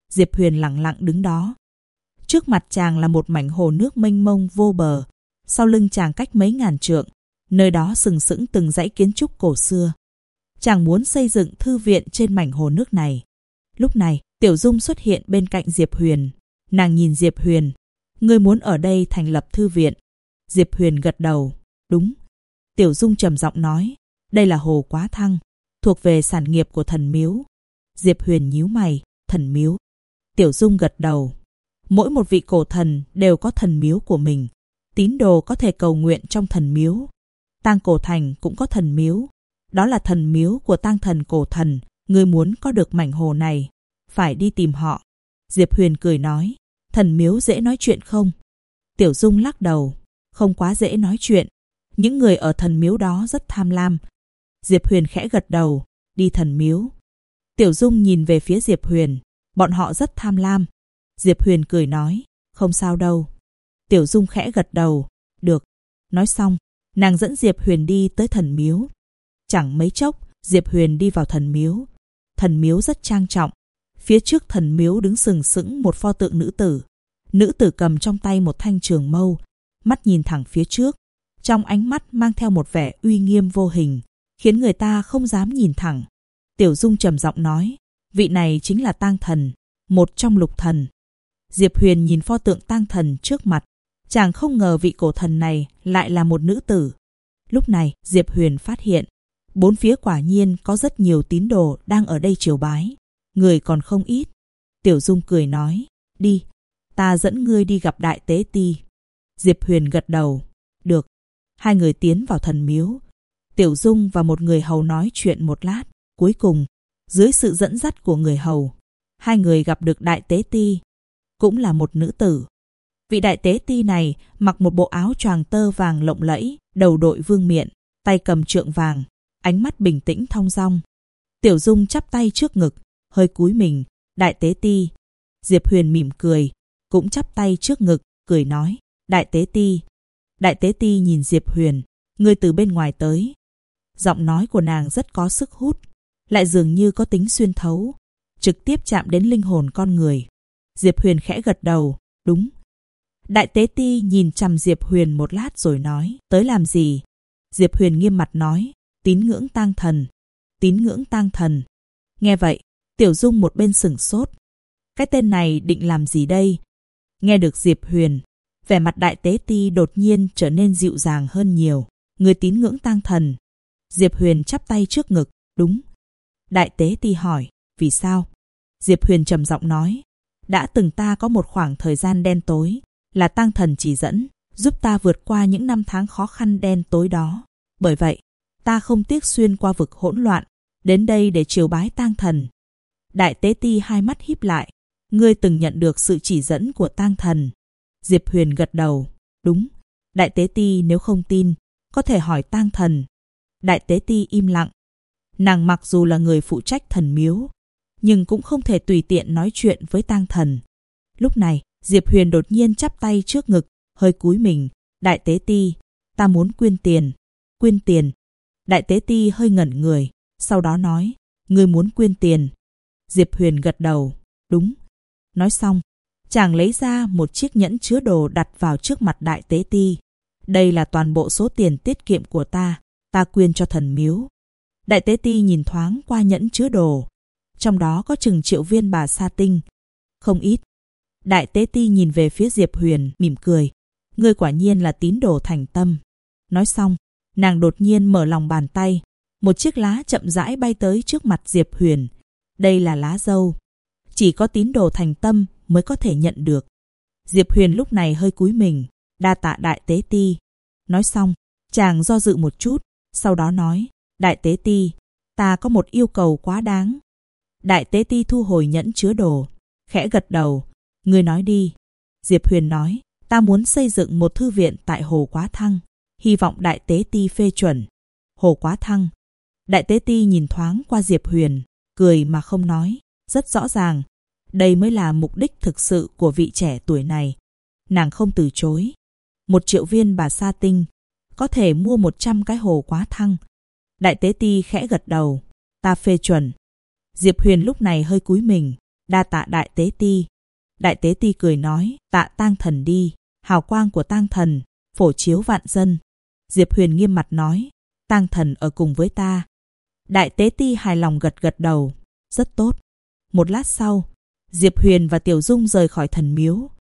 Diệp Huyền lặng lặng đứng đó. Trước mặt chàng là một mảnh hồ nước mênh mông vô bờ. Sau lưng chàng cách mấy ngàn trượng, nơi đó sừng sững từng dãy kiến trúc cổ xưa. Chàng muốn xây dựng thư viện trên mảnh hồ nước này. Lúc này, Tiểu Dung xuất hiện bên cạnh Diệp Huyền. Nàng nhìn Diệp Huyền. Ngươi muốn ở đây thành lập thư viện? Diệp Huyền gật đầu. Đúng. Tiểu Dung trầm giọng nói. Đây là hồ Quá Thăng, thuộc về sản nghiệp của thần miếu. Diệp Huyền nhíu mày. Thần miếu? Tiểu Dung gật đầu. Mỗi một vị cổ thần đều có thần miếu của mình. Tín đồ có thể cầu nguyện trong thần miếu. Tang Cổ Thành cũng có thần miếu. Đó là thần miếu của Tang thần cổ thần. Ngươi muốn có được mảnh hồ này, phải đi tìm họ. Diệp Huyền cười nói. Thần miếu dễ nói chuyện không? Tiểu Dung lắc đầu. Không quá dễ nói chuyện. Những người ở thần miếu đó rất tham lam. Diệp Huyền khẽ gật đầu. Đi thần miếu. Tiểu Dung nhìn về phía Diệp Huyền. Bọn họ rất tham lam. Diệp Huyền cười nói. Không sao đâu. Tiểu Dung khẽ gật đầu. Được. Nói xong, nàng dẫn Diệp Huyền đi tới thần miếu. Chẳng mấy chốc, Diệp Huyền đi vào thần miếu. Thần miếu rất trang trọng. Phía trước thần miếu đứng sừng sững một pho tượng nữ tử. Nữ tử cầm trong tay một thanh trường mâu, mắt nhìn thẳng phía trước. Trong ánh mắt mang theo một vẻ uy nghiêm vô hình, khiến người ta không dám nhìn thẳng. Tiểu Dung trầm giọng nói. Vị này chính là Tang thần, một trong lục thần. Diệp Huyền nhìn pho tượng Tang thần trước mặt. Chàng không ngờ vị cổ thần này lại là một nữ tử. Lúc này, Diệp Huyền phát hiện, bốn phía quả nhiên có rất nhiều tín đồ đang ở đây triều bái. Người còn không ít. Tiểu Dung cười nói. Đi, ta dẫn ngươi đi gặp Đại Tế Ti. Diệp Huyền gật đầu. Được. Hai người tiến vào thần miếu. Tiểu Dung và một người hầu nói chuyện một lát. Cuối cùng, dưới sự dẫn dắt của người hầu, hai người gặp được Đại Tế Ti, cũng là một nữ tử. Vị Đại Tế Ti này mặc một bộ áo choàng tơ vàng lộng lẫy, đầu đội vương miện, tay cầm trượng vàng, ánh mắt bình tĩnh thong dong. Tiểu Dung chắp tay trước ngực, hơi cúi mình. Đại Tế Ti. Diệp Huyền mỉm cười, cũng chắp tay trước ngực, cười nói. Đại Tế Ti. Đại Tế Ti nhìn Diệp Huyền. Ngươi từ bên ngoài tới. Giọng nói của nàng rất có sức hút, lại dường như có tính xuyên thấu, trực tiếp chạm đến linh hồn con người. Diệp Huyền khẽ gật đầu. Đúng. Đại Tế Ti nhìn chằm Diệp Huyền một lát rồi nói. Tới làm gì? Diệp Huyền nghiêm mặt nói. Tín ngưỡng Tang thần. Tín ngưỡng Tang thần. Nghe vậy, Tiểu Dung một bên sửng sốt. Cái tên này định làm gì đây? Nghe được Diệp Huyền, vẻ mặt Đại Tế Ti đột nhiên trở nên dịu dàng hơn nhiều. Người tín ngưỡng Tang thần. Diệp Huyền chắp tay trước ngực. Đúng. Đại Tế Ti hỏi. Vì sao? Diệp Huyền trầm giọng nói. Đã từng ta có một khoảng thời gian đen tối, là Tang thần chỉ dẫn, giúp ta vượt qua những năm tháng khó khăn đen tối đó. Bởi vậy, ta không tiếc xuyên qua vực hỗn loạn, đến đây để triều bái Tang thần. Đại Tế Ti hai mắt híp lại. Ngươi từng nhận được sự chỉ dẫn của Tang thần. Diệp Huyền gật đầu. Đúng. Đại Tế Ti nếu không tin, có thể hỏi Tang thần. Đại Tế Ti im lặng. Nàng mặc dù là người phụ trách thần miếu, nhưng cũng không thể tùy tiện nói chuyện với Tang thần. Lúc này, Diệp Huyền đột nhiên chắp tay trước ngực, hơi cúi mình. Đại Tế Ti, ta muốn quyên tiền. Quyên tiền. Đại Tế Ti hơi ngẩn người, sau đó nói. Ngươi muốn quyên tiền. Diệp Huyền gật đầu. Đúng. Nói xong, chàng lấy ra một chiếc nhẫn chứa đồ đặt vào trước mặt Đại Tế Ti. Đây là toàn bộ số tiền tiết kiệm của ta quyên cho thần miếu. Đại Tế Ti nhìn thoáng qua nhẫn chứa đồ. Trong đó có chừng triệu viên bà sa tinh. Không ít. Đại Tế Ti nhìn về phía Diệp Huyền, mỉm cười. Ngươi quả nhiên là tín đồ thành tâm. Nói xong, nàng đột nhiên mở lòng bàn tay. Một chiếc lá chậm rãi bay tới trước mặt Diệp Huyền. Đây là lá dâu. Chỉ có tín đồ thành tâm mới có thể nhận được. Diệp Huyền lúc này hơi cúi mình. Đa tạ Đại Tế Ti. Nói xong, chàng do dự một chút, sau đó nói. Đại Tế Ti, ta có một yêu cầu quá đáng. Đại Tế Ti thu hồi nhẫn chứa đồ, khẽ gật đầu. Ngươi nói đi. Diệp Huyền nói. Ta muốn xây dựng một thư viện tại Hồ Quá Thăng, hy vọng Đại Tế Ti phê chuẩn. Hồ Quá Thăng. Đại Tế Ti nhìn thoáng qua Diệp Huyền, cười mà không nói. Rất rõ ràng, đây mới là mục đích thực sự của vị trẻ tuổi này. Nàng không từ chối. 1 triệu viên bà sa tinh, có thể mua 100 cái Hồ Quá Thăng. Đại Tế Ti khẽ gật đầu. Ta phê chuẩn. Diệp Huyền lúc này hơi cúi mình. Đa tạ Đại Tế Ti. Đại Tế Ti cười nói, tạ tang thần đi, hào quang của tang thần, phổ chiếu vạn dân. Diệp Huyền nghiêm mặt nói, tang thần ở cùng với ta. Đại Tế Ti hài lòng gật gật đầu, rất tốt. Một lát sau, Diệp Huyền và Tiểu Dung rời khỏi thần miếu,